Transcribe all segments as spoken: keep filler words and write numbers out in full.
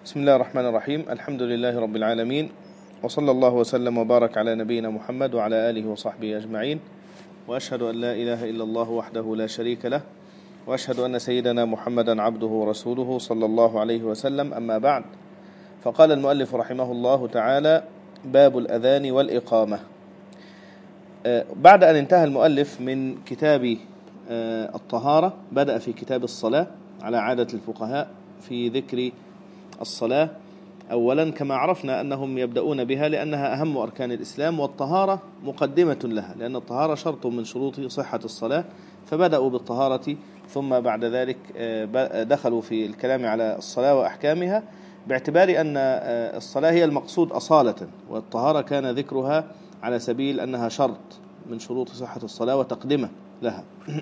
بسم الله الرحمن الرحيم. الحمد لله رب العالمين، وصلى الله وسلم وبارك على نبينا محمد وعلى آله وصحبه أجمعين، وأشهد أن لا إله إلا الله وحده لا شريك له، وأشهد أن سيدنا محمدا عبده ورسوله صلى الله عليه وسلم. أما بعد، فقال المؤلف رحمه الله تعالى: باب الأذان والإقامة. بعد أن انتهى المؤلف من كتاب الطهارة بدأ في كتاب الصلاة على عادة الفقهاء في ذكر الصلاة. أولا كما عرفنا أنهم يبدأون بها لأنها أهم أركان الإسلام، والطهارة مقدمة لها، لأن الطهارة شرط من شروط صحة الصلاة، فبدأوا بالطهارة ثم بعد ذلك دخلوا في الكلام على الصلاة وأحكامها، باعتبار أن الصلاة هي المقصود أصالة، والطهارة كان ذكرها على سبيل أنها شرط من شروط صحة الصلاة وتقدمة لها.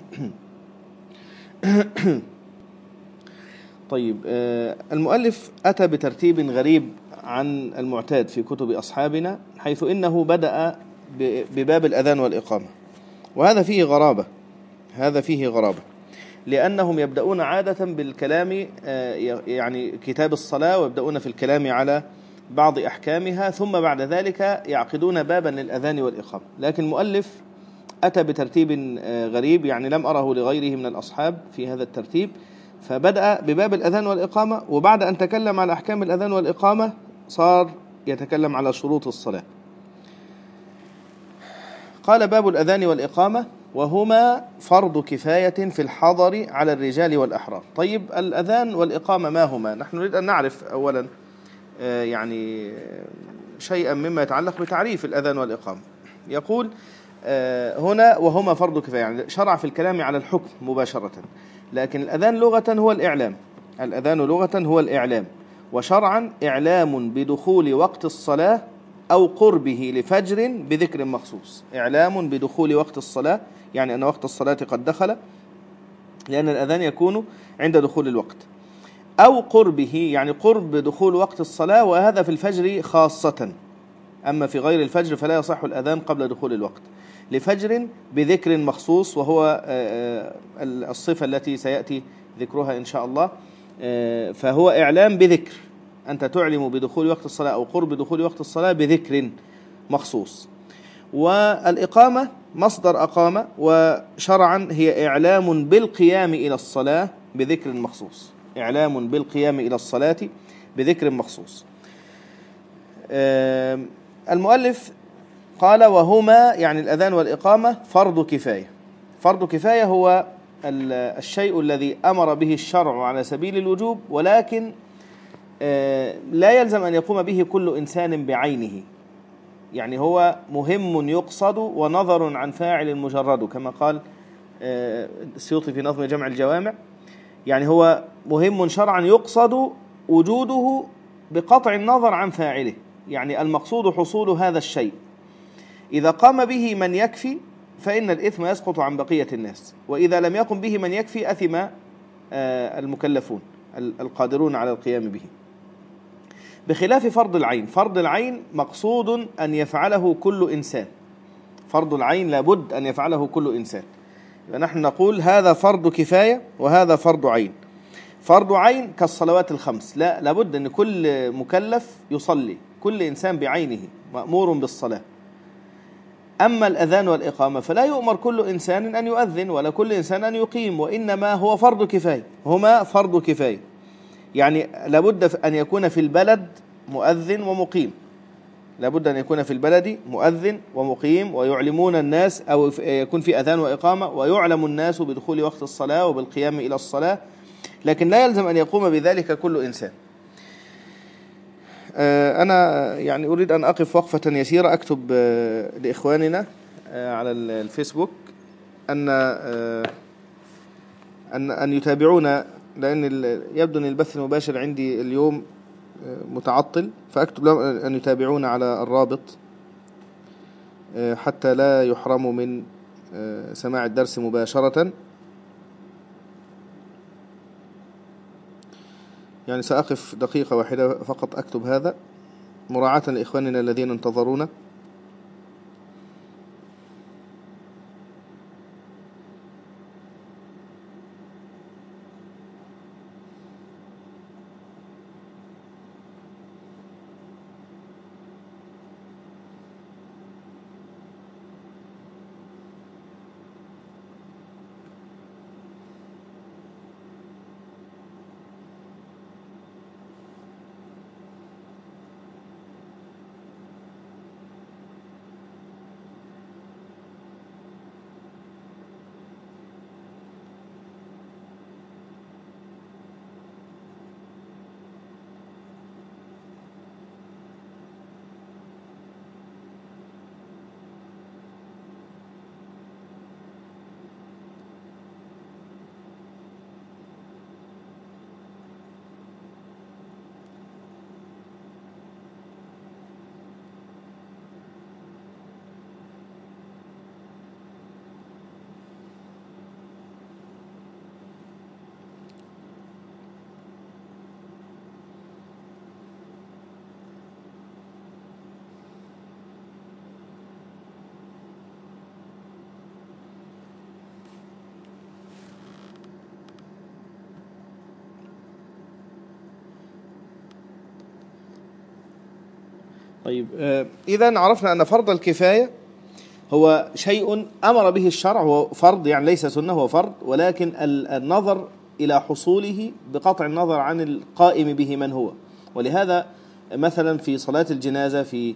طيب، المؤلف أتى بترتيب غريب عن المعتاد في كتب أصحابنا، حيث إنه بدأ بباب الأذان والإقامة، وهذا فيه غرابة هذا فيه غرابة لأنهم يبدأون عادة بالكلام، يعني كتاب الصلاة، ويبدأون في الكلام على بعض أحكامها، ثم بعد ذلك يعقدون بابا للأذان والإقامة. لكن المؤلف أتى بترتيب غريب، يعني لم أره لغيره من الأصحاب في هذا الترتيب، فبدأ بباب الأذان والإقامة، وبعد أن تكلم على أحكام الأذان والإقامة صار يتكلم على شروط الصلاة. قال: باب الأذان والإقامة وهما فرض كفاية في الحضر على الرجال والأحرار. طيب، الأذان والإقامة ما هما؟ نحن نريد أن نعرف أولا يعني شيئا مما يتعلق بتعريف الأذان والإقامة. يقول هنا: وهما فرض كفاية، يعني شرع في الكلام على الحكم مباشرة، لكن الأذان لغة هو الإعلام الأذان لغة هو الإعلام، وشرعا إعلام بدخول وقت الصلاة أو قربه لفجر بذكر مخصوص. إعلام بدخول وقت الصلاة، يعني أن وقت الصلاة قد دخل، لأن الأذان يكون عند دخول الوقت، أو قربه، يعني قرب دخول وقت الصلاة، وهذا في الفجر خاصة، أما في غير الفجر فلا يصح الأذان قبل دخول الوقت، لفجر بذكر مخصوص، وهو الصفة التي سيأتي ذكرها إن شاء الله. فهو إعلام بذكر، أنت تعلم بدخول وقت الصلاة أو قرب دخول وقت الصلاة بذكر مخصوص. والإقامة مصدر أقام، وشرعا هي إعلام بالقيام إلى الصلاة بذكر مخصوص إعلام بالقيام إلى الصلاة بذكر مخصوص. المؤلف قال: وهما، يعني الأذان والإقامة، فرض كفاية. فرض كفاية هو الشيء الذي أمر به الشرع على سبيل الوجوب، ولكن لا يلزم أن يقوم به كل إنسان بعينه، يعني هو مهم يقصد ونظر عن فاعل مجرد، كما قال السيوطي في نظم جمع الجوامع، يعني هو مهم شرعا يقصد وجوده بقطع النظر عن فاعله، يعني المقصود حصول هذا الشيء. إذا قام به من يكفي فإن الإثم يسقط عن بقية الناس، وإذا لم يقم به من يكفي أثم المكلفون القادرون على القيام به، بخلاف فرض العين. فرض العين مقصود أن يفعله كل إنسان، فرض العين لابد أن يفعله كل إنسان، فنحن نقول هذا فرض كفاية وهذا فرض عين. فرض عين كالصلوات الخمس، لا لابد أن كل مكلف يصلي، كل إنسان بعينه مأمور بالصلاة. أما الأذان والإقامة فلا يؤمر كل إنسان أن يؤذن ولا كل إنسان أن يقيم، وإنما هو فرض كفاية، هما فرض كفاية، يعني لابد أن يكون في البلد مؤذن ومقيم، لابد أن يكون في البلد مؤذن ومقيم ويعلمون الناس، أو يكون في أذان وإقامة ويعلم الناس بدخول وقت الصلاة وبالقيام إلى الصلاة، لكن لا يلزم أن يقوم بذلك كل إنسان. أنا يعني أريد أن أقف وقفة يسيرة، أكتب لإخواننا على الفيسبوك أن أن أن يتابعونا، لأن يبدو أن البث المباشر عندي اليوم متعطل، فأكتب لهم أن يتابعونا على الرابط حتى لا يحرموا من سماع الدرس مباشرة. يعني سأقف دقيقة واحدة فقط أكتب هذا مراعاة لإخواننا الذين انتظرونا. طيب إذن عرفنا أن فرض الكفاية هو شيء أمر به الشرع، هو فرض يعني ليس سنة، هو فرض، ولكن النظر إلى حصوله بقطع النظر عن القائم به من هو. ولهذا مثلا في صلاة الجنازة، في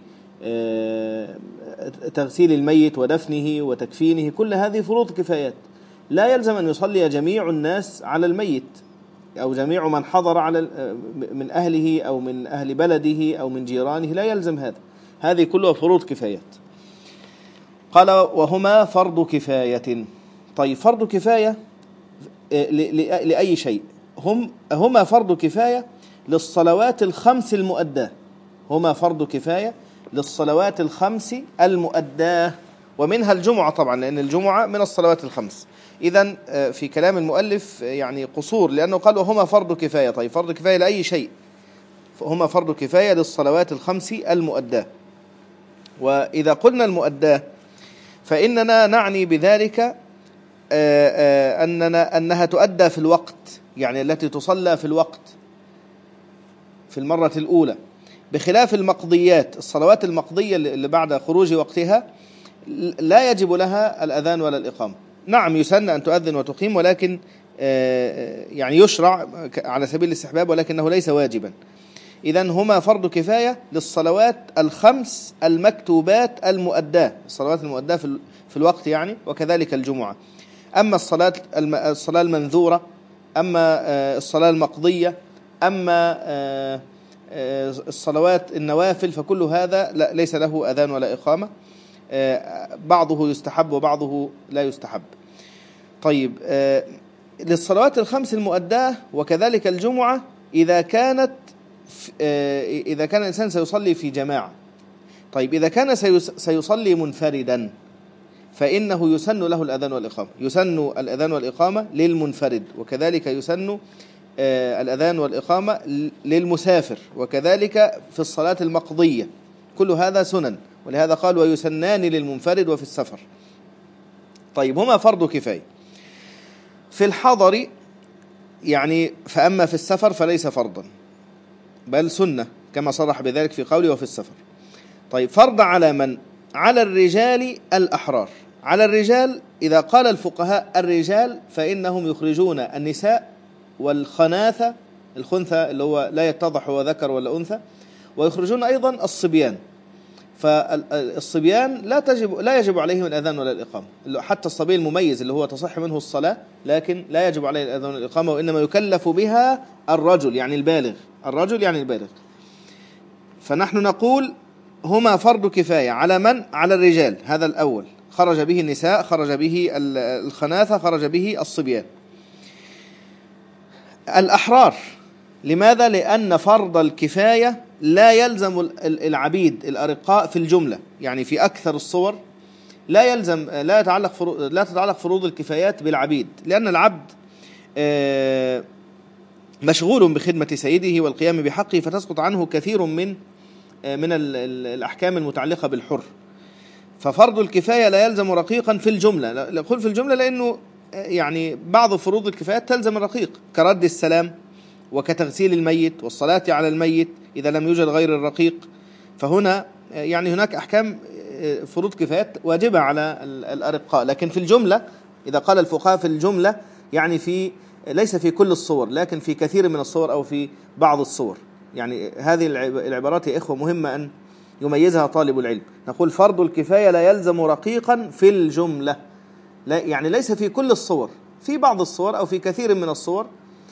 تغسيل الميت ودفنه وتكفينه، كل هذه فروض كفايات، لا يلزم أن يصلي جميع الناس على الميت أو جميع من حضر على من أهله أو من أهل بلده أو من جيرانه، لا يلزم هذا، هذه كلها فروض كفايات. قال وهما فرض كفاية. طيب فرض كفاية لأي شيء؟ هم هما فرض كفاية للصلوات الخمس المؤداة، هما فرض كفاية للصلوات الخمس المؤداة، ومنها الجمعة طبعا، لأن الجمعة من الصلوات الخمس. إذن في كلام المؤلف يعني قصور، لأنه قال وهما فرض كفاية. طيب فرض كفاية لأي شيء؟ هما فرض كفاية للصلوات الخمس المؤداة. وإذا قلنا المؤداة فإننا نعني بذلك أننا أنها تؤدى في الوقت، يعني التي تصلى في الوقت في المرة الأولى، بخلاف المقضيات، الصلوات المقضية اللي بعد خروج وقتها لا يجب لها الأذان ولا الإقامة. نعم يسن أن تؤذن وتقيم، ولكن يعني يشرع على سبيل الاستحباب، ولكنه ليس واجبا. إذن هما فرض كفاية للصلوات الخمس المكتوبات المؤداة، الصلوات المؤداة في الوقت يعني، وكذلك الجمعة. أما الصلاة الصلاة المنذورة، أما الصلاة المقضية، أما الصلوات النوافل، فكل هذا لا ليس له أذان ولا إقامة، بعضه يستحب وبعضه لا يستحب. طيب للصلوات الخمس المؤداة وكذلك الجمعة، إذا كانت إذا كان الإنسان سيصلي في جماعة، طيب إذا كان سيصلي منفردا فإنه يسن له الأذان والإقامة، يسن الأذان والإقامة للمنفرد، وكذلك يسن الأذان والإقامة للمسافر، وكذلك في الصلاة المقضية، كل هذا سنن. ولهذا قال ويسنان للمنفرد وفي السفر. طيب هما فرض كفاية في الحضر يعني، فأما في السفر فليس فرضا بل سنة، كما صرح بذلك في قوله وفي السفر. طيب فرض على من؟ على الرجال الأحرار. على الرجال إذا قال الفقهاء الرجال فإنهم يخرجون النساء والخناثة، الخنثى اللي هو لا يتضح هو ذكر ولا أنثى، ويخرجون أيضا الصبيان. فالصبيان لا تجب لا يجب عليهم الأذان ولا الإقامة، حتى الصبي المميز اللي هو تصح منه الصلاة، لكن لا يجب عليه الأذان والإقامة، وإنما يكلف بها الرجل يعني البالغ، الرجل يعني البالغ. فنحن نقول هما فرض كفاية على من؟ على الرجال، هذا الأول، خرج به النساء، خرج به الخناثة، خرج به الصبيان. الأحرار لماذا؟ لأن فرض الكفاية لا يلزم العبيد الأرقاء في الجملة، يعني في أكثر الصور لا يلزم لا يتعلق فروض لا تتعلق فروض الكفايات بالعبيد، لأن العبد مشغول بخدمة سيده والقيام بحقه، فتسقط عنه كثير من من الأحكام المتعلقة بالحر. ففرض الكفاية لا يلزم رقيقا في الجملة، نقول في الجملة لأنه يعني بعض فروض الكفايات تلزم الرقيق، كرد السلام وكتغسيل الميت والصلاة على الميت إذا لم يوجد غير الرقيق. فهنا يعني هناك أحكام فروض كفايات واجبة على الأرقاء، لكن في الجملة إذا قال الفقهاء في الجملة يعني في ليس في كل الصور، لكن في كثير من الصور أو في بعض الصور. يعني هذه العبارات يا إخوة مهمة أن يميزها طالب العلم. نقول فرض الكفاية لا يلزم رقيقا في الجملة، لا يعني ليس في كل الصور، في بعض الصور أو في كثير من الصور،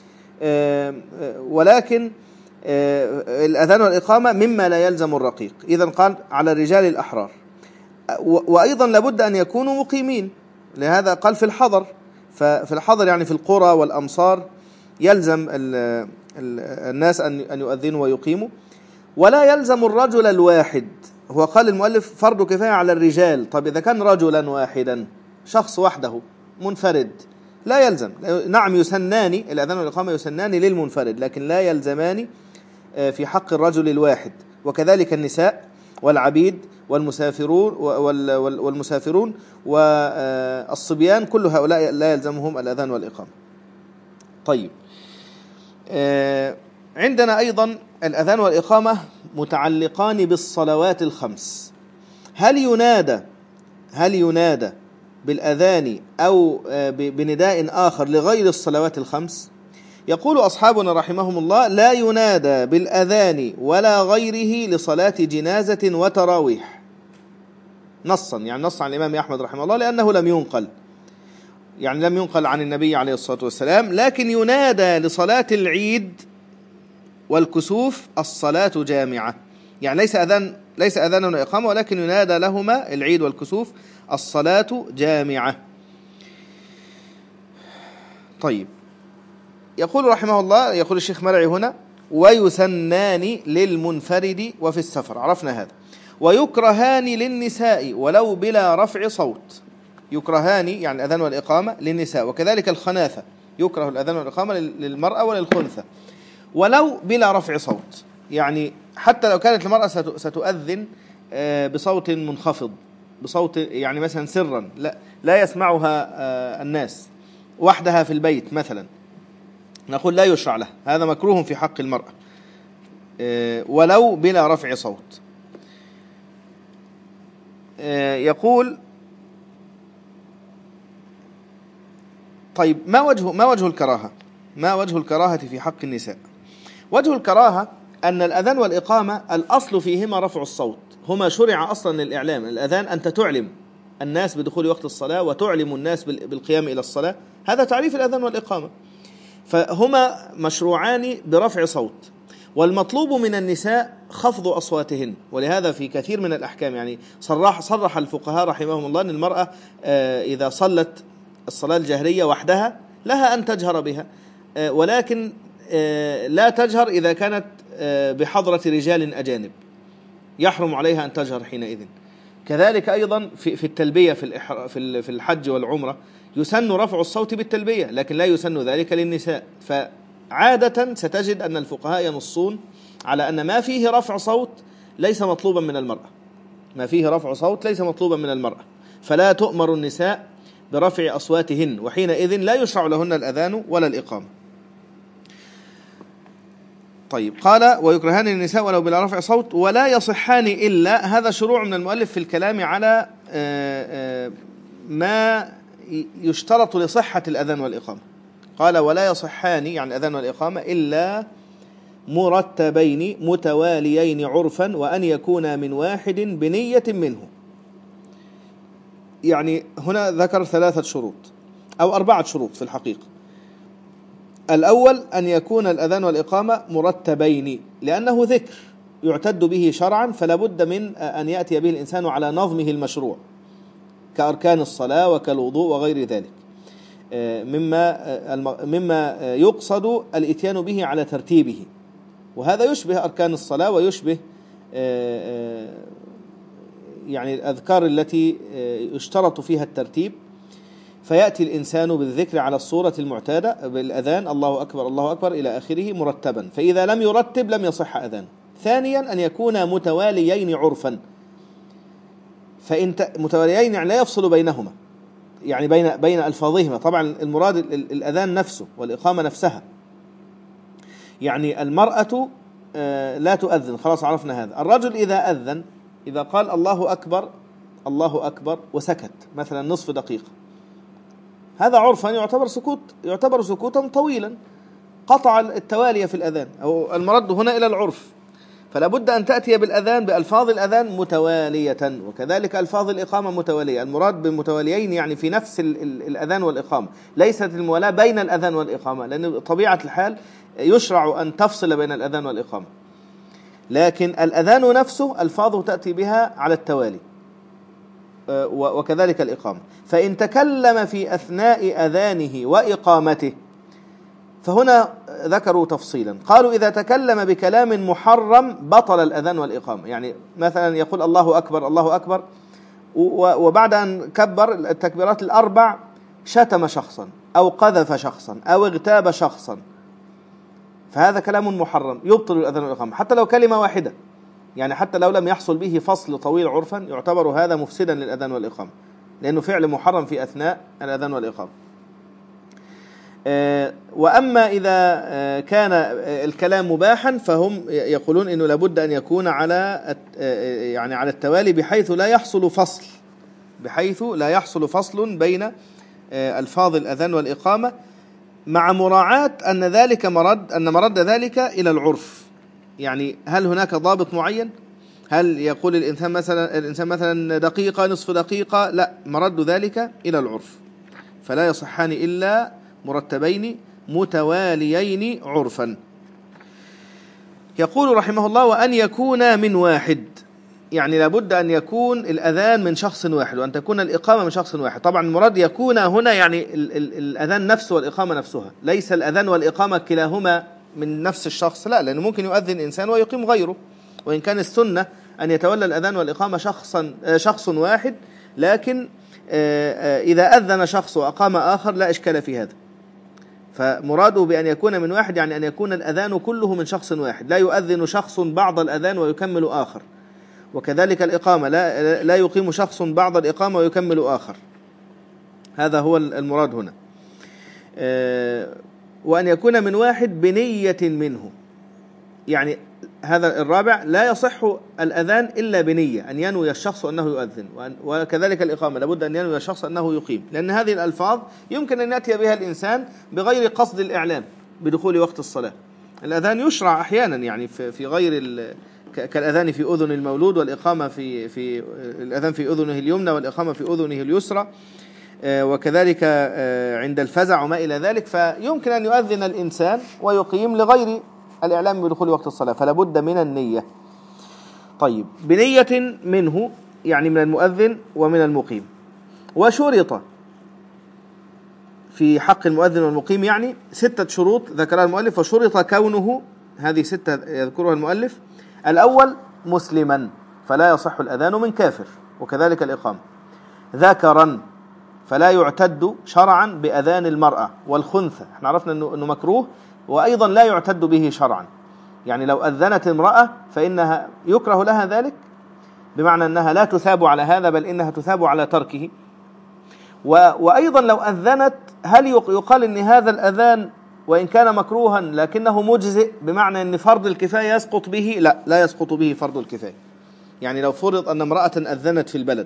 ولكن الأذان والإقامة مما لا يلزم الرقيق. إذن قال على الرجال الأحرار، وأيضا لابد أن يكونوا مقيمين، لهذا قال في الحضر، ففي الحضر يعني في القرى والأمصار يلزم الناس أن يؤذنوا ويقيموا، ولا يلزم الرجل الواحد. هو قال المؤلف فرض كفاية على الرجال، طب إذا كان رجلا واحدا، شخص وحده منفرد، لا يلزم. نعم يسنان الأذان والإقامة يسنان للمنفرد، لكن لا يلزمان في حق الرجل الواحد، وكذلك النساء والعبيد والمسافرون والمسافرون والصبيان، كل هؤلاء لا يلزمهم الأذان والإقامة. طيب عندنا أيضا الأذان والإقامة متعلقان بالصلوات الخمس، هل ينادى هل ينادى بالأذان أو بنداء آخر لغير الصلوات الخمس؟ يقول أصحابنا رحمهم الله: لا ينادى بالأذان ولا غيره لصلاة جنازة وتراويح، نصا، يعني نص عن الإمام أحمد رحمه الله، لأنه لم ينقل، يعني لم ينقل عن النبي عليه الصلاة والسلام. لكن ينادى لصلاة العيد والكسوف الصلاة جامعة، يعني ليس أذان ليس أذان ولا إقامة، ولكن ينادى لهما العيد والكسوف الصلاة جامعة. طيب، يقول رحمه الله، يقول الشيخ مرعي هنا: ويسنان للمنفرد وفي السفر، عرفنا هذا. ويكرهان للنساء ولو بلا رفع صوت، يكرهان يعني الأذان والإقامة للنساء، وكذلك الخناثة، يكره الأذان والإقامة للمرأة وللخنثى ولو بلا رفع صوت، يعني حتى لو كانت المرأة ستؤذن بصوت منخفض، بصوت يعني مثلا سرا لا, لا يسمعها الناس، وحدها في البيت مثلا، نقول لا يشرع له، هذا مكروه في حق المرأة ولو بلا رفع صوت. يقول: طيب، ما وجه ما وجه الكراهة ما وجه الكراهة في حق النساء؟ وجه الكراهة أن الأذان والإقامة الأصل فيهما رفع الصوت، هما شرع أصلا للإعلام. الأذان أنت تعلم الناس بدخول وقت الصلاة وتعلم الناس بالقيام إلى الصلاة، هذا تعريف الأذان والإقامة، فهما مشروعان برفع صوت. والمطلوب من النساء خفض أصواتهن، ولهذا في كثير من الأحكام يعني صرح, صرح الفقهاء رحمهم الله أن المرأة إذا صلت الصلاة الجهرية وحدها لها أن تجهر بها، ولكن لا تجهر إذا كانت بحضرة رجال أجانب، يحرم عليها أن تجهر حينئذ. كذلك أيضا في التلبية في الحج والعمرة يسن رفع الصوت بالتلبية، لكن لا يسن ذلك للنساء. فعادة ستجد أن الفقهاء ينصون على أن ما فيه رفع صوت ليس مطلوبا من المرأة، ما فيه رفع صوت ليس مطلوبا من المرأة، فلا تؤمر النساء برفع أصواتهن، وحينئذ لا يشرع لهن الأذان ولا الإقامة. طيب، قال: ويكرهان للنساء ولو بلا رفع صوت ولا يصحان إلا، هذا شروع من المؤلف في الكلام على ما يشترط لصحة الأذان والإقامة. قال: ولا يصحان يعني الأذان والإقامة إلا مرتبين متواليين عرفا، وأن يكونا من واحد بنية منه. يعني هنا ذكر ثلاثة شروط أو أربعة شروط في الحقيقة. الأول أن يكون الأذان والإقامة مرتبين، لأنه ذكر يعتد به شرعا، فلا بد من أن يأتي به الإنسان على نظمه المشروع كأركان الصلاة وكالوضوء وغير ذلك، مما مما يقصد الإتيان به على ترتيبه، وهذا يشبه أركان الصلاة ويشبه يعني الأذكار التي يشترط فيها الترتيب. فيأتي الإنسان بالذكر على الصورة المعتادة بالأذان، الله أكبر الله أكبر إلى آخره مرتبا، فإذا لم يرتب لم يصح أذان. ثانيا أن يكون متواليين عرفا، فإن متواليين يعني لا يفصل بينهما، يعني بين بين ألفاظهما، طبعا المراد الأذان نفسه والإقامة نفسها. يعني المرأة لا تؤذن، خلاص عرفنا هذا. الرجل إذا أذن، إذا قال الله أكبر الله أكبر وسكت مثلا نصف دقيقة، هذا عرفا يعتبر سكوت يعتبر سكوتا طويلا، قطع التوالي في الأذان، أو المرد هنا إلى العرف. فلا بد أن تأتي بالأذان بألفاظ الأذان متوالية، وكذلك ألفاظ الإقامة متوالية. المراد بمتواليين يعني في نفس الأذان والإقامة، ليست الموالاة بين الأذان والإقامة، لأن طبيعة الحال يشرع أن تفصل بين الأذان والإقامة، لكن الأذان نفسه ألفاظه تأتي بها على التوالي، وكذلك الإقامة. فإن تكلم في أثناء أذانه وإقامته فهنا ذكروا تفصيلا، قالوا: إذا تكلم بكلام محرم بطل الأذان والإقامة. يعني مثلا يقول الله أكبر الله أكبر، وبعد أن كبر التكبيرات الأربع شتم شخصا أو قذف شخصا أو اغتاب شخصا، فهذا كلام محرم يبطل الأذان والإقامة حتى لو كلمة واحدة، يعني حتى لو لم يحصل به فصل طويل عرفا يعتبر هذا مفسدا للأذان والإقامة، لأنه فعل محرم في أثناء الأذان والإقامة. وأما إذا كان الكلام مباحا فهم يقولون إنه لابد أن يكون على يعني على التوالي بحيث لا يحصل فصل بحيث لا يحصل فصل بين ألفاظ الأذان والإقامة، مع مراعاة أن ذلك مرد أن مرد ذلك إلى العرف. يعني هل هناك ضابط معين؟ هل يقول الإنسان مثلا الإنسان مثلا دقيقة نصف دقيقة؟ لا، مرد ذلك إلى العرف، فلا يصحان إلا مرتبين متواليين عرفا. يقول رحمه الله: وأن يكون من واحد، يعني لابد أن يكون الأذان من شخص واحد وأن تكون الإقامة من شخص واحد. طبعا المراد يكون هنا يعني ال ال الأذان نفسه والإقامة نفسها، ليس الأذان والإقامة كلاهما من نفس الشخص، لا، لأنه ممكن يؤذن إنسان ويقيم غيره، وإن كان السنة أن يتولى الأذان والإقامة شخصا شخص واحد، لكن إذا أذن شخص وأقام آخر لا إشكال في هذا. فمراده بأن يكون من واحد يعني أن يكون الأذان كله من شخص واحد، لا يؤذن شخص بعض الأذان ويكمل آخر، وكذلك الإقامة لا لا يقيم شخص بعض الإقامة ويكمل آخر. هذا هو المراد هنا. وأن يكون من واحد بنية منه، يعني هذا الرابع، لا يصح الأذان إلا بنية، أن ينوي الشخص أنه يؤذن، وكذلك الإقامة لابد أن ينوي الشخص أنه يقيم، لأن هذه الألفاظ يمكن أن يأتي بها الإنسان بغير قصد الإعلام بدخول وقت الصلاة. الأذان يشرع أحيانا يعني في غير كالأذان في أذن المولود، والإقامة في في الأذان في أذنه اليمنى والإقامة في أذنه اليسرى، وكذلك عند الفزع وما إلى ذلك. فيمكن أن يؤذن الإنسان ويقيم لغير الإعلام بدخول وقت الصلاة، فلا بد من النية. طيب، بنية منه يعني من المؤذن ومن المقيم. وشرط في حق المؤذن والمقيم يعني ستة شروط ذكرها المؤلف، وشرط كونه، هذه ستة يذكرها المؤلف. الأول مسلما، فلا يصح الأذان من كافر، وكذلك الإقامة. ذكرا، فلا يعتد شرعا بأذان المرأة والخنثى، احنا عرفنا أنه, إنه مكروه، وأيضا لا يعتد به شرعا. يعني لو أذنت امرأة فإنها يكره لها ذلك، بمعنى أنها لا تثاب على هذا، بل إنها تثاب على تركه. وأيضا لو أذنت، هل يقال إن هذا الأذان وإن كان مكروها لكنه مجزئ، بمعنى أن فرض الكفاية يسقط به؟ لا، لا يسقط به فرض الكفاية. يعني لو فرض أن امرأة أذنت في البلد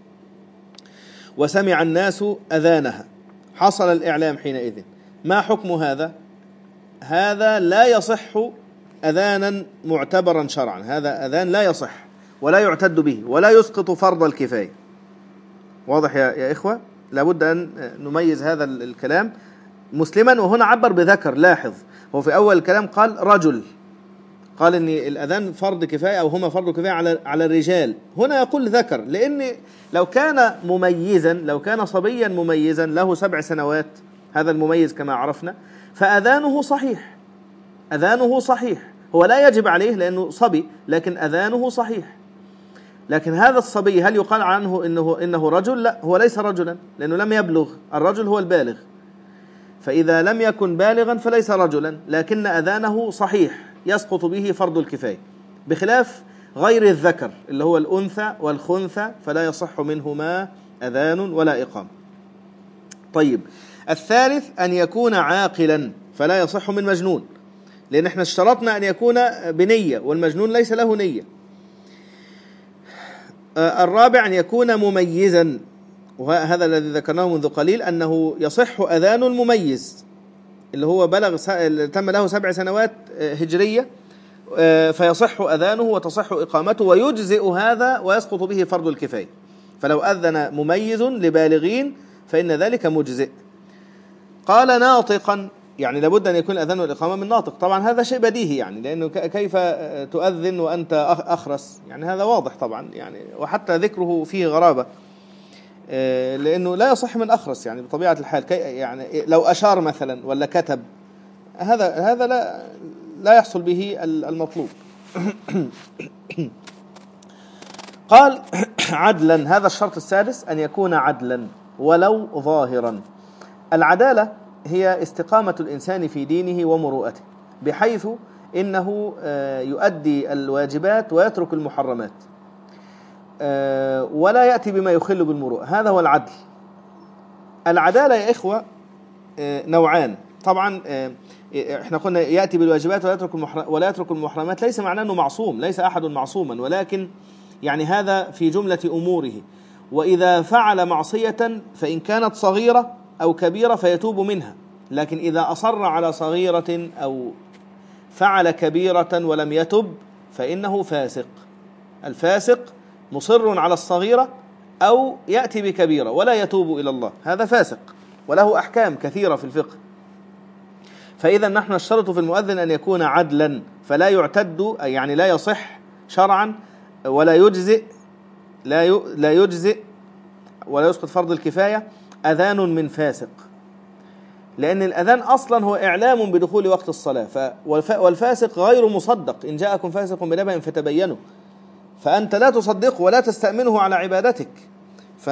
وسمع الناس أذانها، حصل الإعلام حينئذ، ما حكم هذا؟ هذا لا يصح أذانا معتبرا شرعا، هذا أذان لا يصح ولا يعتد به ولا يسقط فرض الكفاية. واضح يا, يا إخوة؟ لابد أن نميز هذا الكلام. مسلما، وهنا عبر بذكر. لاحظ، هو في أول الكلام قال رجل، قال إن الأذان فرض كفاية أو هما فرض كفاية على على الرجال، هنا يقول ذكر، لأن لو كان مميزا، لو كان صبيا مميزا له سبع سنوات، هذا المميز كما عرفنا، فأذانه صحيح، أذانه صحيح، هو لا يجب عليه لأنه صبي، لكن أذانه صحيح. لكن هذا الصبي هل يقال عنه إنه إنه رجل؟ لا، هو ليس رجلا لأنه لم يبلغ، الرجل هو البالغ، فإذا لم يكن بالغا فليس رجلا، لكن أذانه صحيح يسقط به فرض الكفاية، بخلاف غير الذكر اللي هو الأنثى والخنثى، فلا يصح منهما أذان ولا إقامة. طيب، الثالث أن يكون عاقلا، فلا يصح من مجنون، لأن احنا اشترطنا أن يكون بنية، والمجنون ليس له نية. الرابع أن يكون مميزا، وهذا الذي ذكرناه منذ قليل، أنه يصح أذان المميز اللي هو بلغ تم له سبع سنوات هجرية، فيصح أذانه وتصح إقامته، ويجزئ هذا ويسقط به فرض الكفاية. فلو أذن مميز لبالغين فإن ذلك مجزئ. قال ناطقا، يعني لابد أن يكون الأذان والإقامة من ناطق. طبعا هذا شيء بديهي، يعني لأنه كيف تؤذن وأنت أخرس؟ يعني هذا واضح طبعا، يعني وحتى ذكره فيه غرابة، لأنه لا يصح من أخرس يعني بطبيعة الحال. يعني لو أشار مثلا ولا كتب، هذا هذا لا لا يحصل به المطلوب. قال عدلا، هذا الشرط السادس، أن يكون عدلا ولو ظاهرا. العدالة هي استقامة الإنسان في دينه ومروءته، بحيث إنه يؤدي الواجبات ويترك المحرمات، ولا يأتي بما يخل بالمروءة. هذا هو العدل. العدالة يا إخوة نوعان، طبعا احنا قلنا يأتي بالواجبات ولا يترك ولا يترك المحرمات، ليس معناه أنه معصوم، ليس أحد معصوما، ولكن يعني هذا في جملة أموره. وإذا فعل معصية فإن كانت صغيرة أو كبيرة فيتوب منها، لكن إذا أصر على صغيرة أو فعل كبيرة ولم يتب فإنه فاسق. الفاسق مصر على الصغيرة أو يأتي بكبيرة ولا يتوب إلى الله، هذا فاسق وله أحكام كثيرة في الفقه. فإذا نحن نشترط في المؤذن أن يكون عدلا، فلا يعتد يعني لا يصح شرعا ولا يجزئ لا لا يجزئ ولا يسقط فرض الكفاية أذان من فاسق، لأن الأذان أصلا هو إعلام بدخول وقت الصلاة، والفاسق غير مصدق، إن جاءكم فاسق بنبأ فتبينوا، فأنت لا تصدقه ولا تستأمنه على عبادتك. ف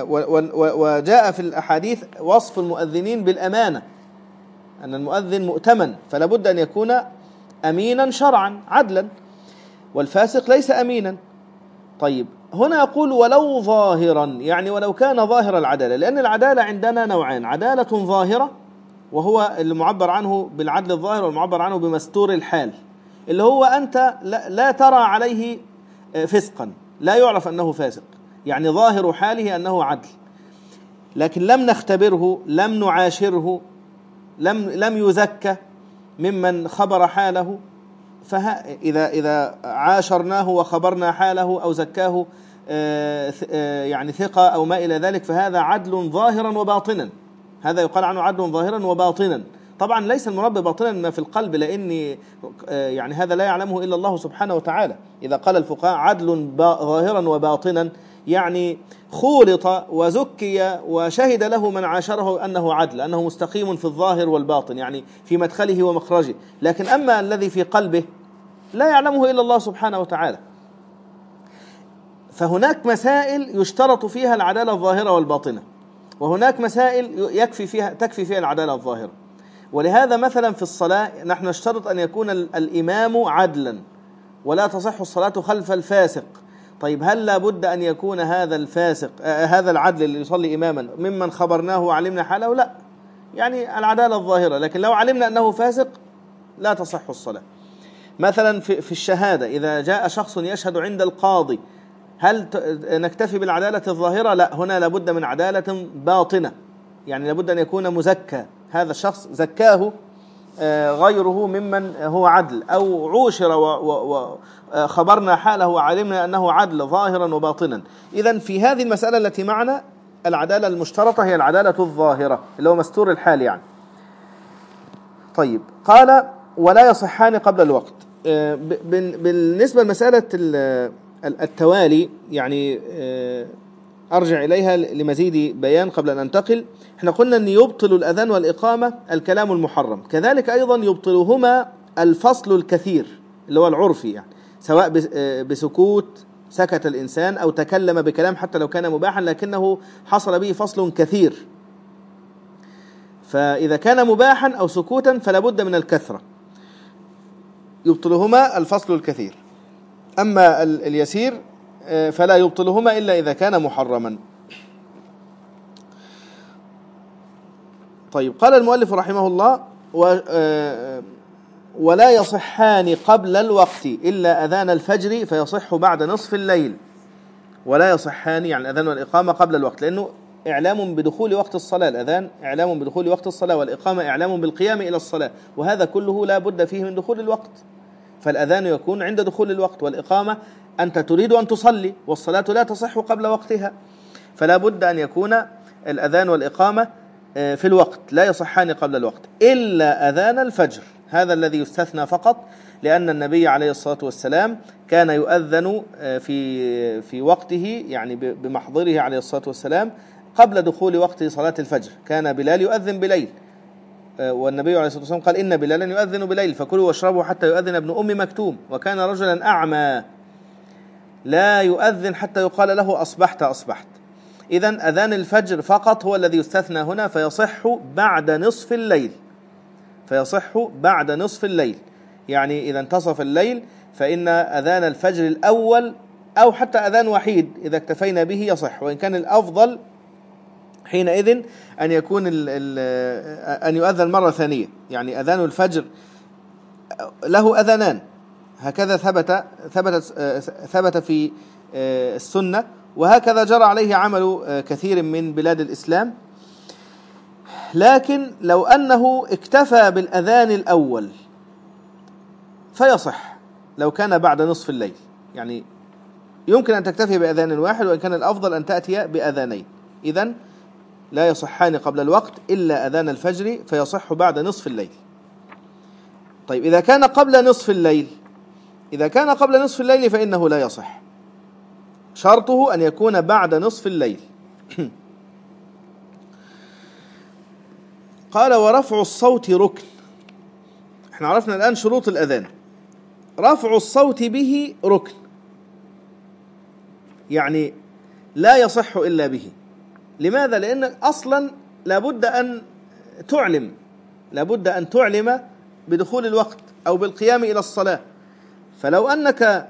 وجاء في الأحاديث وصف المؤذنين بالأمانة، أن المؤذن مؤتمن، فلا بد أن يكون أمينا شرعا عدلا، والفاسق ليس أمينا. طيب هنا يقول ولو ظاهرا، يعني ولو كان ظاهر العدالة، لأن العدالة عندنا نوعان: عدالة ظاهرة وهو اللي معبر عنه بالعدل الظاهر، والمعبر عنه بمستور الحال، اللي هو أنت لا ترى عليه فسقا، لا يعرف أنه فاسق، يعني ظاهر حاله أنه عدل، لكن لم نختبره، لم نعاشره، لم لم يزكى ممن خبر حاله. فإذا إذا عاشرناه وخبرنا حاله أو زكاه يعني ثقة أو ما إلى ذلك، فهذا عدل ظاهرا وباطنا، هذا يقال عنه عدل ظاهرا وباطنا. طبعا ليس المراد باطنا ما في القلب، لأن يعني هذا لا يعلمه إلا الله سبحانه وتعالى. إذا قال الفقهاء عدل ظاهرا وباطنا، يعني خولط وزكي وشهد له من عاشره أنه عدل، أنه مستقيم في الظاهر والباطن، يعني في مدخله ومخرجه. لكن أما الذي في قلبه لا يعلمه إلا الله سبحانه وتعالى. فهناك مسائل يشترط فيها العدالة الظاهرة والباطنة، وهناك مسائل يكفي فيها تكفي فيها العدالة الظاهرة. ولهذا مثلا في الصلاة نحن نشترط أن يكون الإمام عدلا، ولا تصح الصلاة خلف الفاسق. طيب هل لا بد أن يكون هذا الفاسق آه هذا العدل اللي يصلي إماما ممن خبرناه وعلمنا حاله؟ لا، يعني العدالة الظاهرة، لكن لو علمنا أنه فاسق لا تصح الصلاة. مثلا في, في الشهادة، إذا جاء شخص يشهد عند القاضي، هل نكتفي بالعدالة الظاهرة؟ لا، هنا لابد من عدالة باطنة، يعني لابد أن يكون مزكى، هذا الشخص زكاه غيره ممن هو عدل، أو عوشر وخبرنا حاله وعلمنا أنه عدل ظاهرا وباطنا. إذن في هذه المسألة التي معنا العدالة المشترطة هي العدالة الظاهرة اللي هو مستور الحال يعني. طيب قال ولا يصحان قبل الوقت. بالنسبة لمسألة التوالي يعني أرجع إليها لمزيد بيان قبل أن أنتقل. احنا قلنا أن يبطل الأذان والإقامة الكلام المحرم، كذلك أيضا يبطلهما الفصل الكثير اللي هو العرفي، يعني سواء بسكوت سكت الإنسان أو تكلم بكلام حتى لو كان مباحا لكنه حصل به فصل كثير. فإذا كان مباحا أو سكوتا فلا بد من الكثرة، يبطلهما الفصل الكثير. أما اليسير فلا يبطلهما إلا إذا كان محرما. طيب قال المؤلف رحمه الله ولا يصحان قبل الوقت إلا أذان الفجر فيصح بعد نصف الليل. ولا يصحان يعني الأذان والإقامة قبل الوقت، لأنه إعلام بدخول وقت الصلاة، الأذان إعلام بدخول وقت الصلاة، والإقامة إعلام بالقيام إلى الصلاة، وهذا كله لا بد فيه من دخول الوقت. فالأذان يكون عند دخول الوقت، والإقامة أنت تريد أن تصلي، والصلاة لا تصح قبل وقتها، فلا بد أن يكون الأذان والإقامة في الوقت، لا يصحان قبل الوقت إلا أذان الفجر، هذا الذي يستثنى فقط، لأن النبي عليه الصلاة والسلام كان يؤذن في في وقته، يعني بمحضره عليه الصلاة والسلام قبل دخول وقت صلاة الفجر. كان بلال يؤذن بليل، والنبي عليه الصلاة والسلام قال إن بلالا يؤذن بليل فكلوا واشربوا حتى يؤذن ابن أم مكتوم، وكان رجلا أعمى لا يؤذن حتى يقال له أصبحت أصبحت. إذن أذان الفجر فقط هو الذي يستثنى هنا، فيصح بعد نصف الليل، فيصح بعد نصف الليل، يعني إذا انتصف الليل فإن أذان الفجر الأول أو حتى أذان وحيد إذا اكتفينا به يصح، وإن كان الأفضل حينئذ أن يكون ال ال أن يؤذن مرة ثانية، يعني أذان الفجر له أذانان، هكذا ثبت ثبت ثبت في السنة، وهكذا جرى عليه عمل كثير من بلاد الإسلام. لكن لو أنه اكتفى بالأذان الأول فيصح لو كان بعد نصف الليل، يعني يمكن أن تكتفي بأذان واحد، وإن كان الأفضل أن تأتي بأذانين. إذن لا يصحان قبل الوقت إلا أذان الفجر، فيصح بعد نصف الليل. طيب إذا كان قبل نصف الليل إذا كان قبل نصف الليل فإنه لا يصح، شرطه أن يكون بعد نصف الليل. قال ورفع الصوت ركن. احنا عرفنا الآن شروط الأذان. رفع الصوت به ركن، يعني لا يصح إلا به. لماذا؟ لأن أصلا لابد أن تعلم لابد أن تعلم بدخول الوقت أو بالقيام إلى الصلاة. فلو أنك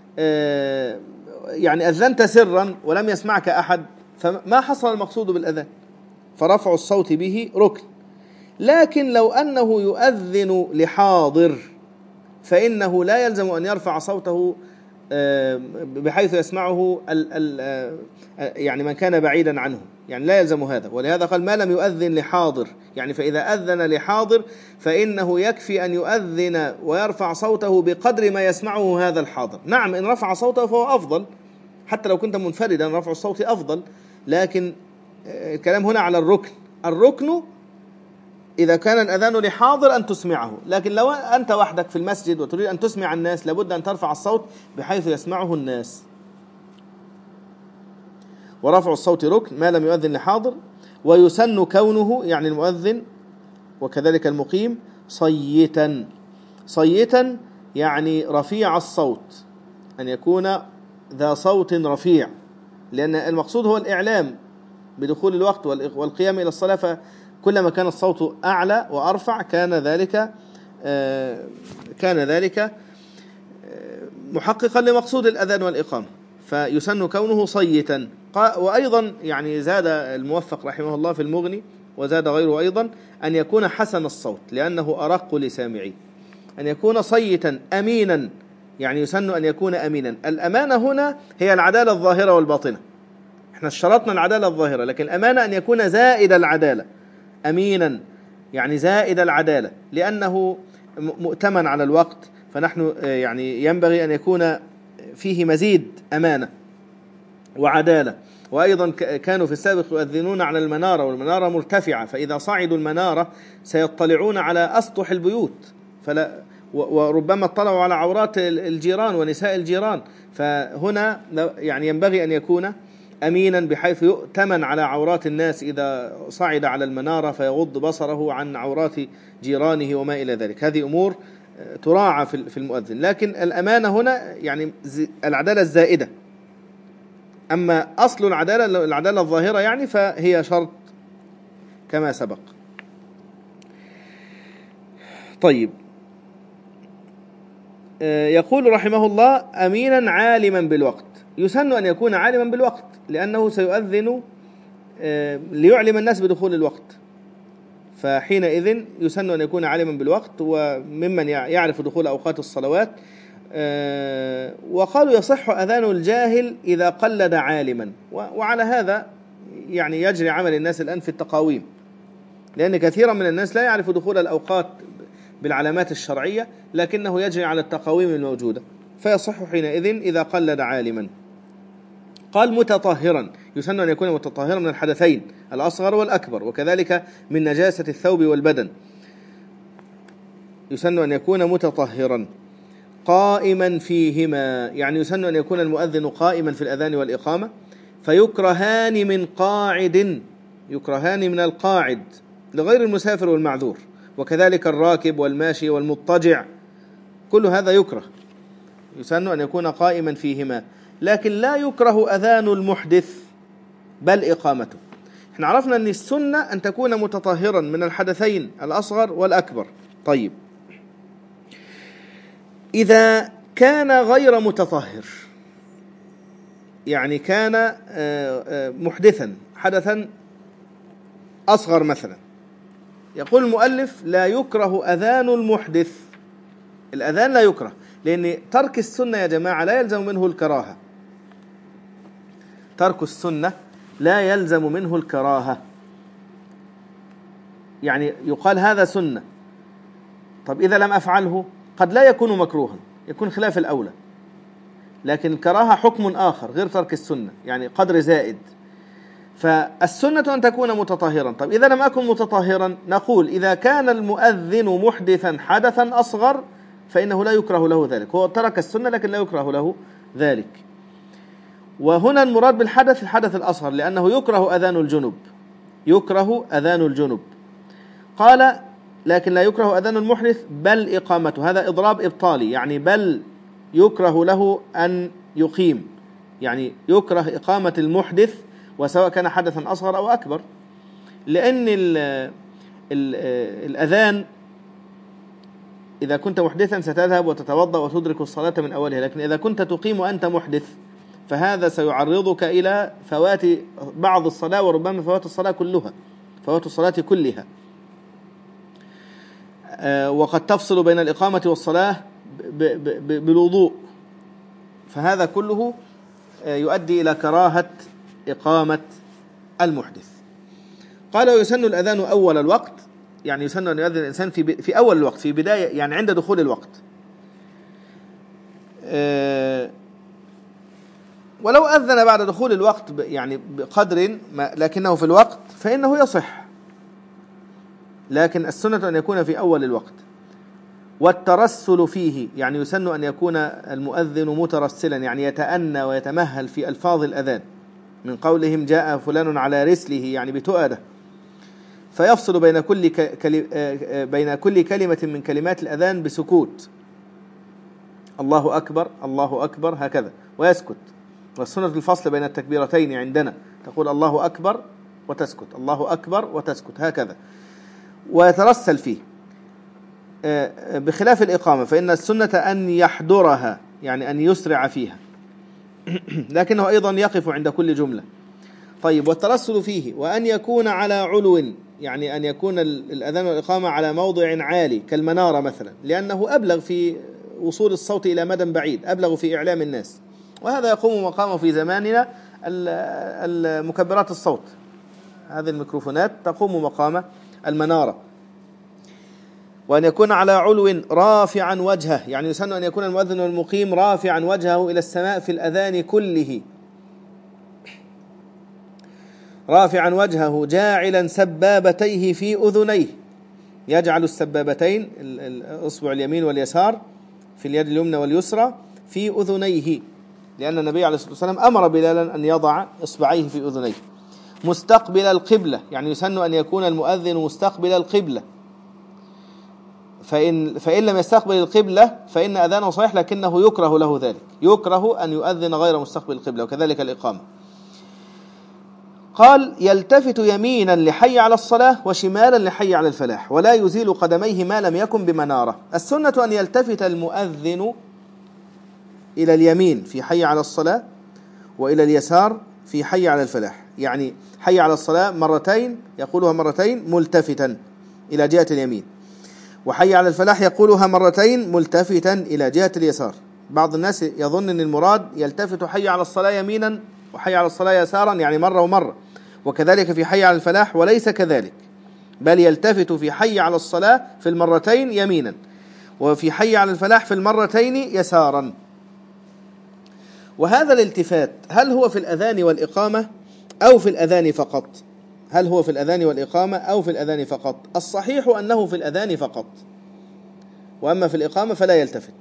يعني أذنت سرا ولم يسمعك أحد فما حصل المقصود بالأذان، فرفع الصوت به ركن. لكن لو أنه يؤذن لحاضر فإنه لا يلزم أن يرفع صوته بحيث يسمعه ال ال يعني من كان بعيدا عنه، يعني لا يلزم هذا. ولهذا قال ما لم يؤذن لحاضر، يعني فإذا أذن لحاضر فإنه يكفي أن يؤذن ويرفع صوته بقدر ما يسمعه هذا الحاضر. نعم إن رفع صوته فهو أفضل، حتى لو كنت منفردا رفع الصوت أفضل، لكن الكلام هنا على الركن. الركن إذا كان الأذان لحاضر أن تسمعه، لكن لو أنت وحدك في المسجد وتريد أن تسمع الناس لابد أن ترفع الصوت بحيث يسمعه الناس. ورفع الصوت ركن ما لم يؤذن لحاضر. ويسن كونه، يعني المؤذن وكذلك المقيم، صيتا. صيتا يعني رفيع الصوت، أن يكون ذا صوت رفيع، لأن المقصود هو الإعلام بدخول الوقت والقيام إلى الصلاة، فكلما كان الصوت أعلى وأرفع كان ذلك كان ذلك محققا لمقصود الأذان والإقامة. فيسن كونه صيتا. وأيضا يعني زاد الموفق رحمه الله في المغني وزاد غيره أيضا أن يكون حسن الصوت لأنه أرق لسامعيه، أن يكون صيتا أمينا، يعني يسن أن يكون أمينا. الأمانة هنا هي العدالة الظاهرة والباطنة، احنا اشترطنا العدالة الظاهرة، لكن الأمانة أن يكون زائد العدالة، أمينا يعني زائد العدالة، لأنه مؤتمن على الوقت، فنحن يعني ينبغي أن يكون فيه مزيد أمانة وعدالة. وأيضا كانوا في السابق يؤذنون على المنارة، والمنارة مرتفعة، فإذا صعدوا المنارة سيطلعون على أسطح البيوت، فلا وربما اطلعوا على عورات الجيران ونساء الجيران. فهنا يعني ينبغي أن يكون أمينا بحيث يؤتمن على عورات الناس إذا صعد على المنارة، فيغض بصره عن عورات جيرانه وما إلى ذلك. هذه أمور تراعى في المؤذن. لكن الأمانة هنا يعني العدالة الزائدة. أما أصل العدالة العدالة الظاهرة يعني فهي شرط كما سبق. طيب، يقول رحمه الله أمينا عالما بالوقت. يسن أن يكون عالما بالوقت لأنه سيؤذن ليعلم الناس بدخول الوقت، فحينئذ يسن أن يكون عالما بالوقت وممن يعرف دخول أوقات الصلوات. وقالوا يصح أذان الجاهل إذا قلد عالما، وعلى هذا يعني يجري عمل الناس الآن في التقاويم، لأن كثيرا من الناس لا يعرف دخول الأوقات بالعلامات الشرعية، لكنه يجري على التقاويم الموجودة، فيصح حينئذ إذا قلد عالما. قال متطهرا، يسن أن يكون متطهرا من الحدثين الأصغر والأكبر، وكذلك من نجاسة الثوب والبدن، يسن أن يكون متطهرا. قائما فيهما، يعني يسن أن يكون المؤذن قائما في الأذان والإقامة. فيكرهان من قاعد، يكرهان من القاعد لغير المسافر والمعذور، وكذلك الراكب والماشي والمضطجع، كل هذا يكره، يسن أن يكون قائما فيهما. لكن لا يكره أذان المحدث بل إقامته. احنا عرفنا أن السنة أن تكون متطهرا من الحدثين الأصغر والأكبر. طيب، إذا كان غير متطهر، يعني كان محدثا حدثا أصغر مثلا، يقول المؤلف لا يكره أذان المحدث. الأذان لا يكره، لأن ترك السنة يا جماعة لا يلزم منه الكراهة. ترك السنة لا يلزم منه الكراهة، يعني يقال هذا سنة، طب إذا لم أفعله قد لا يكون مكروها، يكون خلاف الأولى، لكن الكراهة حكم آخر غير ترك السنة، يعني قدر زائد. فالسنة أن تكون متطهرا. طب إذا لم أكن متطهرا نقول إذا كان المؤذن محدثا حدثا أصغر فإنه لا يكره له ذلك، هو ترك السنة لكن لا يكره له ذلك. وهنا المراد بالحدث الحدث الأصغر، لأنه يكره أذان الجنب، يكره أذان الجنب. قال لكن لا يكره أذان المحدث بل إقامته، هذا إضراب إبطالي، يعني بل يكره له أن يقيم، يعني يكره إقامة المحدث وسواء كان حدثا أصغر أو أكبر، لأن ال ال الأذان إذا كنت محدثا ستذهب وتتوضأ وتدرك الصلاة من أولها، لكن إذا كنت تقيم وأنت محدث فهذا سيعرضك إلى فوات بعض الصلاة وربما فوات الصلاة كلها، فوات الصلاة كلها. وقد تفصل بين الإقامة والصلاة بالوضوء، فهذا كله يؤدي إلى كراهة إقامة المحدث. قال ويسن الأذان أول الوقت، يعني يسن أن يؤذن الإنسان في في أول الوقت، في بداية يعني عند دخول الوقت. ولو أذن بعد دخول الوقت يعني بقدر لكنه في الوقت فإنه يصح، لكن السنة أن يكون في أول الوقت. والترسل فيه، يعني يسن أن يكون المؤذن مترسلا، يعني يتأنى ويتمهل في ألفاظ الأذان، من قولهم جاء فلان على رسله يعني بتؤده، فيفصل بين كل بين كل كلمة من كلمات الأذان بسكوت، الله أكبر الله أكبر هكذا، ويسكت. والسنة الفصل بين التكبيرتين عندنا تقول الله أكبر وتسكت، الله أكبر وتسكت هكذا، ويترسل فيه، بخلاف الإقامة فإن السنة أن يحضرها، يعني أن يسرع فيها، لكنه أيضا يقف عند كل جملة. طيب والترسل فيه، وأن يكون على علو، يعني أن يكون الأذان والإقامة على موضع عالي كالمنارة مثلا، لأنه أبلغ في وصول الصوت إلى مدى بعيد، أبلغ في إعلام الناس، وهذا يقوم مقامه في زماننا المكبرات الصوت، هذه الميكروفونات تقوم مقام المنارة. وأن يكون على علو رافعا وجهه، يعني يسن أن يكون المؤذن والمقيم رافعا وجهه إلى السماء في الأذان كله، رافعا وجهه جاعلا سبابتيه في أذنيه، يجعل السبابتين الأصبع اليمين واليسار في اليد اليمنى واليسرى في أذنيه، لأن النبي عليه الصلاة والسلام أمر بلالا أن يضع إصبعيه في أذنيه. مستقبل القبلة، يعني يسن أن يكون المؤذن مستقبل القبلة، فإن, فإن لم يستقبل القبلة فإن أذانه صحيح، لكنه يكره له ذلك، يكره أن يؤذن غير مستقبل القبلة، وكذلك الإقامة. قال يلتفت يمينا لحي على الصلاة وشمالا لحي على الفلاح، ولا يزيل قدميه ما لم يكن بمنارة. السنة أن يلتفت المؤذن إلى اليمين في حي على الصلاة، وإلى اليسار في حي على الفلاح، يعني حي على الصلاة مرتين يقولها مرتين ملتفتا إلى جهة اليمين، وحي على الفلاح يقولها مرتين ملتفتا إلى جهة اليسار. بعض الناس يظن أن المراد يلتفت حي على الصلاة يمينا وحي على الصلاة يسارا، يعني مرة ومرة، وكذلك في حي على الفلاح، وليس كذلك، بل يلتفت في حي على الصلاة في المرتين يمينا، وفي حي على الفلاح في المرتين يسارا. وهذا الالتفات هل هو في الأذان والإقامة أو في الأذان فقط؟ هل هو في الأذان والإقامة أو في الأذان فقط؟ الصحيح أنه في الأذان فقط، وأما في الإقامة فلا يلتفت.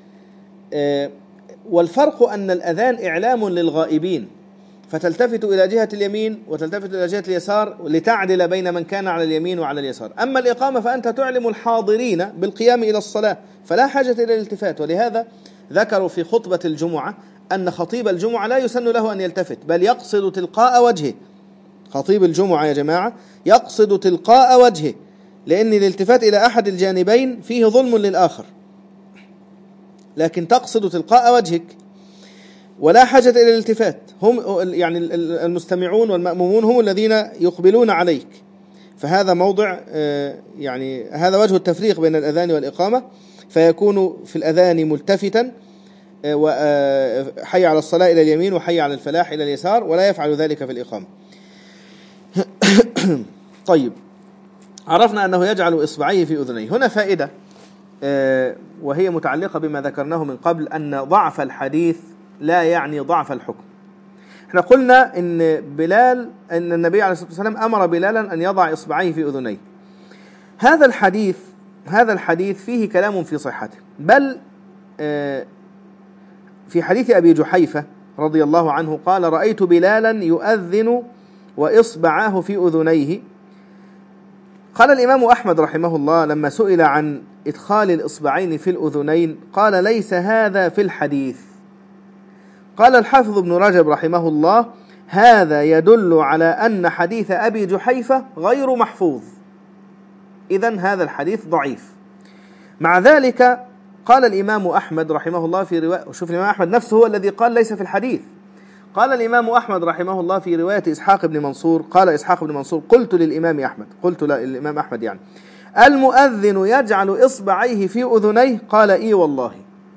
والفرق أن الأذان إعلام للغائبين، فتلتفت إلى جهة اليمين وتلتفت إلى جهة اليسار لتعدل بين من كان على اليمين وعلى اليسار. أما الإقامة فأنت تعلم الحاضرين بالقيام إلى الصلاة، فلا حاجة إلى الالتفات. ولهذا ذكروا في خطبة الجمعة أن خطيب الجمعة لا يسن له أن يلتفت، بل يقصد تلقاء وجهه. خطيب الجمعة يا جماعة يقصد تلقاء وجهه، لأن الالتفات إلى أحد الجانبين فيه ظلم للآخر، لكن تقصد تلقاء وجهك ولا حاجة إلى الالتفات. هم يعني المستمعون والمأمومون هم الذين يقبلون عليك، فهذا موضع يعني هذا وجه التفريق بين الأذان والإقامة، فيكون في الأذان ملتفتا وحي على الصلاة إلى اليمين وحي على الفلاح إلى اليسار، ولا يفعل ذلك في الإقامة. طيب، عرفنا أنه يجعل إصبعيه في أذنيه. هنا فائدة وهي متعلقة بما ذكرناه من قبل، أن ضعف الحديث لا يعني ضعف الحكم. احنا قلنا ان بلال ان النبي عليه الصلاة والسلام امر بلالا ان يضع اصبعيه في اذنيه. هذا الحديث هذا الحديث فيه كلام في صحته، بل في حديث ابي جحيفة رضي الله عنه قال: رأيت بلالا يؤذن واصبعاه في اذنيه. قال الامام احمد رحمه الله لما سئل عن ادخال الاصبعين في الاذنين قال: ليس هذا في الحديث. قال الحافظ ابن رجب رحمه الله: هذا يدل على أن حديث أبي جحيفة غير محفوظ، إذن هذا الحديث ضعيف. مع ذلك قال الإمام أحمد رحمه الله في رواية، وشوف الإمام أحمد نفسه هو الذي قال ليس في الحديث. قال الإمام أحمد رحمه الله في رواية إسحاق بن منصور، قال إسحاق بن منصور: قلت للإمام أحمد قلت للإمام أحمد يعني المؤذن يجعل إصبعيه في أذنيه؟ قال: إي والله.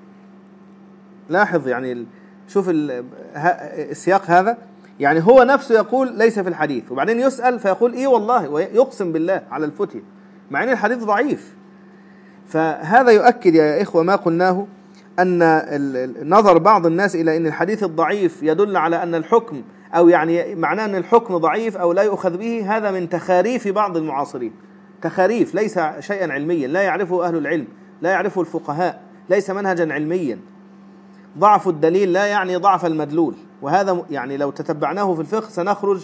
لاحظ يعني شوف السياق هذا، يعني هو نفسه يقول ليس في الحديث، وبعدين يسأل فيقول إيه والله، ويقسم بالله على الفتي، مع أن الحديث ضعيف. فهذا يؤكد يا إخوة ما قلناه، أن نظر بعض الناس إلى أن الحديث الضعيف يدل على أن الحكم، أو يعني معناه أن الحكم ضعيف أو لا يؤخذ به، هذا من تخاريف بعض المعاصرين، تخاريف ليس شيئا علميا لا يعرفه أهل العلم، لا يعرفه الفقهاء، ليس منهجا علميا. ضعف الدليل لا يعني ضعف المدلول، وهذا يعني لو تتبعناه في الفقه سنخرج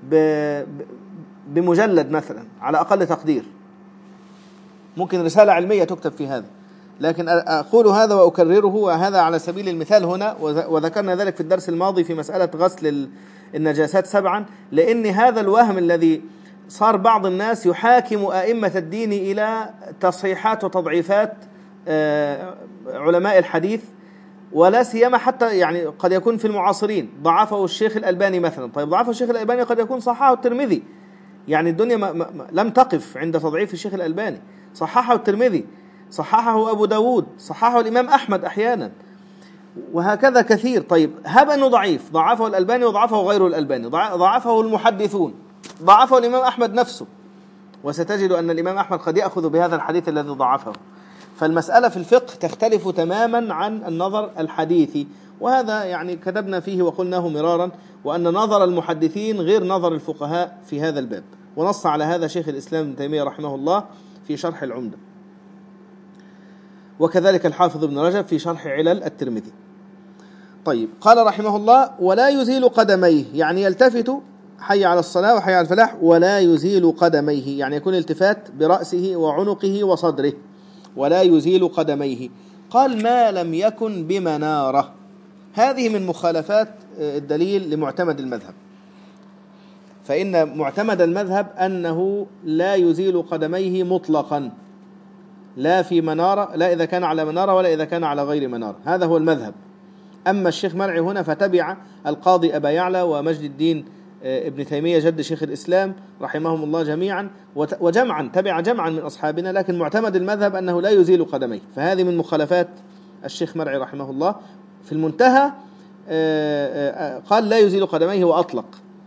بمجلد مثلا على أقل تقدير، ممكن رسالة علمية تكتب في هذا. لكن أقول هذا وأكرره، وهذا على سبيل المثال هنا، وذكرنا ذلك في الدرس الماضي في مسألة غسل النجاسات سبعا، لأن هذا الوهم الذي صار بعض الناس يحاكم أئمة الدين إلى تصحيحات وتضعيفات علماء الحديث، ولا سيما حتى يعني قد يكون في المعاصرين ضعفه الشيخ الألباني مثلا. طيب ضعفه الشيخ الألباني قد يكون صححه الترمذي، يعني الدنيا ما ما لم تقف عند تضعيف الشيخ الألباني، صححه الترمذي، صححه أبو داود، صححه الإمام أحمد أحيانا، وهكذا كثير. طيب هب أنه ضعيف، ضعفه الألباني وضعفه غيره الألباني، ضعفه المحدثون، ضعفه الإمام أحمد نفسه، وستجد أن الإمام أحمد قد يأخذ بهذا الحديث الذي ضعفه. فالمسألة في الفقه تختلف تماما عن النظر الحديثي، وهذا يعني كتبنا فيه وقلناه مرارا، وأن نظر المحدثين غير نظر الفقهاء في هذا الباب، ونص على هذا شيخ الإسلام ابن تيمية رحمه الله في شرح العمدة، وكذلك الحافظ ابن رجب في شرح علل الترمذي. طيب قال رحمه الله: ولا يزيل قدميه، يعني يلتفت حي على الصلاة وحي على الفلاح، ولا يزيل قدميه يعني يكون التفات برأسه وعنقه وصدره، ولا يزيل قدميه. قال: ما لم يكن بمنارة. هذه من مخالفات الدليل لمعتمد المذهب، فإن معتمد المذهب أنه لا يزيل قدميه مطلقا، لا في منارة، لا إذا كان على منارة ولا إذا كان على غير منارة، هذا هو المذهب. أما الشيخ مرعي هنا فتبع القاضي أبا يعلى ومجد الدين ابن تيمية جد شيخ الإسلام رحمهم الله جميعا، وجمعا تبع جمعا من أصحابنا، لكن معتمد المذهب أنه لا يزيل قدميه، فهذه من مخالفات الشيخ مرعي رحمه الله. في المنتهى قال لا يزيل قدميه وأطلق.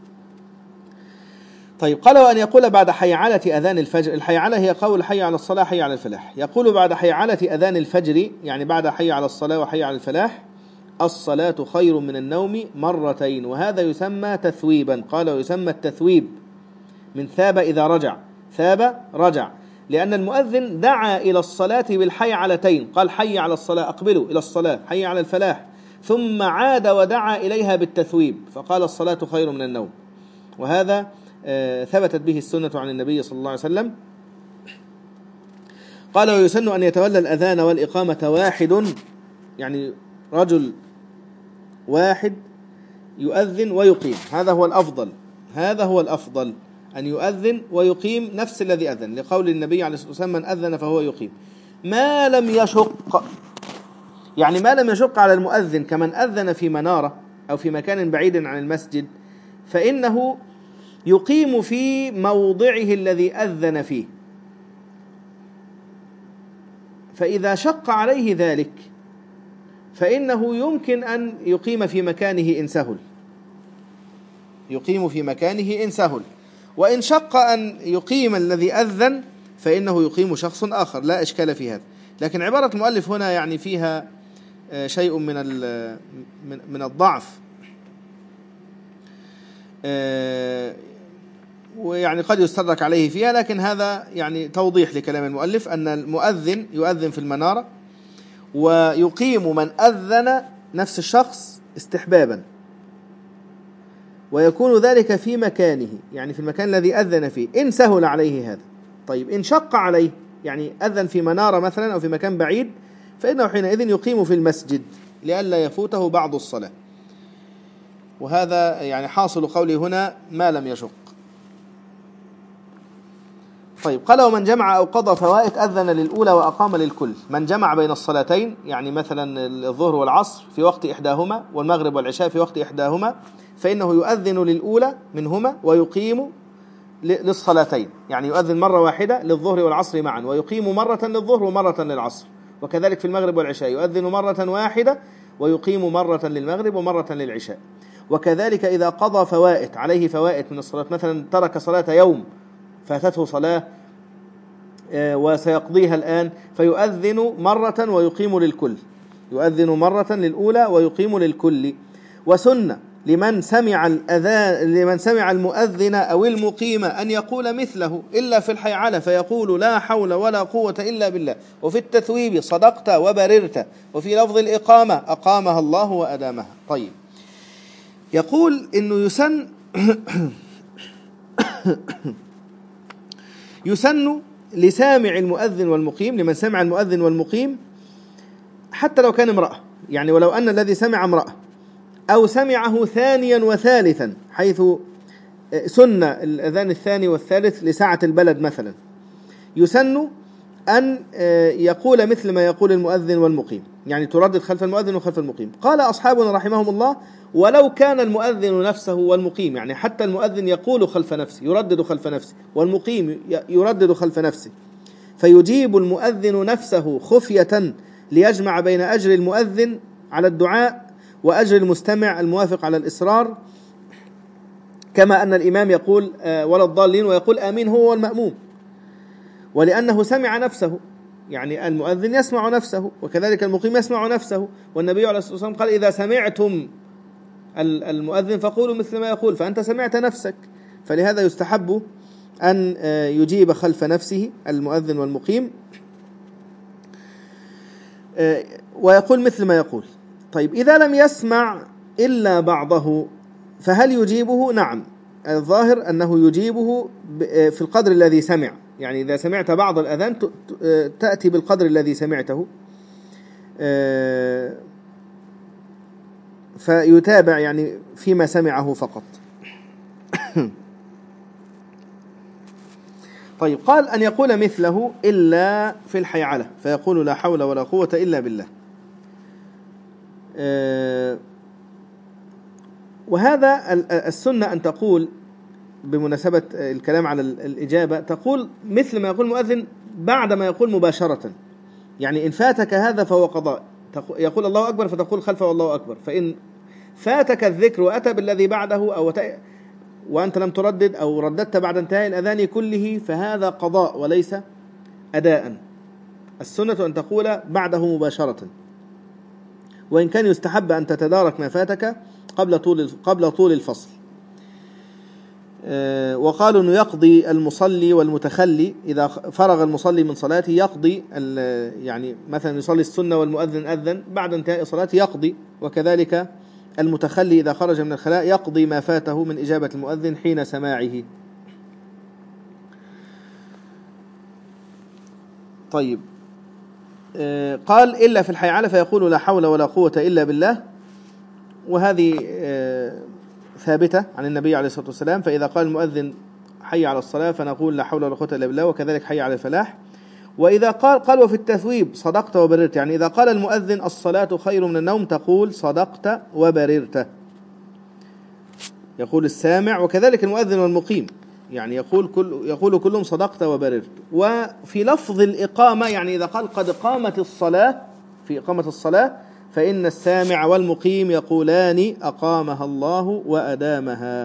طيب قال: وأن يقول بعد حيعلة أذان الفجر، الحيعلة هي قول حي على الصلاة حي على الفلاح، يقول بعد حيعلة أذان الفجر يعني بعد حي على الصلاة وحي على الفلاح: الصلاة خير من النوم مرتين، وهذا يسمى تثويبا. قال: ويسمى التثويب من ثاب إذا رجع، ثاب رجع، لأن المؤذن دعا إلى الصلاة بالحي علتين، قال: حي على الصلاة، أقبلوا إلى الصلاة، حي على الفلاح، ثم عاد ودعا إليها بالتثويب، فقال: الصلاة خير من النوم. وهذا ثبتت به السنة عن النبي صلى الله عليه وسلم. قال: ويسن أن يتولى الأذان والإقامة واحد، يعني رجل واحد يؤذن ويقيم، هذا هو الأفضل، هذا هو الأفضل أن يؤذن ويقيم نفس الذي أذن، لقول النبي عليه الصلاة والسلام: من أذن فهو يقيم، ما لم يشق، يعني ما لم يشق على المؤذن كمن أذن في منارة أو في مكان بعيد عن المسجد، فإنه يقيم في موضعه الذي أذن فيه، فإذا شق عليه ذلك فإنه يمكن أن يقيم في مكانه إن سهل، يقيم في مكانه إن سهل، وإن شق أن يقيم الذي أذن فإنه يقيم شخص آخر، لا إشكال في هذا. لكن عبارة المؤلف هنا يعني فيها شيء من من الضعف، ويعني قد يستدرك عليه فيها، لكن هذا يعني توضيح لكلام المؤلف أن المؤذن يؤذن في المنارة ويقيم من أذن نفس الشخص استحبابا، ويكون ذلك في مكانه، يعني في المكان الذي أذن فيه إن سهل عليه هذا. طيب إن شق عليه، يعني أذن في منارة مثلا أو في مكان بعيد، فإنه حينئذ يقيم في المسجد لئلا يفوته بعض الصلاة، وهذا يعني حاصل قولي هنا ما لم يشق. طيب قال ومن جمع أو قضى فوائت أذن للأولى وأقام للكل. من جمع بين الصلاتين، يعني مثلا الظهر والعصر في وقت إحداهما والمغرب والعشاء في وقت إحداهما، فإنه يؤذن للأولى منهما ويقيم للصلاتين، يعني يؤذن مرة واحدة للظهر والعصر معا ويقيم مرة للظهر ومرة للعصر، وكذلك في المغرب والعشاء يؤذن مرة واحدة ويقيم مرة للمغرب ومرة للعشاء. وكذلك إذا قضى فوائت، عليه فوائت من الصلاة، مثلا ترك صلاة يوم فاتته صلاة وسيقضيها الآن، فيؤذن مرة ويقيم للكل، يؤذن مرة للأولى ويقيم للكل. وسنة لمن سمع الأذان لمن سمع المؤذن أو المقيم أن يقول مثله إلا في الحيعلة فيقول لا حول ولا قوة إلا بالله، وفي التثويب صدقت وبررت، وفي لفظ الإقامة أقامها الله وأدامها. طيب يقول إنه يسن يسن لسامع المؤذن والمقيم، لمن سمع المؤذن والمقيم حتى لو كان امرأة، يعني ولو أن الذي سمع امرأة أو سمعه ثانيا وثالثا، حيث سن الأذان الثاني والثالث لساعة البلد مثلا، يسن أن يقول مثل ما يقول المؤذن والمقيم، يعني تردد خلف المؤذن وخلف المقيم. قال أصحابنا رحمهم الله ولو كان المؤذن نفسه والمقيم، يعني حتى المؤذن يقول خلف نفسه يردد خلف نفسه والمقيم يردد خلف نفسه، فيجيب المؤذن نفسه خفية ليجمع بين أجر المؤذن على الدعاء وأجر المستمع الموافق على الإصرار، كما أن الإمام يقول ولا الضالين ويقول آمين هو والمأموم، ولأنه سمع نفسه، يعني المؤذن يسمع نفسه وكذلك المقيم يسمع نفسه، والنبي عليه الصلاة والسلام قال إذا سمعتم المؤذن فقولوا مثل ما يقول، فأنت سمعت نفسك، فلهذا يستحب أن يجيب خلف نفسه المؤذن والمقيم ويقول مثل ما يقول. طيب إذا لم يسمع إلا بعضه فهل يجيبه؟ نعم، الظاهر أنه يجيبه في القدر الذي سمع، يعني إذا سمعت بعض الأذان تأتي بالقدر الذي سمعته، فيتابع يعني فيما سمعه فقط. طيب قال أن يقول مثله إلا في الحيعلة فيقول لا حول ولا قوة إلا بالله. وهذا السنة أن تقول بمناسبة الكلام على الإجابة، تقول مثل ما يقول المؤذن بعد ما يقول مباشرة، يعني إن فاتك هذا فهو قضاء، يقول الله أكبر فتقول خلفه الله أكبر، فإن فاتك الذكر وأتى بالذي بعده أو وأنت لم تردد أو رددت بعد انتهاء الأذان كله فهذا قضاء وليس أداء. السنة أن تقول بعده مباشرة، وإن كان يستحب أن تتدارك ما فاتك قبل طول قبل طول الفصل. وقالوا أنه يقضي المصلي والمتخلي إذا فرغ المصلي من صلاته، يقضي يعني مثلا يصلي السنة والمؤذن أذن بعد انتهاء صلاته يقضي، وكذلك المتخلي إذا خرج من الخلاء يقضي ما فاته من إجابة المؤذن حين سماعه. طيب قال إلا في الحيعلة فيقول لا حول ولا قوة إلا بالله، وهذه ثابتة عن النبي عليه الصلاة والسلام، فإذا قال المؤذن حي على الصلاة فنقول لا حول ولا قوة إلا بالله، وكذلك حي على الفلاح. وإذا قال قال وفي التثويب صدقت وبررت، يعني إذا قال المؤذن الصلاة خير من النوم تقول صدقت وبررت. يقول السامع، وكذلك المؤذن والمقيم، يعني يقول كل يقول كلهم صدقت وبررت. وفي لفظ الإقامة يعني إذا قال قد قامت الصلاة، في إقامة الصلاة، فإن السامع والمقيم يقولان أقامها الله وأدامها.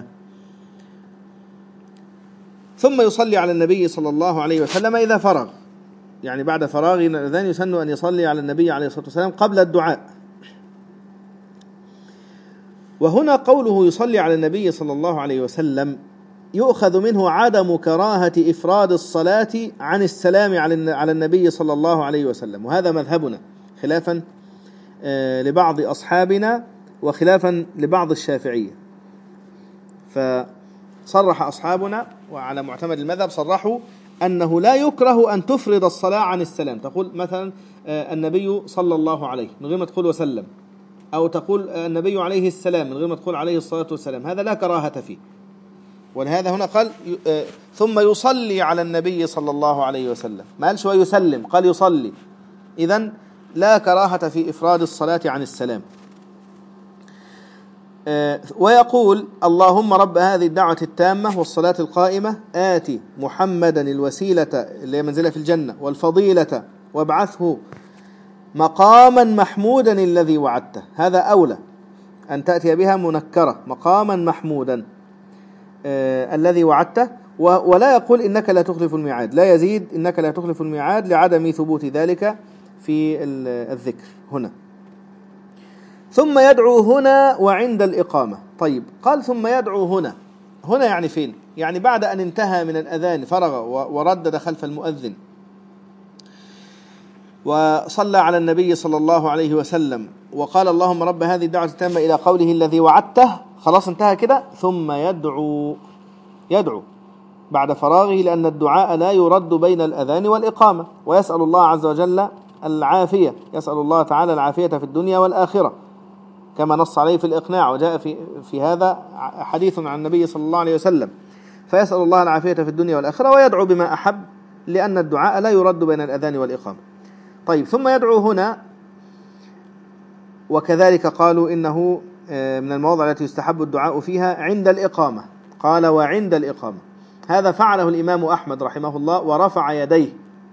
ثم يصلي على النبي صلى الله عليه وسلم إذا فرغ، يعني بعد فراغ من الأذان يسن أن يصلي على النبي عليه الصلاة والسلام قبل الدعاء. وهنا قوله يصلي على النبي صلى الله عليه وسلم يؤخذ منه عدم كراهة إفراد الصلاة عن السلام على النبي صلى الله عليه وسلم، وهذا مذهبنا خلافا لبعض أصحابنا وخلافا لبعض الشافعية. فصرح أصحابنا وعلى معتمد المذهب صرحوا أنه لا يكره أن تفرد الصلاة عن السلام، تقول مثلا النبي صلى الله عليه من غير ما تقول وسلم، أو تقول النبي عليه السلام من غير ما تقول عليه الصلاة والسلام، هذا لا كراهة فيه. ولهذا هنا قال ثم يصلي على النبي صلى الله عليه وسلم، ما قالش ويسلم، قال يصلي. إذن لا كراهة في إفراد الصلاة عن السلام. ويقول اللهم رب هذه الدعوة التامة والصلاة القائمة آتي محمدا الوسيلة اللي هي منزلة في الجنة والفضيلة وابعثه مقاما محمودا الذي وعدته. هذا أولى أن تأتي بها منكرة، مقاما محمودا آه الذي وعدته، ولا يقول إنك لا تخلف الميعاد، لا يزيد إنك لا تخلف الميعاد لعدم ثبوت ذلك في الذكر هنا. ثم يدعو هنا وعند الإقامة. طيب قال ثم يدعو هنا، هنا يعني فين؟ يعني بعد أن انتهى من الأذان فرغ وردد خلف المؤذن وصلى على النبي صلى الله عليه وسلم وقال اللهم رب هذه الدعوة التامة إلى قوله الذي وعدته، خلاص انتهى كده. ثم يدعو يدعو بعد فراغه، لأن الدعاء لا يرد بين الأذان والإقامة، ويسأل الله عز وجل العافية، يسأل الله تعالى العافية في الدنيا والآخرة كما نص عليه في الإقناع، وجاء في في هذا حديث عن النبي صلى الله عليه وسلم. فيسأل الله العافية في الدنيا والآخرة ويدعو بما أحب، لأن الدعاء لا يرد بين الأذان والإقامة. طيب ثم يدعو هنا، وكذلك قالوا إنه من المواضع التي يستحب الدعاء فيها عند الإقامة، قال وعند الإقامة. هذا فعله الإمام أحمد رحمه الله ورفع يديه.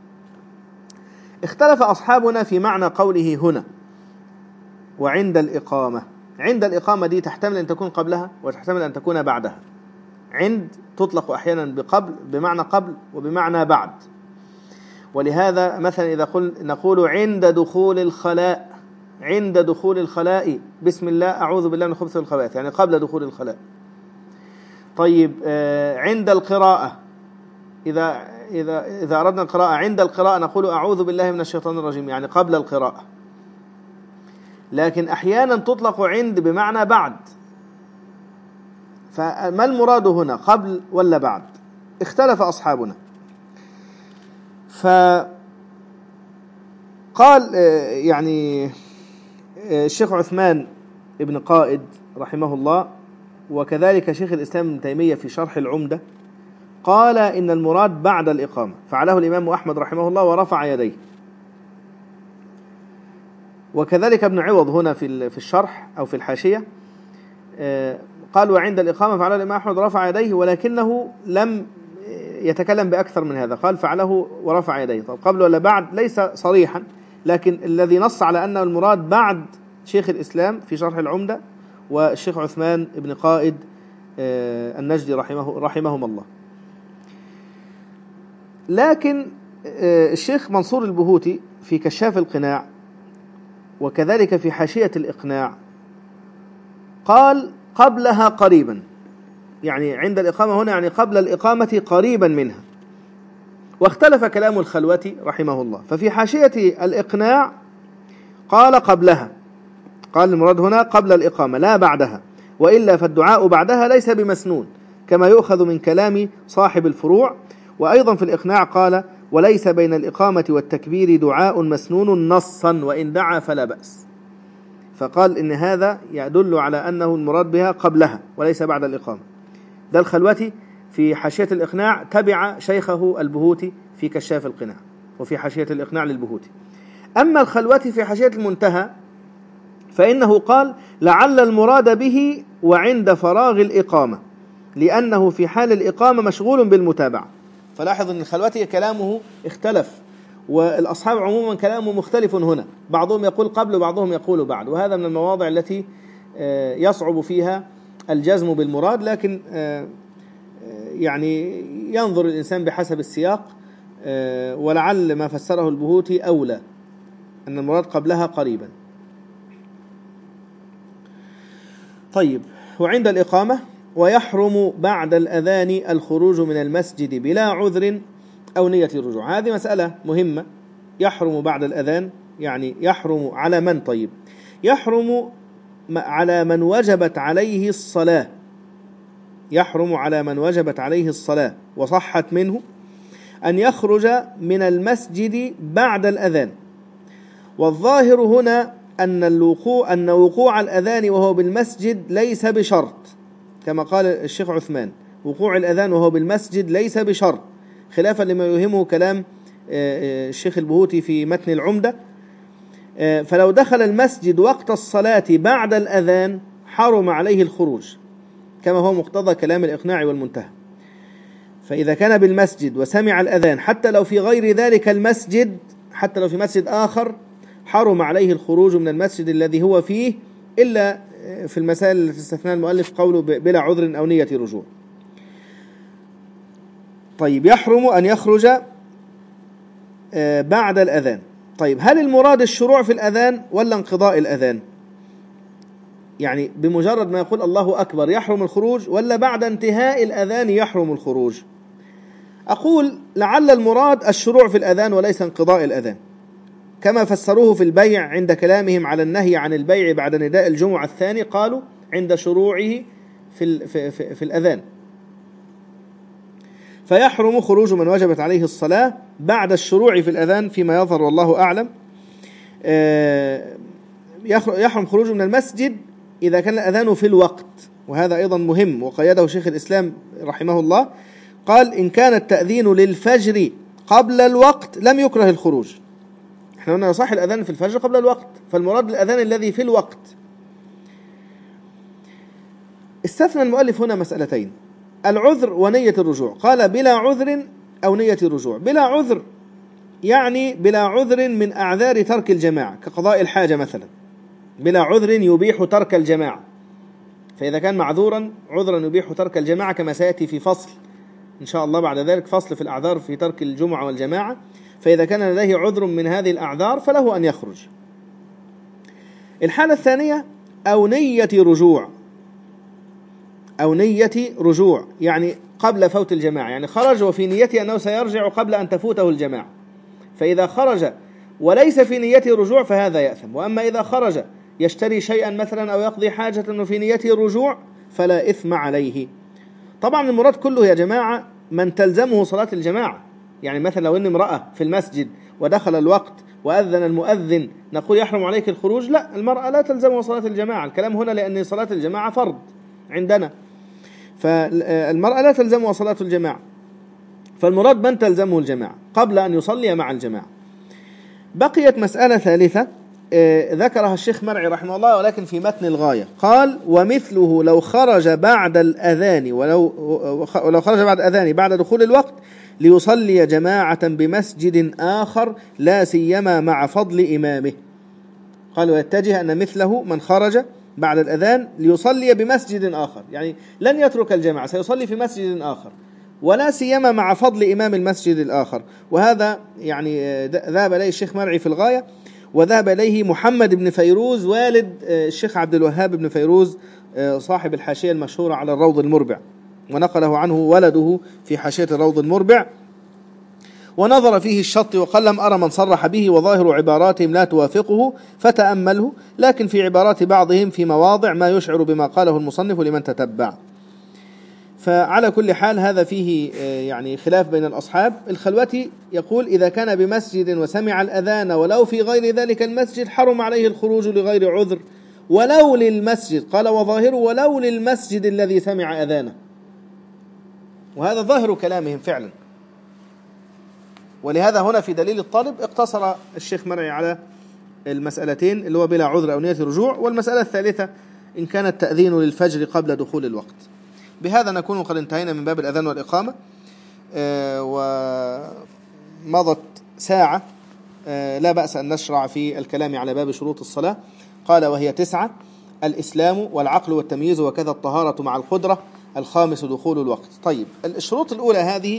اختلف أصحابنا في معنى قوله هنا وعند الإقامة. عند الإقامة دي تحتمل أن تكون قبلها وتحتمل أن تكون بعدها. عند تطلق أحيانا بقبل بمعنى قبل وبمعنى بعد، ولهذا مثلا إذا قل نقول عند دخول الخلاء، عند دخول الخلاء بسم الله أعوذ بالله من الخبث والخبائث، يعني قبل دخول الخلاء. طيب عند القراءة، إذا إذا إذا أردنا القراءة عند القراءة نقول أعوذ بالله من الشيطان الرجيم، يعني قبل القراءة. لكن أحيانا تطلق عند بمعنى بعد، فما المراد هنا، قبل ولا بعد؟ اختلف أصحابنا. فقال يعني الشيخ عثمان ابن قائد رحمه الله، وكذلك شيخ الإسلام ابن تيمية في شرح العمدة، قال إن المراد بعد الإقامة، فعله الإمام أحمد رحمه الله ورفع يديه. وكذلك ابن عوض هنا في في الشرح أو في الحاشية قال وعند الإقامة فعله الإمام أحمد ورفع يديه، ولكنه لم يتكلم بأكثر من هذا، قال فعله ورفع يديه. طب قبل ولا بعد ليس صريحا، لكن الذي نص على أن المراد بعد شيخ الإسلام في شرح العمدة والشيخ عثمان ابن قائد النجدي رحمه رحمهم الله. لكن الشيخ منصور البهوتي في كشاف القناع وكذلك في حاشية الإقناع قال قبلها قريبا، يعني عند الإقامة هنا يعني قبل الإقامة قريبا منها. واختلف كلام الخلوتي رحمه الله، ففي حاشية الإقناع قال قبلها، قال المراد هنا قبل الإقامة لا بعدها، وإلا فالدعاء بعدها ليس بمسنون كما يؤخذ من كلام صاحب الفروع. وأيضا في الإقناع قال وليس بين الإقامة والتكبير دعاء مسنون نصا، وإن دعا فلا بأس. فقال إن هذا يدل على أنه المراد بها قبلها وليس بعد الإقامة. ده الخلوتي في حاشية الإقناع تبع شيخه البهوتي في كشاف القناع وفي حاشية الإقناع للبهوتي. أما الخلوتي في حاشية المنتهى فإنه قال لعل المراد به وعند فراغ الإقامة، لأنه في حال الإقامة مشغول بالمتابعة. فلاحظ أن الخلوتي كلامه اختلف، والأصحاب عموما كلامه مختلف هنا، بعضهم يقول قبل وبعضهم يقول بعد، وهذا من المواضع التي يصعب فيها الجزم بالمراد، لكن يعني ينظر الإنسان بحسب السياق، ولعل ما فسره البهوتي أولى أن المراد قبلها قريبا. طيب، وعند الإقامة ويحرم بعد الأذان الخروج من المسجد بلا عذر أو نية الرجوع. هذه مسألة مهمة. يحرم بعد الأذان يعني يحرم على من؟ طيب، يحرم على من وجبت عليه الصلاة، يحرم على من وجبت عليه الصلاة وصحت منه أن يخرج من المسجد بعد الأذان. والظاهر هنا أن الوقوع أن وقوع الأذان وهو بالمسجد ليس بشرط، كما قال الشيخ عثمان: وقوع الأذان وهو بالمسجد ليس بشرط، خلافا لما يوهمه كلام الشيخ البهوتي في متن العمدة. فلو دخل المسجد وقت الصلاة بعد الأذان حرم عليه الخروج، كما هو مقتضى كلام الإقناع والمنتهى. فإذا كان بالمسجد وسمع الأذان حتى لو في غير ذلك المسجد، حتى لو في مسجد آخر، حرم عليه الخروج من المسجد الذي هو فيه، إلا في المسائل التي استثناها المؤلف قوله بلا عذر أو نية رجوع. طيب، يحرم أن يخرج بعد الأذان. طيب، هل المراد الشروع في الأذان ولا انقضاء الأذان؟ يعني بمجرد ما يقول الله أكبر يحرم الخروج، ولا بعد انتهاء الأذان يحرم الخروج؟ أقول لعل المراد الشروع في الأذان وليس انقضاء الأذان، كما فسروه في البيع عند كلامهم على النهي عن البيع بعد نداء الجمعة الثاني، قالوا عند شروعه في, في, في, في الأذان. فيحرم خروج من وجبت عليه الصلاة بعد الشروع في الأذان فيما يظهر والله أعلم. يحرم خروج من المسجد إذا كان الأذان في الوقت، وهذا أيضا مهم وقيده شيخ الإسلام رحمه الله، قال إن كان التأذين للفجر قبل الوقت لم يكره الخروج. احنا قلنا يصح الأذان في الفجر قبل الوقت، فالمراد الأذان الذي في الوقت. استثنى المؤلف هنا مسألتين: العذر ونية الرجوع. قال بلا عذر أو نية الرجوع. بلا عذر يعني بلا عذر من أعذار ترك الجماعة كقضاء الحاجة مثلا، بلا عذر يبيح ترك الجماعة. فإذا كان معذورا عذرا يبيح ترك الجماعة، كما سيأتي في فصل إن شاء الله بعد ذلك، فصل في الأعذار في ترك الجمعة والجماعة، فإذا كان لديه عذر من هذه الأعذار فله أن يخرج. الحالة الثانية أو نية رجوع، أو نية رجوع يعني قبل فوت الجماعة، يعني خرج وفي نيته أنه سيرجع قبل أن تفوته الجماعة، فإذا خرج وليس في نيته رجوع فهذا يأثم. وأما إذا خرج يشتري شيئا مثلا أو يقضي حاجة وفي نيته الرجوع فلا إثم عليه. طبعا المراد كله يا جماعة من تلزمه صلاة الجماعة. يعني مثلا لو أن امرأة في المسجد ودخل الوقت وأذن المؤذن نقول يحرم عليك الخروج؟ لا، المرأة لا تلزمه صلاة الجماعة. الكلام هنا لأن صلاة الجماعة فرض عندنا، فالمرأة لا تلزمها صلاة الجماعة، فالمراد من تلزمه الجماعة قبل أن يصلي مع الجماعة. بقيت مسألة ثالثة ذكرها الشيخ مرعي رحمه الله ولكن في متن الغاية، قال ومثله لو خرج بعد الأذان ولو ولو خرج بعد الأذان بعد دخول الوقت ليصلي جماعة بمسجد آخر لا سيما مع فضل إمامه. قال ويتجه أن مثله من خرج بعد الأذان ليصلي بمسجد آخر، يعني لن يترك الجماعة، سيصلي في مسجد آخر ولا سيما مع فضل إمام المسجد الآخر. وهذا يعني ذهب إليه الشيخ مرعي في الغاية، وذهب إليه محمد بن فيروز والد الشيخ عبد الوهاب بن فيروز صاحب الحاشية المشهورة على الروض المربع، ونقله عنه ولده في حاشية الروض المربع، ونظر فيه الشط وقال لم أرى من صرح به، وظاهر عباراتهم لا توافقه فتأمله، لكن في عبارات بعضهم في مواضع ما يشعر بما قاله المصنف لمن تتبع. فعلى كل حال هذا فيه يعني خلاف بين الأصحاب. الخلوتي يقول إذا كان بمسجد وسمع الأذان ولو في غير ذلك المسجد حرم عليه الخروج لغير عذر ولو للمسجد، قال وظاهره ولو للمسجد الذي سمع أذانه، وهذا ظاهر كلامهم فعلا. ولهذا هنا في دليل الطالب اقتصر الشيخ مرعي على المسألتين اللي هو بلا عذر أو نية رجوع، والمسألة الثالثة إن كان التأذين للفجر قبل دخول الوقت. بهذا نكون قد انتهينا من باب الأذان والإقامة، ومضت ساعة، لا بأس أن نشرع في الكلام على باب شروط الصلاة. قال وهي تسعة: الإسلام والعقل والتمييز وكذا الطهارة مع القدرة، الخامس دخول الوقت. طيب الشروط الأولى هذه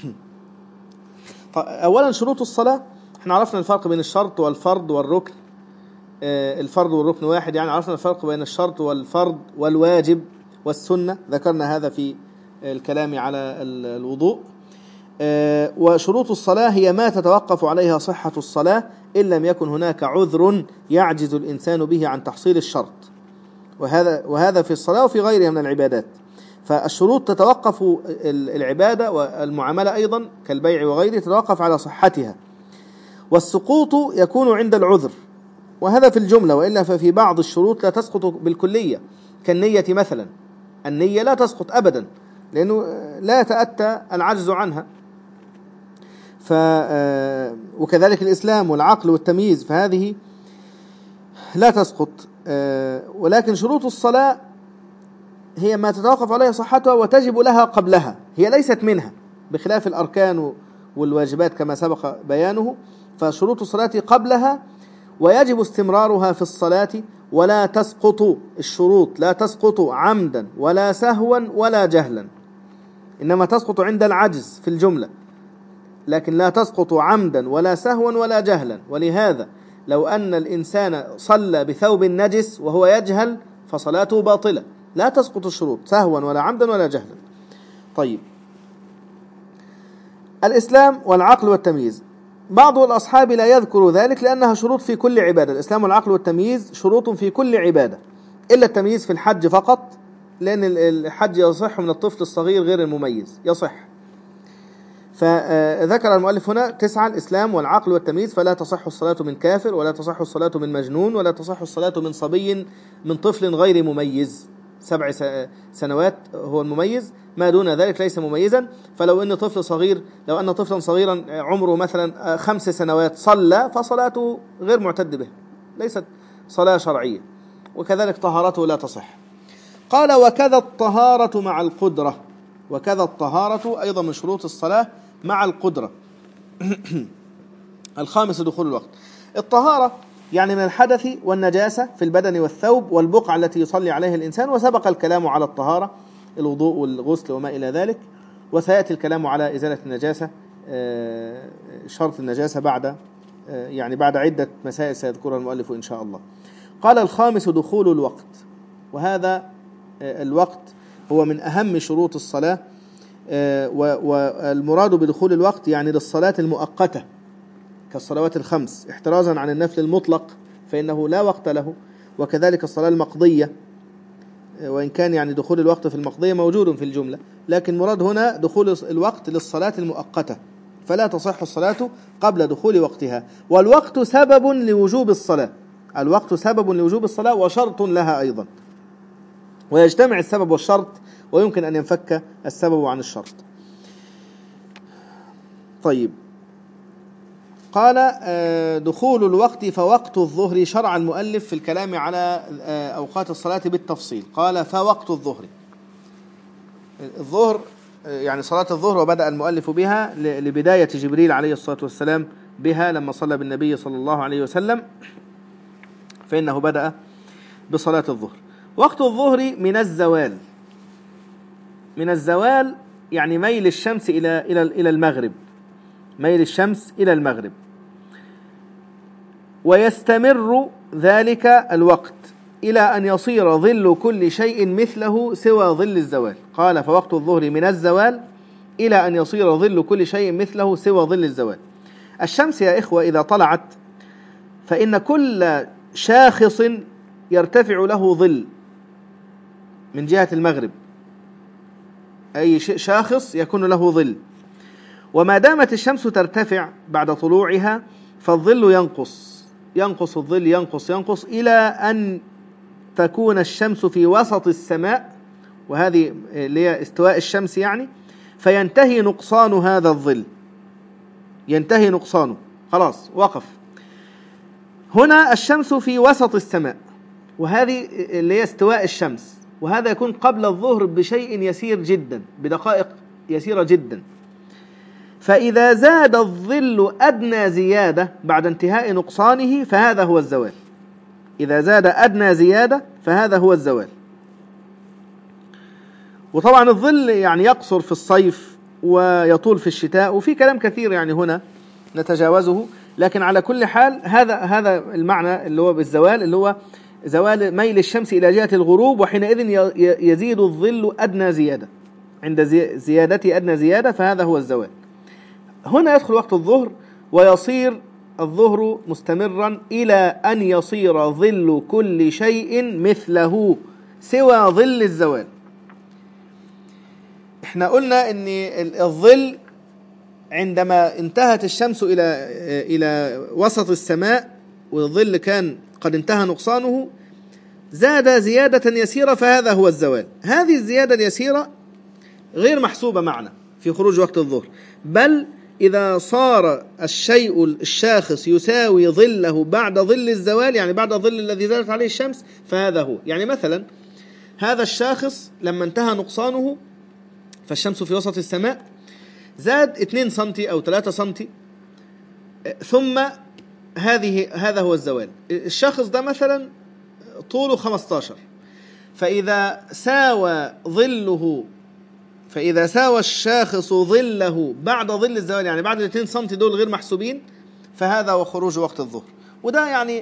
أولا شروط الصلاة، احنا عرفنا الفرق بين الشرط والفرض والركن. الفرض والركن واحد، يعني عرفنا الفرق بين الشرط والفرض والواجب والسنة، ذكرنا هذا في الكلام على الوضوء. وشروط الصلاة هي ما تتوقف عليها صحة الصلاة إن لم يكن هناك عذر يعجز الإنسان به عن تحصيل الشرط، وهذا وهذا في الصلاة وفي غيرها من العبادات. فالشروط تتوقف، العبادة والمعاملة أيضا كالبيع وغيره تتوقف على صحتها، والسقوط يكون عند العذر، وهذا في الجملة، وإلا ففي بعض الشروط لا تسقط بالكلية، كالنية مثلا. النية لا تسقط أبدا لأنه لا يتأتى العجز عنها. ف وكذلك الإسلام والعقل والتمييز، فهذه لا تسقط. ولكن شروط الصلاة هي ما تتوقف عليها صحتها وتجب لها قبلها، هي ليست منها، بخلاف الأركان والواجبات كما سبق بيانه. فشروط الصلاة قبلها، ويجب استمرارها في الصلاة، ولا تسقط الشروط، لا تسقط عمدا ولا سهوا ولا جهلا، إنما تسقط عند العجز في الجملة، لكن لا تسقط عمدا ولا سهوا ولا جهلا. ولهذا لو أن الإنسان صلى بثوب نجس وهو يجهل فصلاته باطلة، لا تسقط الشروط سهوا ولا عمدا ولا جهلا. طيب الإسلام والعقل والتمييز، بعض الأصحاب لا يذكر ذلك لأنها شروط في كل عبادة. الإسلام والعقل والتمييز شروط في كل عبادة، إلا التمييز في الحج فقط، لأن الحج يصح من الطفل الصغير غير المميز، يصح. فذكر المؤلف هنا تسعة: الإسلام والعقل والتمييز، فلا تصح الصلاة من كافر، ولا تصح الصلاة من مجنون، ولا تصح الصلاة من صبي من طفل غير مميز. سبع سنوات هو المميز، ما دون ذلك ليس مميزا. فلو أن طفل صغير لو أن طفلا صغيرا عمره مثلا خمس سنوات صلى فصلاته غير معتد به، ليست صلاة شرعية، وكذلك طهارته لا تصح. قال وكذا الطهارة مع القدرة، وكذا الطهارة أيضا من شروط الصلاة مع القدرة. الخامس دخول الوقت. الطهارة يعني من الحدث والنجاسة في البدن والثوب والبقعة التي يصلي عليها الإنسان، وسبق الكلام على الطهارة، الوضوء والغسل وما إلى ذلك، وسيأتي الكلام على إزالة النجاسة، شرط النجاسة بعد يعني بعد عدة مسائل سيذكرها المؤلف إن شاء الله. قال الخامس دخول الوقت، وهذا الوقت هو من أهم شروط الصلاة، والمراد بدخول الوقت يعني للصلاة المؤقتة كالصلوات الخمس، احترازا عن النفل المطلق فإنه لا وقت له، وكذلك الصلاة المقضية، وإن كان يعني دخول الوقت في المقضية موجود في الجملة، لكن مراد هنا دخول الوقت للصلاة المؤقتة، فلا تصح الصلاة قبل دخول وقتها. والوقت سبب لوجوب الصلاة، الوقت سبب لوجوب الصلاة وشرط لها أيضا، ويجتمع السبب والشرط، ويمكن أن ينفك السبب عن الشرط. طيب قال دخول الوقت، فوقت الظهر شرع المؤلف في الكلام على أوقات الصلاة بالتفصيل. قال فوقت الظهر، الظهر يعني صلاة الظهر، وبدأ المؤلف بها لبداية جبريل عليه الصلاة والسلام بها لما صلى بالنبي صلى الله عليه وسلم، فإنه بدأ بصلاة الظهر. وقت الظهر من الزوال، من الزوال يعني ميل الشمس إلى إلى إلى المغرب، ميل الشمس إلى المغرب، ويستمر ذلك الوقت إلى أن يصير ظل كل شيء مثله سوى ظل الزوال. قال فوقت الظهر من الزوال إلى أن يصير ظل كل شيء مثله سوى ظل الزوال. الشمس يا إخوة إذا طلعت فإن كل شاخص يرتفع له ظل من جهة المغرب، أي شاخص يكون له ظل، وما دامت الشمس ترتفع بعد طلوعها فالظل ينقص ينقص الظل ينقص ينقص إلى أن تكون الشمس في وسط السماء، وهذه اللي هي استواء الشمس يعني، فينتهي نقصان هذا الظل، ينتهي نقصانه، خلاص وقف. هنا الشمس في وسط السماء، وهذه اللي هي استواء الشمس، وهذا يكون قبل الظهر بشيء يسير جدا، بدقائق يسيرة جدا. فإذا زاد الظل أدنى زيادة بعد انتهاء نقصانه فهذا هو الزوال. إذا زاد أدنى زيادة فهذا هو الزوال. وطبعا الظل يعني يقصر في الصيف ويطول في الشتاء، وفي كلام كثير يعني هنا نتجاوزه، لكن على كل حال هذا هذا المعنى اللي هو بالزوال، اللي هو زوال ميل الشمس إلى جهة الغروب، وحينئذ يزيد الظل أدنى زيادة، عند زيادة أدنى زيادة فهذا هو الزوال. هنا يدخل وقت الظهر، ويصير الظهر مستمرا إلى أن يصير ظل كل شيء مثله سوى ظل الزوال. احنا قلنا ان الظل عندما انتهت الشمس إلى إلى وسط السماء والظل كان قد انتهى نقصانه، زاد زيادة يسيرة فهذا هو الزوال. هذه الزيادة اليسيرة غير محسوبة معنا في خروج وقت الظهر، بل إذا صار الشيء الشاخص يساوي ظله بعد ظل الزوال، يعني بعد الظل الذي زالت عليه الشمس، فهذا هو. يعني مثلا هذا الشاخص لما انتهى نقصانه فالشمس في وسط السماء زاد اثنين سنتي أو ثلاثة سنتي، ثم هذه هذا هو الزوال. الشاخص ده مثلا طوله خمسة عشر، فإذا ساوى ظله فإذا ساوى الشاخص ظله بعد ظل الزوال، يعني بعد الاثنين سنتي دول غير محسوبين، فهذا هو خروج وقت الظهر. وده يعني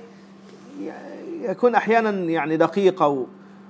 يكون أحيانا يعني دقيقة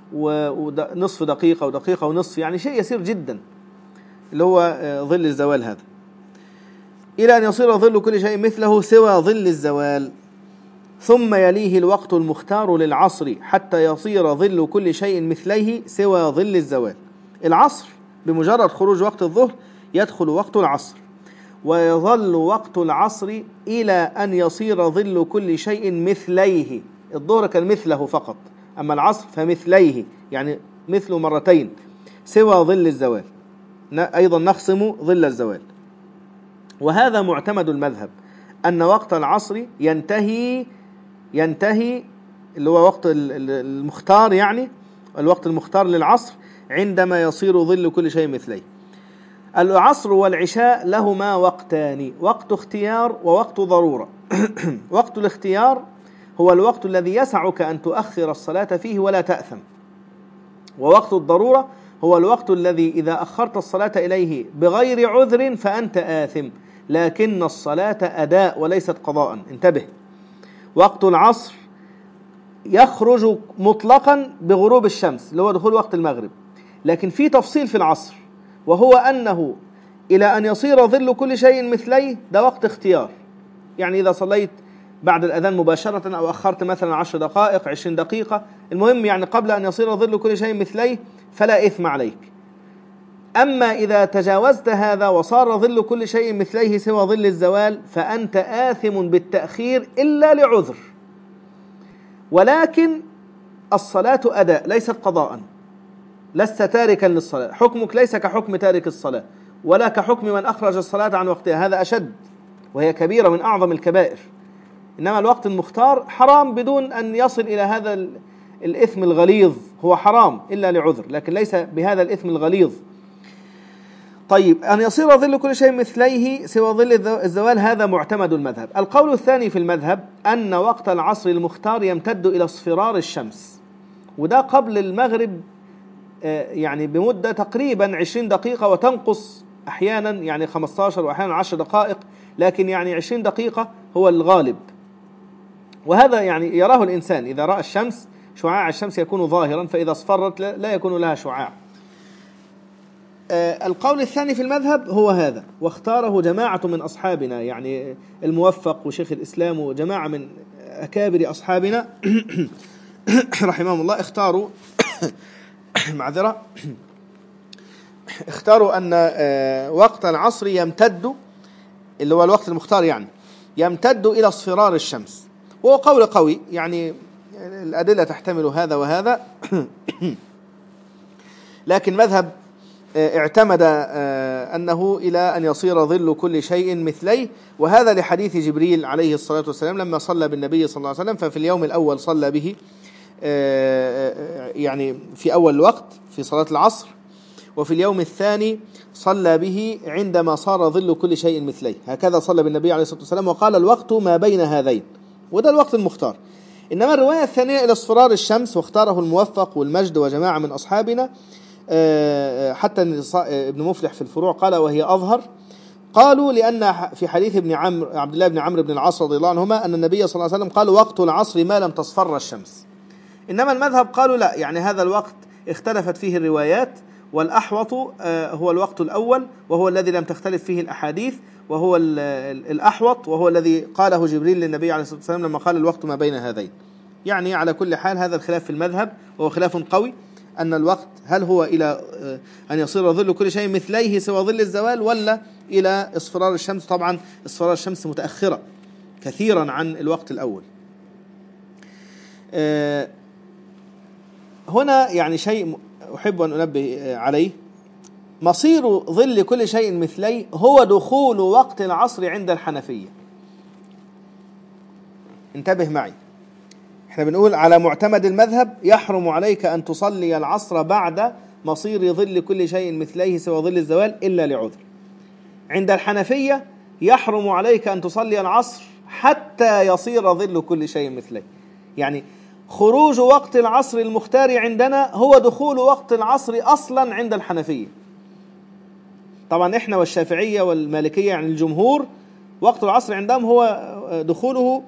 ونصف دقيقة ودقيقة ونصف، يعني شيء يسير جدا اللي هو ظل الزوال هذا، إلى أن يصير ظل كل شيء مثله سوى ظل الزوال. ثم يليه الوقت المختار للعصر حتى يصير ظل كل شيء مثليه سوى ظل الزوال. العصر بمجرد خروج وقت الظهر يدخل وقت العصر، ويظل وقت العصر إلى أن يصير ظل كل شيء مثليه. الظهر كان مثله فقط، أما العصر فمثليه، يعني مثله مرتين، سوى ظل الزوال، أيضا نخصم ظل الزوال. وهذا معتمد المذهب، أن وقت العصر ينتهي ينتهي اللي هو وقت المختار، يعني الوقت المختار للعصر عندما يصير ظل كل شيء مثليه. العصر والعشاء لهما وقتان، وقت اختيار ووقت ضرورة. وقت الاختيار هو الوقت الذي يسعك أن تؤخر الصلاة فيه ولا تأثم، ووقت الضرورة هو الوقت الذي إذا أخرت الصلاة إليه بغير عذر فأنت آثم، لكن الصلاة أداء وليست قضاء. انتبه، وقت العصر يخرج مطلقا بغروب الشمس اللي هو دخول وقت المغرب، لكن في تفصيل في العصر، وهو أنه إلى أن يصير ظل كل شيء مثليه ده وقت اختيار. يعني إذا صليت بعد الأذان مباشرة أو أخرت مثلا عشر دقائق عشرين دقيقة، المهم يعني قبل أن يصير ظل كل شيء مثليه فلا إثم عليك. أما إذا تجاوزت هذا وصار ظل كل شيء مثليه سوى ظل الزوال فأنت آثم بالتأخير إلا لعذر، ولكن الصلاة أداء ليست قضاء، لست تاركا للصلاة، حكمك ليس كحكم تارك الصلاة ولا كحكم من أخرج الصلاة عن وقتها، هذا أشد وهي كبيرة من أعظم الكبائر. إنما الوقت المختار حرام بدون أن يصل إلى هذا الإثم الغليظ، هو حرام إلا لعذر، لكن ليس بهذا الإثم الغليظ. طيب، أن يصير ظل كل شيء مثليه سوى ظل الزوال هذا معتمد المذهب. القول الثاني في المذهب أن وقت العصر المختار يمتد إلى اصفرار الشمس، وده قبل المغرب يعني بمدة تقريبا عشرين دقيقة، وتنقص أحيانا يعني خمسة عشر وأحيانا عشر دقائق، لكن يعني عشرين دقيقة هو الغالب. وهذا يعني يراه الإنسان إذا رأى الشمس، شعاع الشمس يكون ظاهرا، فإذا اصفرت لا يكون لها شعاع. القول الثاني في المذهب هو هذا، واختاره جماعة من أصحابنا، يعني الموفق وشيخ الإسلام وجماعة من أكابر أصحابنا رحمهم الله اختاروا معذرة اختاروا أن وقت العصر يمتد، اللي هو الوقت المختار يعني يمتد إلى اصفرار الشمس، وهو قول قوي، يعني الأدلة تحتمل هذا وهذا. لكن مذهب اعتمد أنه إلى أن يصير ظل كل شيء مثليه، وهذا لحديث جبريل عليه الصلاة والسلام لما صلى بالنبي صلى الله عليه وسلم، ففي اليوم الأول صلى به يعني في أول الوقت في صلاة العصر، وفي اليوم الثاني صلى به عندما صار ظل كل شيء مثليه. هكذا صلى بالنبي عليه الصلاة والسلام، وقال الوقت ما بين هذين، وده الوقت المختار. إنما الرواية الثانية إلى اصفرار الشمس، واختاره الموفق والمجد وجماعة من أصحابنا، حتى ابن مفلح في الفروع قال وهي أظهر. قالوا لأن في حديث ابن عمرو عبد الله بن عمرو بن العاص رضي الله عنهما أن النبي صلى الله عليه وسلم قال وقت العصر ما لم تصفر الشمس. إنما المذهب قالوا لا، يعني هذا الوقت اختلفت فيه الروايات، والأحوط هو الوقت الأول، وهو الذي لم تختلف فيه الأحاديث، وهو الأحوط، وهو الذي قاله جبريل للنبي عليه الصلاة والسلام لما قال الوقت ما بين هذين. يعني على كل حال هذا الخلاف في المذهب، وهو خلاف قوي، أن الوقت هل هو إلى أن يصير ظل كل شيء مثليه سوى ظل الزوال، ولا إلى اصفرار الشمس. طبعا اصفرار الشمس متأخرة كثيرا عن الوقت الأول. هنا يعني شيء أحب أن أنبه عليه، مصير ظل كل شيء مثليه هو دخول وقت العصر عند الحنفية. انتبه معي، احنا بنقول على معتمد المذهب يحرم عليك أن تصلي العصر بعد مصير ظل كل شيء مثليه سوى ظل الزوال إلا لعذر. عند الحنفية يحرم عليك أن تصلي العصر حتى يصير ظل كل شيء مثليه. يعني خروج وقت العصر المختار عندنا هو دخول وقت العصر أصلا عند الحنفية. طبعا احنا والشافعية والمالكية يعني الجمهور وقت العصر عندهم هو دخوله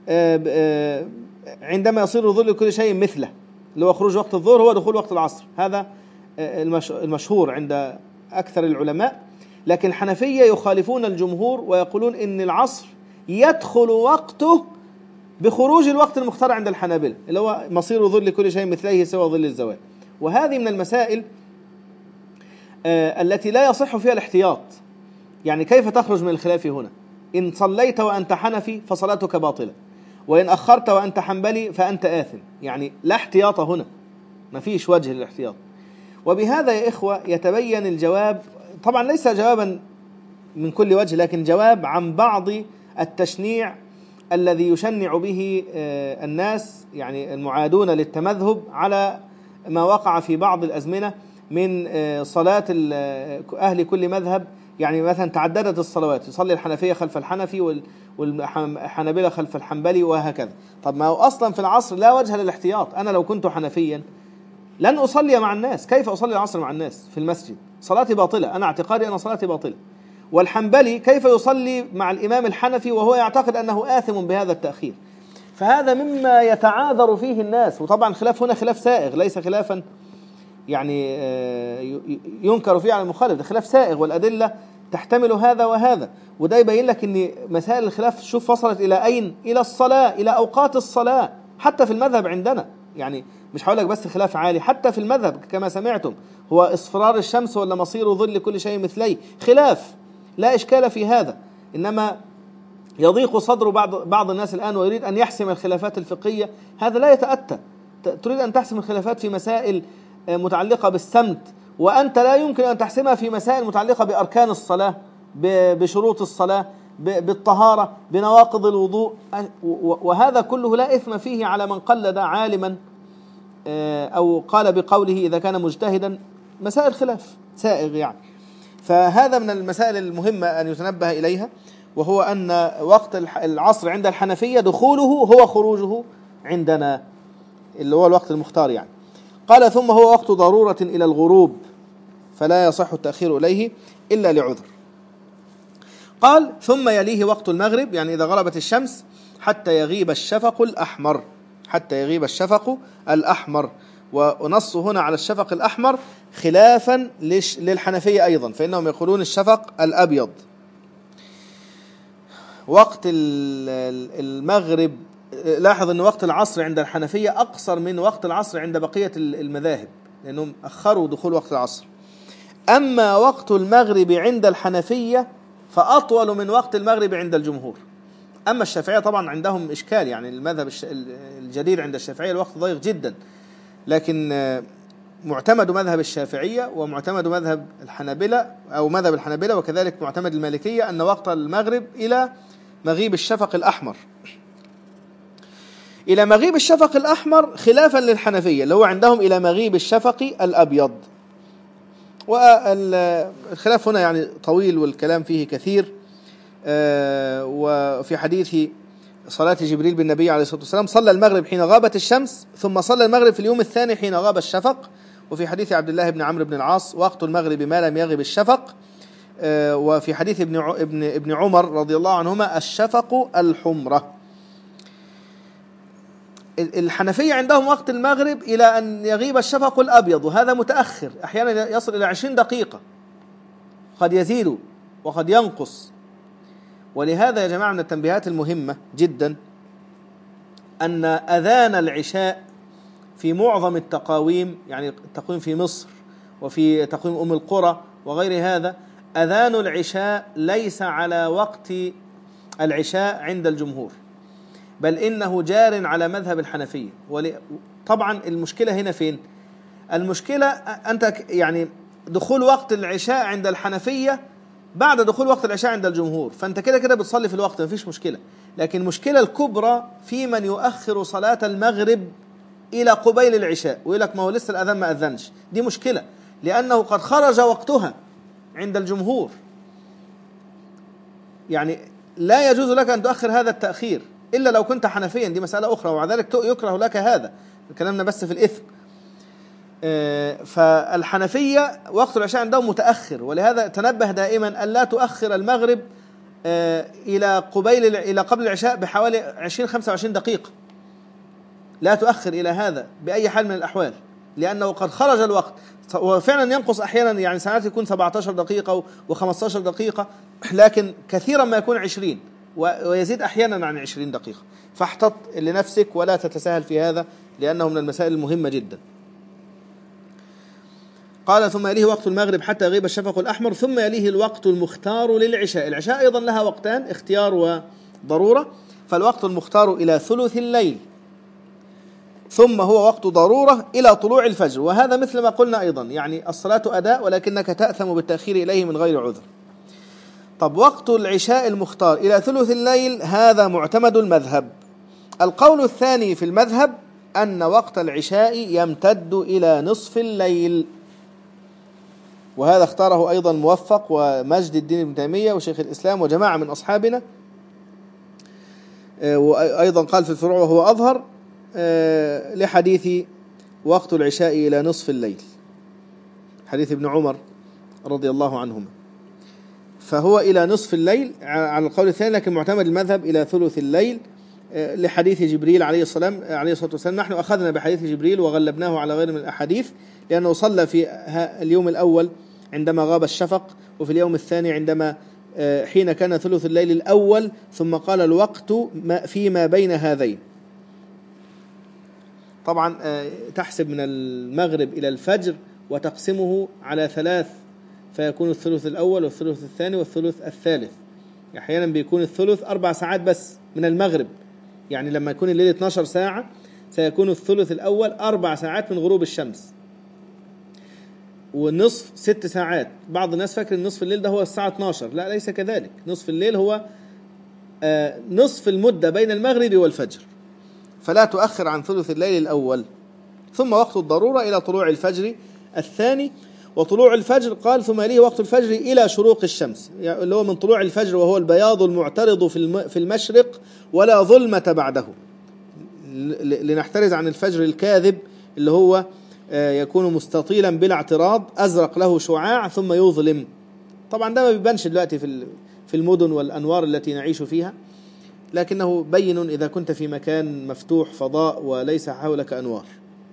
عندما يصير ظل كل شيء مثله، اللي هو خروج وقت الظهر هو دخول وقت العصر، هذا المشهور عند أكثر العلماء. لكن الحنفية يخالفون الجمهور ويقولون إن العصر يدخل وقته بخروج الوقت المختار عند الحنابلة، اللي هو مصير ظل كل شيء مثليه سوى ظل الزوال. وهذه من المسائل التي لا يصح فيها الاحتياط. يعني كيف تخرج من الخلاف هنا؟ إن صليت وأنت حنفي فصلاتك باطلة، وإن أخرت وأنت حنبلي فأنت آثم. يعني لا احتياط هنا، ما فيش وجه للاحتياط. وبهذا يا إخوة يتبين الجواب، طبعا ليس جوابا من كل وجه، لكن جواب عن بعض التشنيع الذي يشنع به الناس، يعني المعادون للتمذهب، على ما وقع في بعض الأزمنة من صلاة أهل كل مذهب. يعني مثلا تعددت الصلوات، يصلي الحنفية خلف الحنفي والحنبلة خلف الحنبلي وهكذا. طب ما هو أصلا في العصر لا وجه للاحتياط. أنا لو كنت حنفيا لن أصلي مع الناس، كيف أصلي العصر مع الناس في المسجد؟ صلاتي باطلة، أنا اعتقادي أن صلاتي باطلة. والحنبلي كيف يصلي مع الإمام الحنفي وهو يعتقد أنه آثم بهذا التأخير؟ فهذا مما يتعاذر فيه الناس. وطبعا خلاف هنا خلاف سائغ، ليس خلافا يعني ينكر فيه على المخالف، ده خلاف سائغ، والأدلة تحتمل هذا وهذا. وده يبين لك أن مسائل الخلاف شوف وصلت إلى أين؟ إلى الصلاة، إلى أوقات الصلاة، حتى في المذهب عندنا. يعني مش هقول لك بس خلاف عالي، حتى في المذهب كما سمعتم هو اصفرار الشمس ولا مصير ظل كل شيء مثليه، خلاف لا إشكال في هذا. إنما يضيق صدر بعض بعض الناس الآن ويريد أن يحسم الخلافات الفقهية، هذا لا يتأتى. تريد أن تحسم الخلافات في مسائل متعلقة بالسمت، وأنت لا يمكن أن تحسمها في مسائل متعلقة بأركان الصلاة، بشروط الصلاة، بالطهارة، بنواقض الوضوء. وهذا كله لا إثم فيه على من قلد عالما أو قال بقوله إذا كان مجتهدا. مسائل خلاف سائغ يعني. فهذا من المسائل المهمة أن يتنبه إليها، وهو أن وقت العصر عند الحنفية دخوله هو خروجه عندنا، اللي هو الوقت المختار يعني. قال ثم هو وقت ضرورة إلى الغروب، فلا يصح التأخير إليه إلا لعذر. قال ثم يليه وقت المغرب، يعني إذا غربت الشمس حتى يغيب الشفق الأحمر، حتى يغيب الشفق الأحمر. ونص هنا على الشفق الأحمر خلافا للحنفية أيضا، فإنهم يقولون الشفق الأبيض. وقت المغرب، لاحظ أن وقت العصر عند الحنفية أقصر من وقت العصر عند بقية المذاهب، لأنهم أخروا دخول وقت العصر. أما وقت المغرب عند الحنفية فأطول من وقت المغرب عند الجمهور. أما الشافعية طبعا عندهم إشكال، يعني المذهب الجديد عند الشافعية الوقت ضيق جدا، لكن معتمد مذهب الشافعية ومعتمد مذهب الحنابلة أو مذهب الحنابلة، وكذلك معتمد المالكية، أن وقت المغرب إلى مغيب الشفق الأحمر، إلى مغيب الشفق الأحمر، خلافا للحنفية اللي هو عندهم إلى مغيب الشفق الأبيض. والخلاف هنا يعني طويل والكلام فيه كثير. وفي حديث صلاة جبريل بالنبي عليه الصلاة والسلام صلى المغرب حين غابت الشمس، ثم صلى المغرب في اليوم الثاني حين غاب الشفق. وفي حديث عبد الله بن عمرو بن العاص وقت المغرب ما لم يغب الشفق. وفي حديث ابن ابن ابن عمر رضي الله عنهما الشفق الحمرة. الحنفية عندهم وقت المغرب إلى أن يغيب الشفق الأبيض، وهذا متأخر، أحيانا يصل إلى عشرين دقيقة، قد يزيد وقد ينقص. ولهذا يا جماعة من التنبيهات المهمة جدا أن أذان العشاء في معظم التقاويم، يعني التقويم في مصر وفي تقويم أم القرى وغير هذا، أذان العشاء ليس على وقت العشاء عند الجمهور، بل إنه جار على مذهب الحنفية. طبعا المشكلة هنا فين؟ المشكلة أنت يعني دخول وقت العشاء عند الحنفية بعد دخول وقت العشاء عند الجمهور، فأنت كده كده بتصلي في الوقت، مفيش مشكلة. لكن المشكلة الكبرى في من يؤخر صلاة المغرب إلى قبيل العشاء ويقول لك ما هو لسه الأذان ما أذنش. دي مشكلة، لأنه قد خرج وقتها عند الجمهور. يعني لا يجوز لك أن تؤخر هذا التأخير إلا لو كنت حنفيا، دي مسألة أخرى، ومع ذلك يكره لك هذا، كلامنا بس في الإثم. فالحنفية وقت العشاء عندهم متأخر، ولهذا تنبه دائما أن لا تؤخر المغرب إلى قبيل إلى قبل العشاء بحوالي عشرين خمسة وعشرين دقيقة، لا تؤخر إلى هذا بأي حال من الأحوال، لأنه قد خرج الوقت. وفعلا ينقص أحيانا، يعني ساعات يكون سبعة عشر دقيقة وخمسة عشر دقيقة، لكن كثيرا ما يكون عشرين ويزيد أحيانا عن عشرين دقيقة. فاحتط لنفسك ولا تتساهل في هذا، لأنه من المسائل المهمة جدا. قال ثم يليه وقت المغرب حتى يغيب الشفق الأحمر، ثم يليه الوقت المختار للعشاء. العشاء أيضا لها وقتان، اختيار وضرورة. فالوقت المختار إلى ثلث الليل، ثم هو وقت ضرورة إلى طلوع الفجر. وهذا مثل ما قلنا أيضا، يعني الصلاة أداء ولكنك تأثم بالتأخير إليه من غير عذر. طب وقت العشاء المختار إلى ثلث الليل، هذا معتمد المذهب. القول الثاني في المذهب أن وقت العشاء يمتد إلى نصف الليل، وهذا اختاره أيضا موفق ومجد الدين ابن تيمية وشيخ الإسلام وجماعة من أصحابنا. وأيضا قال في الفروع وهو أظهر لحديث وقت العشاء إلى نصف الليل، حديث ابن عمر رضي الله عنهما. فهو إلى نصف الليل على القول الثاني، لكن معتمد المذهب إلى ثلث الليل لحديث جبريل عليه السلام عليه الصلاة والسلام. نحن أخذنا بحديث جبريل وغلبناه على غير من الأحاديث، لأنه صلى في اليوم الأول عندما غاب الشفق، وفي اليوم الثاني عندما حين كان ثلث الليل الأول، ثم قال الوقت فيما بين هذين. طبعا تحسب من المغرب إلى الفجر وتقسمه على ثلاث، فيكون الثلث الأول والثلث الثاني والثلث الثالث. أحيانا بيكون الثلث أربع ساعات بس من المغرب، يعني لما يكون الليل اثنتا عشرة ساعة سيكون الثلث الأول أربع ساعات من غروب الشمس، والنصف ست ساعات. بعض الناس فاكر النصف الليل ده هو الساعة اثنتا عشرة، لا ليس كذلك. نصف الليل هو نصف المدة بين المغرب والفجر، فلا تؤخر عن ثلث الليل الأول. ثم وقت الضرورة إلى طلوع الفجر الثاني. وطلوع الفجر قال ثم يليه وقت الفجر إلى شروق الشمس، يعني اللي هو من طلوع الفجر وهو البياض المعترض في المشرق ولا ظلمة بعده، لنحترز عن الفجر الكاذب اللي هو يكون مستطيلا بلا اعتراض، أزرق له شعاع ثم يظلم. طبعا ده ما بيبانش دلوقتي في المدن والأنوار التي نعيش فيها، لكنه بين إذا كنت في مكان مفتوح فضاء وليس حولك أنوار.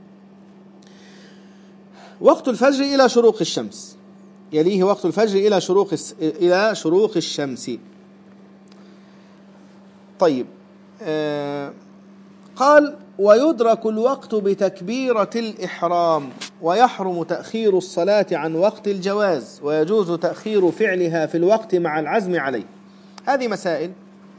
وقت الفجر إلى شروق الشمس، يليه وقت الفجر إلى شروق إلى شروق الشمس. طيب آه قال ويدرك الوقت بتكبيرة الإحرام، ويحرم تأخير الصلاة عن وقت الجواز، ويجوز تأخير فعلها في الوقت مع العزم عليه. هذه مسائل.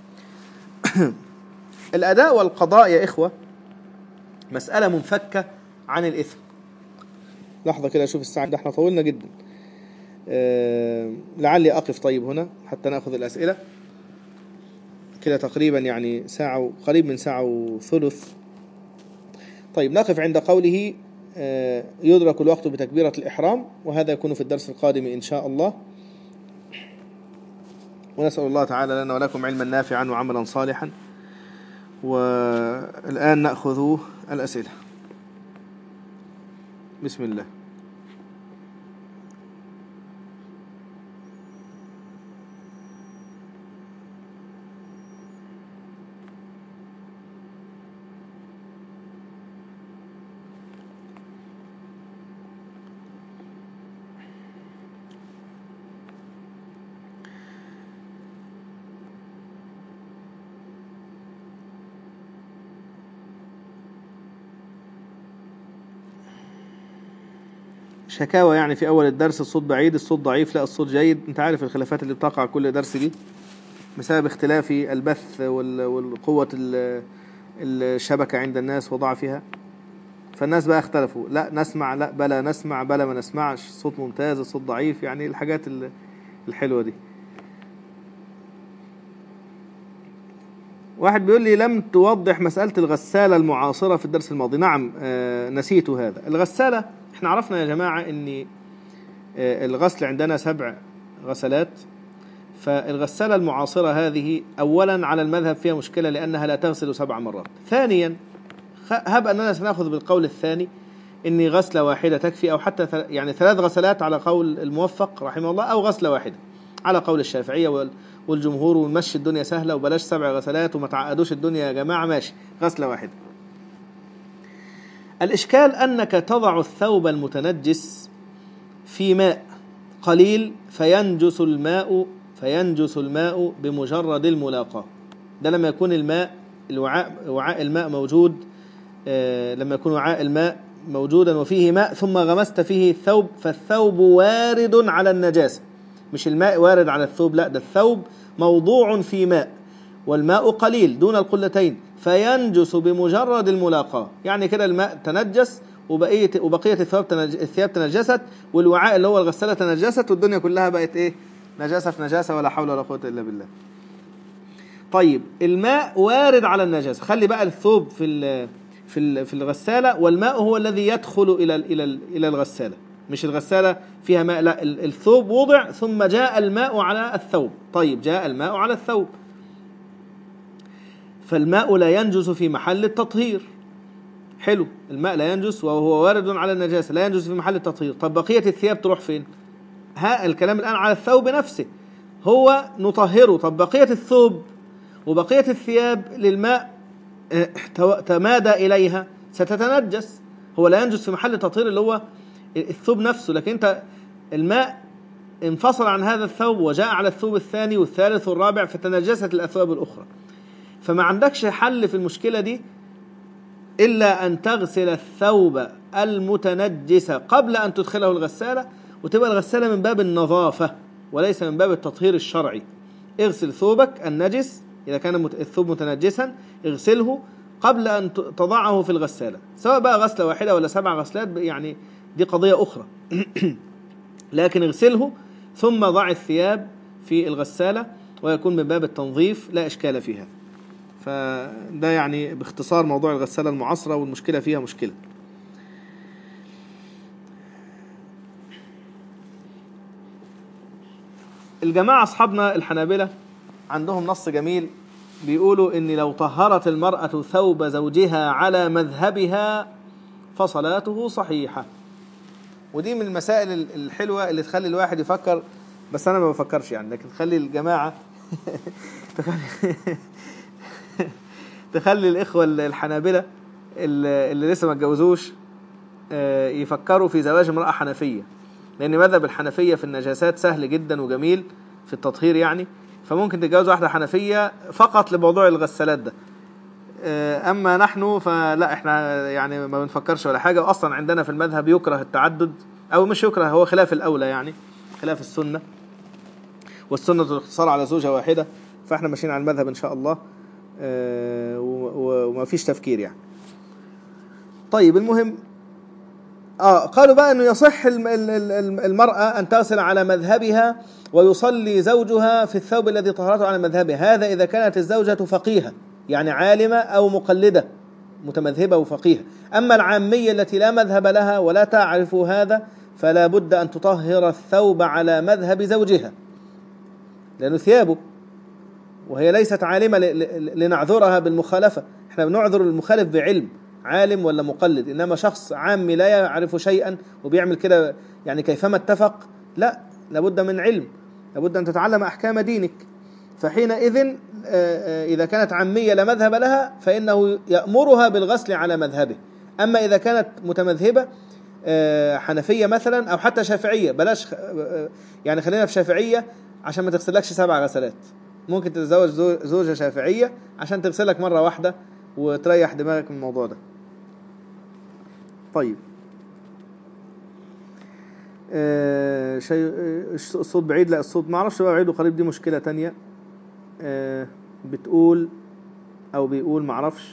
الأداء والقضاء يا إخوة مسألة منفكة عن الإثم. لحظة كده أشوف الساعة، ده احنا طولنا جدا. أه لعلي أقف طيب هنا حتى نأخذ الأسئلة كده تقريبا يعني ساعة قريب من ساعة وثلث. طيب نقف عند قوله أه يدرك الوقت بتكبيرة الإحرام، وهذا يكون في الدرس القادم إن شاء الله. ونسأل الله تعالى لنا ولكم علما نافعا وعملا صالحا. والآن نأخذ الأسئلة. بسم الله. شكاوى يعني في أول الدرس الصوت بعيد، الصوت ضعيف، لا الصوت جيد. أنت عارف الخلافات اللي بتقع كل درس دي بسبب اختلاف البث والقوة الشبكة عند الناس وضعفها، فالناس بقى اختلفوا، لا نسمع، لا بلا نسمع، بلا ما نسمعش، الصوت ممتاز، الصوت ضعيف، يعني الحاجات الحلوة دي. واحد بيقول لي لم توضح مسألة الغسالة المعاصرة في الدرس الماضي. نعم آه نسيت هذا. الغسالة احنا عرفنا يا جماعة ان آه الغسل عندنا سبع غسلات، فالغسالة المعاصرة هذه اولا على المذهب فيها مشكلة لانها لا تغسل سبع مرات. ثانيا هب اننا سنأخذ بالقول الثاني ان غسلة واحدة تكفي، او حتى يعني ثلاث غسلات على قول الموفق رحمه الله، او غسلة واحدة على قول الشافعية والجمهور، ونمشي الدنيا سهلة وبلاش سبع غسلات وما تعقدوش الدنيا يا جماعة، ماشي غسلة واحدة. الإشكال أنك تضع الثوب المتنجس في ماء قليل فينجس الماء فينجس الماء بمجرد الملاقاة. ده لما يكون الماء الوعاء وعاء الماء موجود، آه لما يكون وعاء الماء موجودا وفيه ماء ثم غمست فيه الثوب، فالثوب وارد على النجاسة، مش الماء وارد على الثوب، لا ده الثوب موضوع في ماء والماء قليل دون القلتين فينجس بمجرد الملاقاة. يعني كده الماء تنجس وبقية وبقية الثياب الثياب تنجست، والوعاء اللي هو الغسالة تنجست، والدنيا كلها بقت ايه؟ نجاسة في نجاسة، ولا حول ولا قوة إلا بالله. طيب الماء وارد على النجاسة، خلي بقى الثوب في ال في ال في الغسالة، والماء هو الذي يدخل إلى إلى إلى الغسالة، مش الغسالة فيها ماء، لا الثوب وضع ثم جاء الماء على الثوب. طيب جاء الماء على الثوب، فالماء لا ينجس في محل التطهير. حلو، الماء لا ينجس وهو وارد على النجاسة، لا ينجس في محل التطهير. طب بقية الثياب تروح فين؟ ها الكلام الآن على الثوب نفسه، هو نطهره. طب بقية الثوب وبقية الثياب للماء تمادى إليها ستتنجس، هو لا ينجس في محل التطهير اللي هو الثوب نفسه، لكن انت الماء انفصل عن هذا الثوب وجاء على الثوب الثاني والثالث والرابع فتنجست الأثواب الأخرى. فما عندكش حل في المشكلة دي إلا أن تغسل الثوب المتنجس قبل أن تدخله الغسالة، وتبقى الغسالة من باب النظافة وليس من باب التطهير الشرعي. اغسل ثوبك النجس إذا كان الثوب متنجسا، اغسله قبل أن تضعه في الغسالة، سواء بقى غسلة واحدة ولا سبع غسلات، يعني دي قضية أخرى. لكن اغسله ثم ضع الثياب في الغسالة، ويكون من باب التنظيف، لا إشكال فيها. فده يعني باختصار موضوع الغسالة المعاصرة، والمشكلة فيها مشكلة. الجماعة أصحابنا الحنابلة عندهم نص جميل بيقولوا إن لو طهرت المرأة ثوب زوجها على مذهبها فصلاته صحيحة. ودي من المسائل الحلوة اللي تخلي الواحد يفكر، بس أنا ما بفكرش يعني، لكن تخلي الجماعة تخلي تخلي الإخوة الحنابلة اللي لسه ما اتجوزوش يفكروا في زواج امرأة حنفية، لأن مذهب الحنفية في النجاسات سهل جدا وجميل في التطهير يعني، فممكن تتجوز واحدة حنفية فقط لموضوع الغسالات ده. أما نحن فلا، إحنا يعني ما بنفكرش ولا حاجة، وأصلا عندنا في المذهب يكره التعدد، أو مش يكره، هو خلاف الأولى يعني، خلاف السنة، والسنة الاقتصار على زوجة واحدة، فإحنا ماشيين على المذهب إن شاء الله، وما فيش تفكير يعني. طيب المهم آه قالوا بقى أنه يصح المرأة أن تصل على مذهبها ويصلي زوجها في الثوب الذي طهرته على مذهبه، هذا إذا كانت الزوجة فقيهة يعني عالمة أو مقلدة متمذهبة وفقيهة. أما العامية التي لا مذهب لها ولا تعرف هذا فلا بد أن تطهر الثوب على مذهب زوجها لأنه ثيابه، وهي ليست عالمة لنعذرها بالمخالفة. احنا بنعذر المخالف بعلم، عالم ولا مقلد. إنما شخص عامي لا يعرف شيئا وبيعمل كده يعني كيفما اتفق، لا، لابد من علم، لابد أن تتعلم أحكام دينك. فحينئذ إذا كانت عامية لا مذهب لها فإنه يأمرها بالغسل على مذهبه. أما إذا كانت متمذهبة حنفية مثلا أو حتى شافعية، بلاش يعني خلينا في شافعية عشان ما تغسلكش سبع غسلات، ممكن تتزوج زوجة شافعية عشان تغسلك مرة واحدة وتريح دماغك من الموضوع ده. طيب آه شيء الصوت بعيد، لا الصوت ما اعرفش بقى بعيد وقريب، دي مشكلة تانية. آه بتقول او بيقول ما اعرفش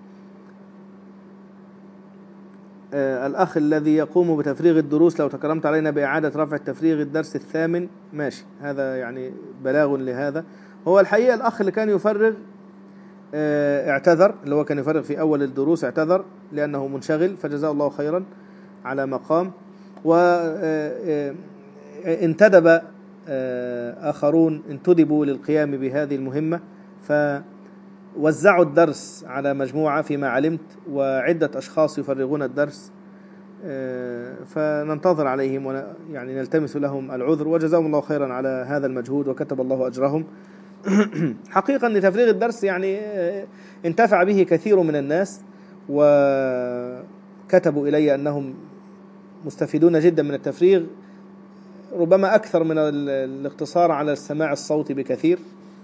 آه الأخ الذي يقوم بتفريغ الدروس لو تكرمت علينا بإعادة رفع التفريغ الدرس الثامن. ماشي، هذا يعني بلاغ لهذا. هو الحقيقة الأخ اللي كان يفرغ اه اعتذر، اللي هو كان يفرغ في أول الدروس اعتذر لأنه منشغل، فجزاه الله خيرا على مقام. وانتدب آخرون انتدبوا للقيام بهذه المهمة فوزعوا الدرس على مجموعة فيما علمت، وعدة أشخاص يفرغون الدرس، فننتظر عليهم ويعني نلتمس لهم العذر، وجزاهم الله خيرا على هذا المجهود وكتب الله أجرهم. حقيقة أن تفريغ الدرس يعني انتفع به كثير من الناس، وكتبوا إلي أنهم مستفيدون جدا من التفريغ، ربما أكثر من الاقتصار على السماع الصوتي بكثير،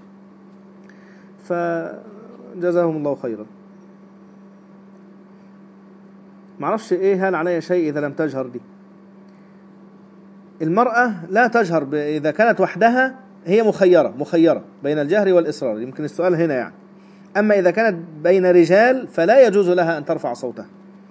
فجزاهم الله خيرا. معرفش إيه هل علي شيء إذا لم تجهر دي. المرأة لا تجهر إذا كانت وحدها، هي مخيرة مخيرة بين الجهر والإصرار، يمكن السؤال هنا يعني. أما إذا كانت بين رجال فلا يجوز لها أن ترفع صوتها.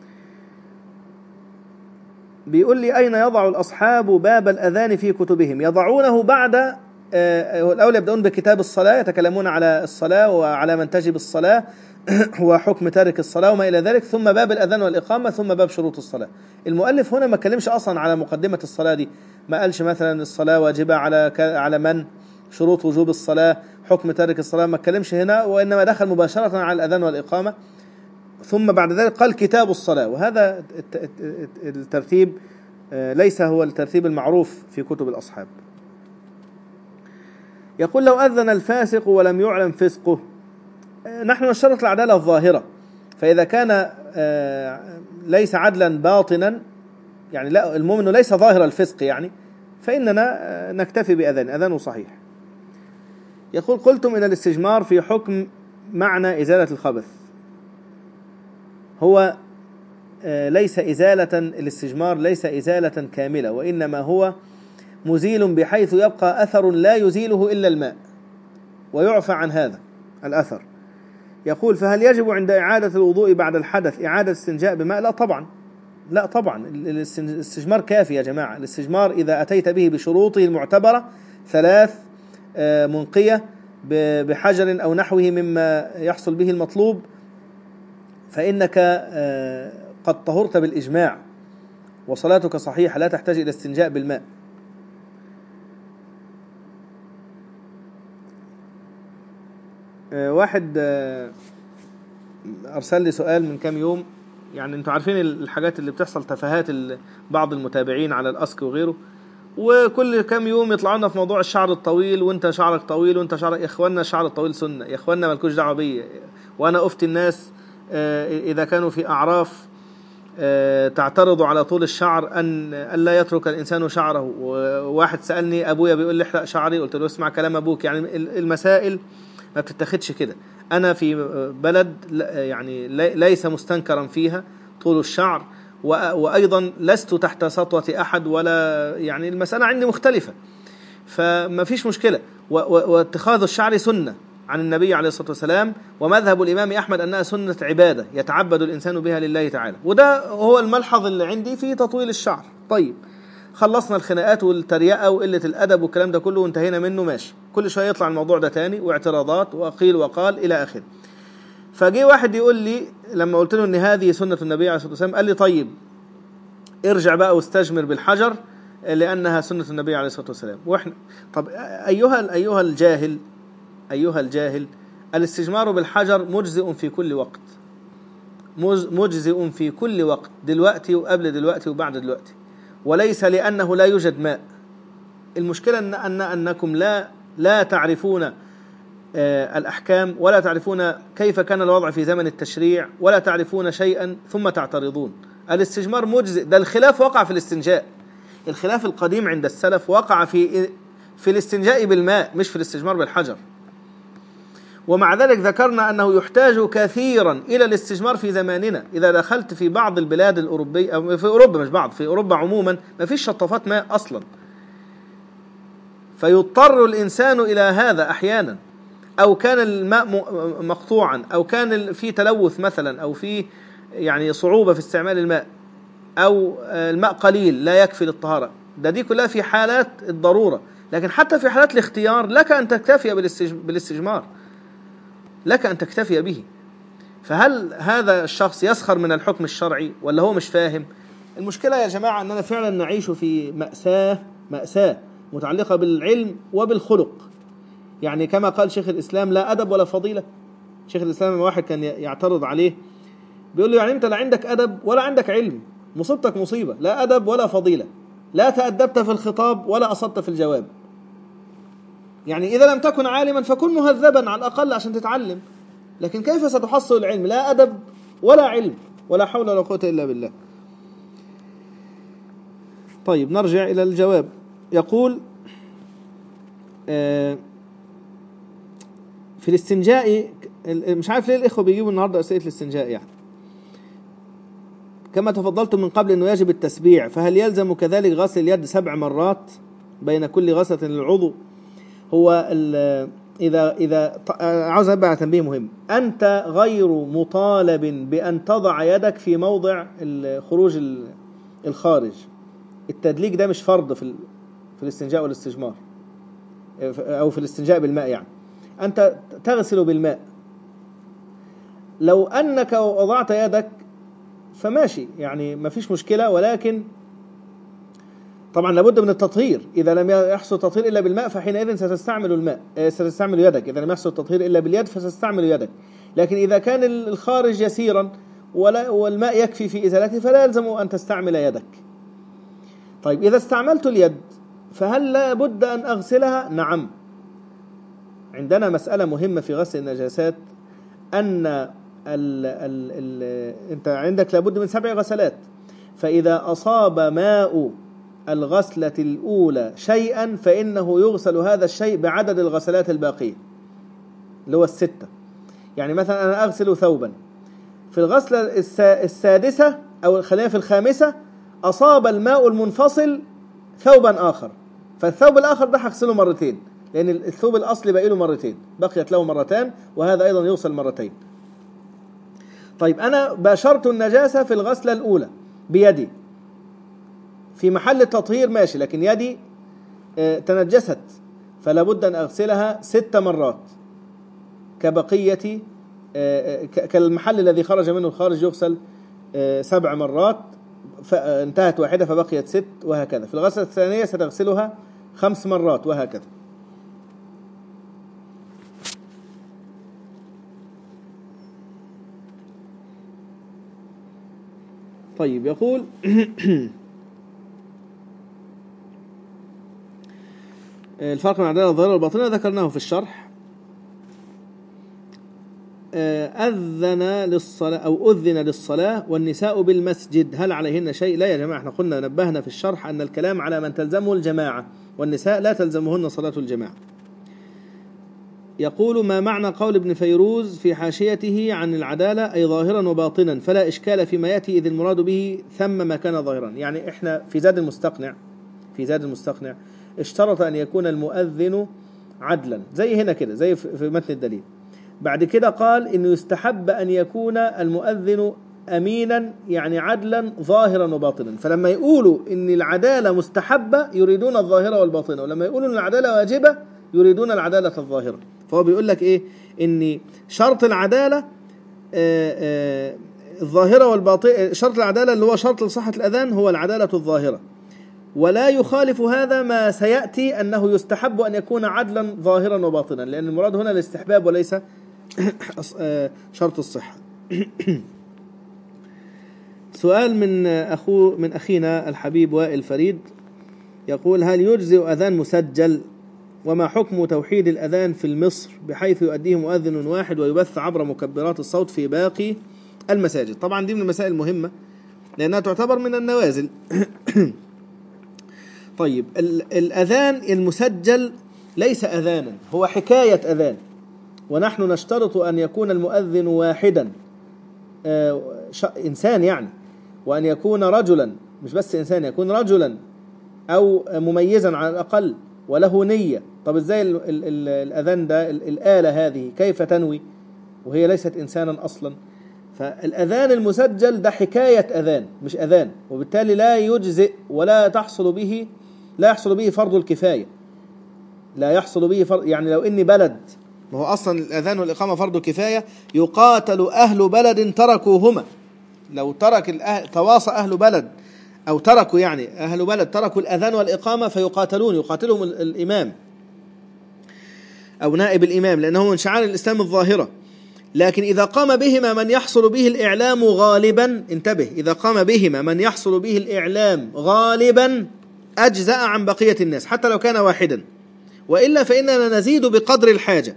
بيقول لي أين يضع الأصحاب باب الأذان في كتبهم؟ يضعونه بعد الأول يبدأون بكتاب الصلاة، يتكلمون على الصلاة وعلى من تجب الصلاة وحكم تارك الصلاة وما إلى ذلك، ثم باب الأذان والإقامة، ثم باب شروط الصلاة. المؤلف هنا ما كلمش أصلا على مقدمة الصلاة دي، ما قالش مثلا الصلاة واجبة على على من، شروط وجوب الصلاة، حكم تارك الصلاة، ما كلمش هنا، وإنما دخل مباشرة على الأذان والإقامة، ثم بعد ذلك قال كتاب الصلاة. وهذا الترتيب ليس هو الترتيب المعروف في كتب الأصحاب. يقول لو أذن الفاسق ولم يعلم فسقه، نحن نشترط العدالة الظاهرة، فإذا كان ليس عدلا باطنا يعني لا المؤمن ليس ظاهر الفسق يعني، فإننا نكتفي بأذان أذانه صحيح. يقول قلتم إن الاستجمار في حكم معنى إزالة الخبث. هو ليس إزالة، الاستجمار ليس إزالة كاملة، وإنما هو مزيل بحيث يبقى أثر لا يزيله إلا الماء ويعفى عن هذا الأثر. يقول فهل يجب عند إعادة الوضوء بعد الحدث إعادة استنجاء بماء؟ لا طبعا، لا طبعا، الاستجمار كافي يا جماعة. الاستجمار إذا أتيت به بشروطه المعتبرة ثلاث منقية بحجر أو نحوه مما يحصل به المطلوب، فإنك قد طهرت بالإجماع وصلاتك صحيحة، لا تحتاج إلى استنجاء بالماء. واحد أرسل لي سؤال من كام يوم، يعني أنتوا عارفين الحاجات اللي بتحصل، تفاهات بعض المتابعين على الأسك وغيره، وكل كام يوم يطلعوا لنا في موضوع الشعر الطويل، وانت شعرك طويل وانت شعرك، يا اخواننا الشعر الطويل سنة، يا اخواننا مالكوش دعوه بيا. وانا افتي الناس اذا كانوا في اعراف تعترض على طول الشعر ان الا يترك الانسان شعره. وواحد سالني ابويا بيقول لي احلق شعري، قلت له اسمع كلام ابوك. يعني المسائل ما بتتاخدش كده. انا في بلد يعني ليس مستنكرا فيها طول الشعر، وأيضا لست تحت سطوة أحد، ولا يعني المسألة عندي مختلفة، فما فيش مشكلة. واتخاذ الشعر سنة عن النبي عليه الصلاة والسلام، ومذهب الإمام أحمد أنها سنة عبادة يتعبد الإنسان بها لله تعالى. وده هو الملحظ اللي عندي في تطويل الشعر. طيب خلصنا الخناقات والتريقة وقلة الأدب والكلام ده كله وانتهينا منه، ماشي. كل شوية يطلع الموضوع ده تاني واعتراضات وقيل وقال إلى آخره. فجي واحد يقول لي لما قلت له إن هذه سنة النبي عليه الصلاة والسلام، قال لي طيب ارجع بقى واستجمر بالحجر لأنها سنة النبي عليه الصلاة والسلام. وإحنا طب أيها أيها الجاهل أيها الجاهل الاستجمار بالحجر مجزئ في كل وقت، مجزئ في كل وقت، دلوقتي وقبل دلوقتي وبعد دلوقتي، وليس لأنه لا يوجد ماء. المشكلة أن, أن أنكم لا لا تعرفون آه الأحكام، ولا تعرفون كيف كان الوضع في زمن التشريع، ولا تعرفون شيئا ثم تعترضون. الاستجمار مجزئ، ده الخلاف وقع في الاستنجاء. الخلاف القديم عند السلف وقع في في الاستنجاء بالماء مش في الاستجمار بالحجر. ومع ذلك ذكرنا أنه يحتاج كثيرا إلى الاستجمار في زماننا. إذا دخلت في بعض البلاد الأوروبية أو في أوروبا، مش بعض، في أوروبا عموما ما فيش شطافات ماء أصلا، فيضطر الإنسان إلى هذا أحيانا، أو كان الماء مقطوعا، أو كان في تلوث مثلا، أو في يعني صعوبة في استعمال الماء، أو الماء قليل لا يكفي للطهارة. ده دي كلها في حالات الضرورة. لكن حتى في حالات الاختيار لك أن تكتفي بالاستجمار، لك أن تكتفي به. فهل هذا الشخص يسخر من الحكم الشرعي ولا هو مش فاهم؟ المشكلة يا جماعة أننا فعلا نعيش في مأساة مأساة متعلقة بالعلم وبالخلق. يعني كما قال شيخ الإسلام لا أدب ولا فضيلة. شيخ الإسلام واحد كان يعترض عليه بيقول له يعني أنت لا عندك أدب ولا عندك علم، مصيبتك مصيبة، لا أدب ولا فضيلة، لا تأدبت في الخطاب ولا أصبت في الجواب. يعني إذا لم تكن عالما فكن مهذبا على الأقل عشان تتعلم، لكن كيف ستحصل العلم؟ لا أدب ولا علم، ولا حول ولا قوة إلا بالله. طيب نرجع إلى الجواب. يقول آه في الاستنجاء، مش عارف ليه الإخوة بيجيبوا النهاردة أسئلة الاستنجاء. يعني كما تفضلت من قبل أنه يجب التسبيع، فهل يلزم كذلك غسل اليد سبع مرات بين كل غسلة للعضو؟ هو إذا إذا عاوز أبقى تنبيه مهم، أنت غير مطالب بأن تضع يدك في موضع الخروج الخارج. التدليك ده مش فرض في في الاستنجاء والاستجمار، أو في الاستنجاء بالماء. يعني أنت تغسل بالماء. لو أنك وضعت يدك فماشي، يعني ما فيش مشكلة، ولكن طبعا لابد من التطهير. إذا لم يحصل تطهير إلا بالماء فحينئذ ستستعمل الماء، ستستعمل يدك. إذا لم يحصل التطهير إلا باليد فستستعمل يدك. لكن إذا كان الخارج يسيرا والماء يكفي في إزالته فلا يلزم أن تستعمل يدك. طيب إذا استعملت اليد فهل لا بد أن أغسلها؟ نعم. عندنا مسألة مهمة في غسل النجاسات، أن ال ال ال أنت عندك لابد من سبع غسلات. فإذا أصاب ماء الغسلة الأولى شيئا فإنه يغسل هذا الشيء بعدد الغسلات الباقية اللي هو الستة. يعني مثلا أنا أغسل ثوبا، في الغسلة السادسة أو خلينا في الخامسة أصاب الماء المنفصل ثوبا آخر، فالثوب الآخر ده هغسله مرتين، لأن الثوب الأصلي بقي له مرتين، بقيت له مرتان، وهذا أيضا يغسل مرتين. طيب أنا باشرت النجاسة في الغسلة الأولى بيدي في محل التطهير ماشي، لكن يدي تنجست فلا بد أن أغسلها ست مرات كبقية كالمحل الذي خرج منه الخارج يغسل سبع مرات، فانتهت واحدة فبقيت ست، وهكذا. في الغسلة الثانية ستغسلها خمس مرات، وهكذا. طيب يقول الفرق بين العدالة الظاهرة والباطنة ذكرناه في الشرح. أذن للصلاة أو أذن للصلاة والنساء بالمسجد هل عليهن شيء؟ لا يا جماعة، احنا قلنا نبهنا في الشرح أن الكلام على من تلزمه الجماعة، والنساء لا تلزمهن صلاة الجماعة. يقول ما معنى قول ابن فيروز في حاشيته عن العدالة أي ظاهرا وباطنا فلا إشكال فيما يأتي إذ المراد به ثم ما كان ظاهرا. يعني احنا في زاد المستقنع في زاد المستقنع اشترط أن يكون المؤذن عدلا، زي هنا كده، زي في متن الدليل. بعد كده قال إنه يستحب أن يكون المؤذن أمينا، يعني عدلا ظاهرا وباطنا. فلما يقولوا إن العدالة مستحبة يريدون الظاهرة والباطنة، ولما يقولوا إن العدالة واجبة يريدون العدالة الظاهرة. فهو بيقول لك إيه؟ إن شرط العدالة آآ آآ الظاهرة والباطنة، شرط العدالة اللي هو شرط لصحة الأذان هو العدالة الظاهرة، ولا يخالف هذا ما سيأتي أنه يستحب أن يكون عدلا ظاهرا وباطنا، لأن المراد هنا الاستحباب وليس شرط الصحة. سؤال من أخو من أخينا الحبيب وائل فريد، يقول: هل يجزئ أذان مسجل؟ وما حكم توحيد الأذان في مصر بحيث يؤديه مؤذن واحد ويبث عبر مكبرات الصوت في باقي المساجد؟ طبعا دي من المسائل المهمة لأنها تعتبر من النوازل. طيب، الأذان المسجل ليس أذانا، هو حكاية أذان، ونحن نشترط أن يكون المؤذن واحدا، إنسان يعني، وأن يكون رجلا، مش بس إنسان، يكون رجلا أو مميزا على الأقل وله نية. طب إزاي ال ال ال الأذان ده، الآلة هذه كيف تنوي وهي ليست إنسانا أصلا؟ فالأذان المسجل ده حكاية أذان مش أذان، وبالتالي لا يجزئ ولا تحصل به لا يحصل به فرض الكفاية، لا يحصل به فرض. يعني لو إني بلد، ما هو أصلا الأذان والإقامة فرض كفاية، يقاتل أهل بلد تركوهما. لو ترك الأهل تواصى أهل بلد أو تركوا يعني أهل بلد تركوا الأذان والإقامة فيقاتلون، يقاتلهم الإمام أو نائب الإمام، لأنه من شعائر الإسلام الظاهرة. لكن إذا قام بهما من يحصل به الإعلام غالبا، انتبه، إذا قام بهما من يحصل به الإعلام غالبا أجزأ عن بقية الناس حتى لو كان واحدا، وإلا فإننا نزيد بقدر الحاجة.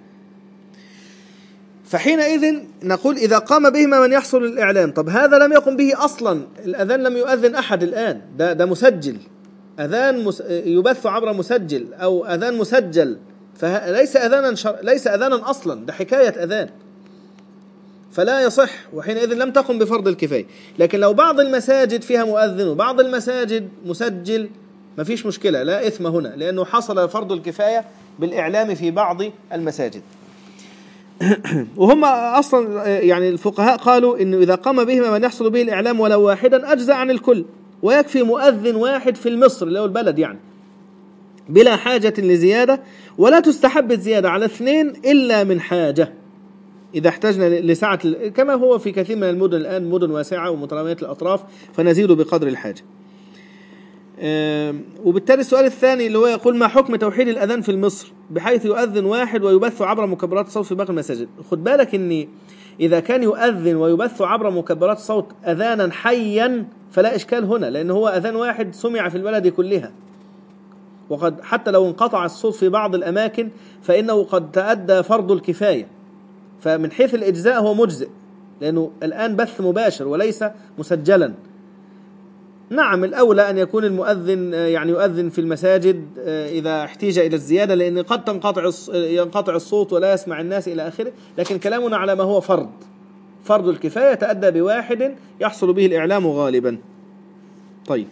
فحينئذ نقول إذا قام بهما من يحصل الإعلام. طب هذا لم يقم به أصلا، الأذان لم يؤذن أحد الآن، ده, ده مسجل، أذان مس يبث عبر مسجل أو أذان مسجل، فليس أذانا شر... ليس أذانا أصلا، ده حكاية أذان، فلا يصح، وحينئذ لم تقم بفرض الكفاية. لكن لو بعض المساجد فيها مؤذن وبعض المساجد مسجل ما فيش مشكلة، لا إثم هنا، لأنه حصل فرض الكفاية بالإعلام في بعض المساجد. وهم أصلا يعني الفقهاء قالوا إنه إذا قام بهما من يحصل به الإعلام ولو واحدا أجزأ عن الكل، ويكفي مؤذن واحد في المصر اللي هو البلد يعني، بلا حاجة لزيادة، ولا تستحب الزيادة على اثنين إلا من حاجة، إذا احتاجنا لسعة، كما هو في كثير من المدن الآن، مدن واسعة ومترامية الأطراف، فنزيد بقدر الحاجة. وبالتالي السؤال الثاني اللي هو يقول: ما حكم توحيد الأذان في مصر بحيث يؤذن واحد ويبث عبر مكبرات الصوت في باقي المساجد؟ خد بالك إن إذا كان يؤذن ويبث عبر مكبرات الصوت أذانا حيا فلا إشكال هنا، لأن هو أذان واحد سمع في البلد كلها، وقد حتى لو انقطع الصوت في بعض الأماكن فإنه قد تأدى فرض الكفاية، فمن حيث الإجزاء هو مجزئ، لأنه الآن بث مباشر وليس مسجلا. نعم، الأولى أن يكون المؤذن يعني يؤذن في المساجد إذا احتيج إلى الزيادة، لأن قد تنقطع ينقطع الصوت ولا يسمع الناس إلى آخره، لكن كلامنا على ما هو فرض فرض الكفاية تأدى بواحد يحصل به الإعلام غالبا. طيب،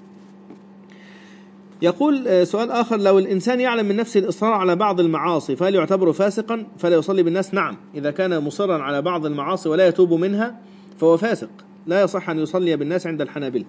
يقول سؤال آخر: لو الإنسان يعلم من نفسه الإصرار على بعض المعاصي فهل يعتبر فاسقا فلا يصلي بالناس؟ نعم، إذا كان مصرا على بعض المعاصي ولا يتوب منها فهو فاسق، لا يصح أن يصلي بالناس عند الحنابلة.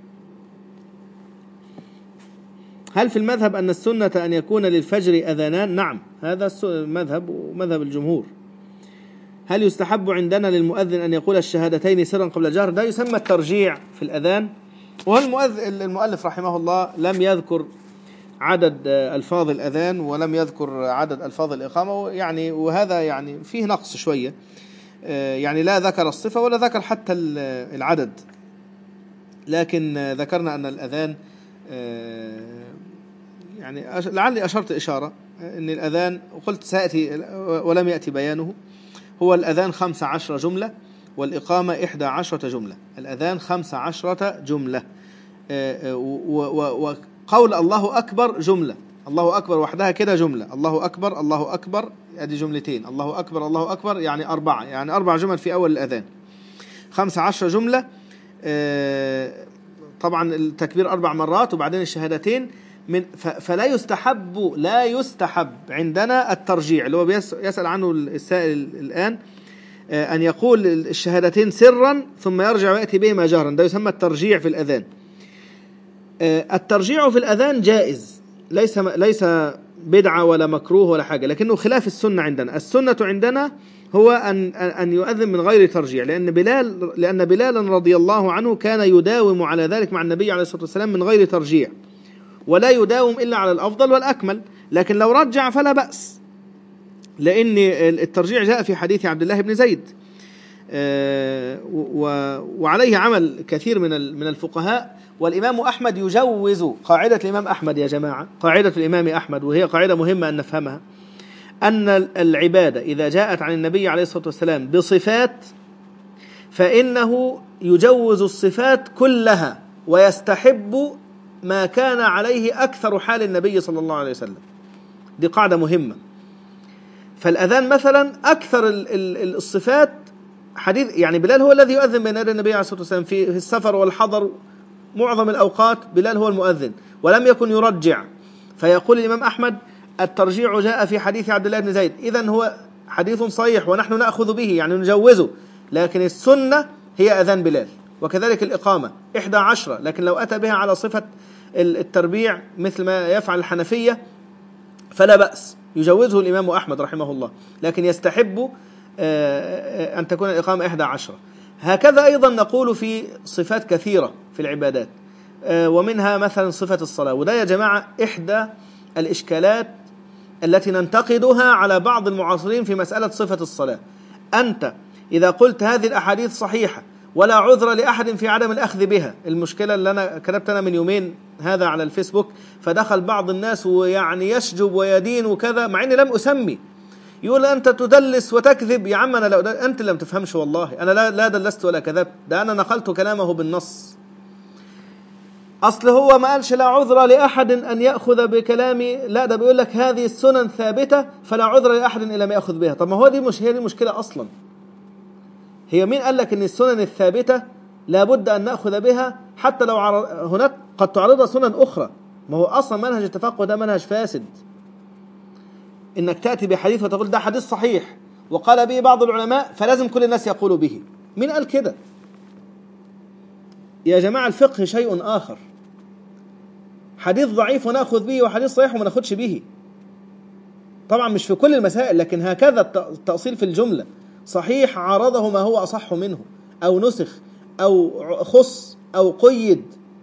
هل في المذهب أن السنة أن يكون للفجر أذانان؟ نعم، هذا المذهب ومذهب الجمهور. هل يستحب عندنا للمؤذن أن يقول الشهادتين سرا قبل الجهر؟ ده يسمى الترجيع في الأذان. والمؤلف رحمه الله لم يذكر عدد ألفاظ الأذان ولم يذكر عدد ألفاظ الإقامة، يعني وهذا يعني فيه نقص شوية، يعني لا ذكر الصفة ولا ذكر حتى العدد، لكن ذكرنا أن الأذان يعني لعلي أشرت إشارة أن الأذان وقلت سيأتي ولم يأتي بيانه، هو الأذان خمس عشرة جملة والإقامة إحدى عشرة جملة. الأذان خمس عشرة جملة، وقول الله أكبر جملة، الله أكبر وحدها كده جملة، الله أكبر الله أكبر أدي جملتين، الله أكبر الله أكبر يعني أربعة، يعني أربع جمل في أول الأذان، خمس عشرة جملة. طبعا التكبير أربع مرات وبعدين الشهادتين، من فلا يستحب لا يستحب عندنا الترجيع اللي هو يسأل عنه السائل الآن، أن يقول الشهادتين سرا ثم يرجع ويأتي بهما جهرا، ده يسمى الترجيع في الأذان. الترجيع في الأذان جائز، ليس ليس بدعة ولا مكروه ولا حاجة، لكنه خلاف السنة عندنا. السنة عندنا هو أن أن يؤذن من غير ترجيع، لأن بلال لأن بلالا رضي الله عنه كان يداوم على ذلك مع النبي عليه الصلاة والسلام من غير ترجيع، ولا يداوم إلا على الأفضل والأكمل، لكن لو رجع فلا بأس، لأن الترجيع جاء في حديث عبد الله بن زيد، وعليه عمل كثير من من الفقهاء. والإمام أحمد يجوز، قاعدة الإمام أحمد يا جماعة، قاعدة الإمام أحمد، وهي قاعدة مهمة أن نفهمها، أن العبادة إذا جاءت عن النبي عليه الصلاة والسلام بصفات فإنه يجوز الصفات كلها ويستحب ما كان عليه أكثر حال النبي صلى الله عليه وسلم. دي قاعدة مهمة. فالأذان مثلا أكثر الصفات حديث، يعني بلال هو الذي يؤذن بين يدي النبي عليه الصلاة والسلام في السفر والحضر، معظم الأوقات بلال هو المؤذن ولم يكن يرجع. فيقول الإمام أحمد الترجيع جاء في حديث عبد الله بن زيد، إذن هو حديث صحيح ونحن نأخذ به، يعني نجوزه، لكن السنة هي أذان بلال. وكذلك الإقامة إحدى عشرة، لكن لو أتى بها على صفة التربيع مثل ما يفعل الحنفية فلا بأس، يجوزه الإمام أحمد رحمه الله، لكن يستحب أن تكون الإقامة إحدى عشرة. هكذا أيضا نقول في صفات كثيرة في العبادات، ومنها مثلا صفة الصلاة. وده يا جماعة إحدى الإشكالات التي ننتقدها على بعض المعاصرين في مسألة صفة الصلاة. أنت إذا قلت هذه الأحاديث صحيحة ولا عذر لأحد في عدم الأخذ بها، المشكلة اللي أنا كتبت أنا من يومين هذا على الفيسبوك، فدخل بعض الناس ويعني يشجب ويدين وكذا، مع أني لم أسمي، يقول أنت تدلس وتكذب. يا عم أنا لو أنت لم تفهمش، والله أنا لا, لا دلست ولا كذبت، ده أنا نقلت كلامه بالنص. أصل هو ما قالش لا عذر لأحد أن يأخذ بكلامي، لا ده بيقول لك هذه السنن ثابتة فلا عذر لأحد إلا ما يأخذ بها. طب ما هو دي مش هي دي المشكلة أصلا. هي مين قال لك أن السنن الثابتة لابد أن نأخذ بها حتى لو عر... هناك قد تعرض سنن أخرى؟ ما هو أصلا منهج التفقه ده منهج فاسد، إنك تأتي بحديث وتقول ده حديث صحيح وقال به بعض العلماء فلازم كل الناس يقولوا به. مين قال كده؟ يا جماعة الفقه شيء آخر، حديث ضعيف ونأخذ به وحديث صحيح وما نأخذش به. طبعا مش في كل المسائل، لكن هكذا التأصيل في الجملة، صحيح عارضه ما هو أصح منه أو نسخ أو خص أو قيد.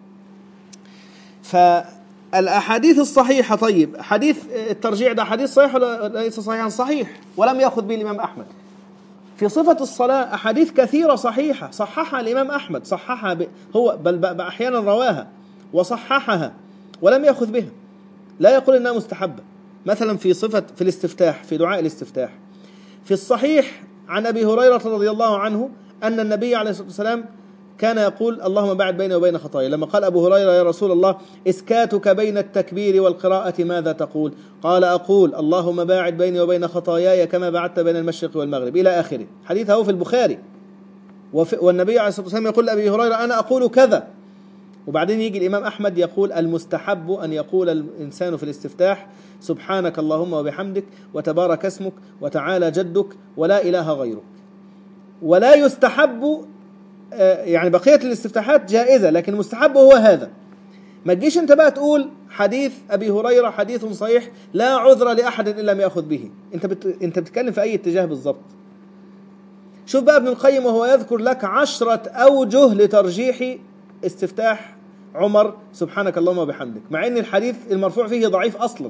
فالأحاديث الصحيحة، طيب حديث الترجيع ده حديث صحيح ولا ليس صحيحا؟ صحيح، ولم يأخذ به الإمام أحمد. في صفة الصلاة أحاديث كثيرة صحيحة صححها الإمام أحمد، صححها ب... هو بل أحيانا رواها وصححها ولم يأخذ بها، لا يقول إنها مستحبة. مثلا في صفة في الاستفتاح، في دعاء الاستفتاح، في الصحيح عن أبي هريرة رضي الله عنه أن النبي عليه الصلاة والسلام كان يقول اللهم باعد بيني وبين خطاياي. لما قال أبو هريرة يا رسول الله إسكاتك بين التكبير والقراءة ماذا تقول؟ قال أقول اللهم باعد بيني وبين خطاياي كما بعدت بين المشرق والمغرب، إلى آخره. حديثه في البخاري. والنبي عليه الصلاة والسلام يقول لأبي هريرة أنا أقول كذا. وبعدين يجي الإمام أحمد يقول المستحب أن يقول الإنسان في الاستفتاح سبحانك اللهم وبحمدك وتبارك اسمك وتعالى جدك ولا إله غيرك. ولا يستحب، يعني بقية الاستفتاحات جائزة، لكن المستحب هو هذا. ما تجيش انت بقى تقول حديث أبي هريرة حديث صحيح لا عذر لأحد إلا ما يأخذ به. انت بت... انت بتتكلم في أي اتجاه بالضبط؟ شوف بقى ابن القيم وهو يذكر لك عشرة أوجه لترجيح استفتاح عمر سبحانك اللهم وبحمدك، مع ان الحديث المرفوع فيه ضعيف اصلا.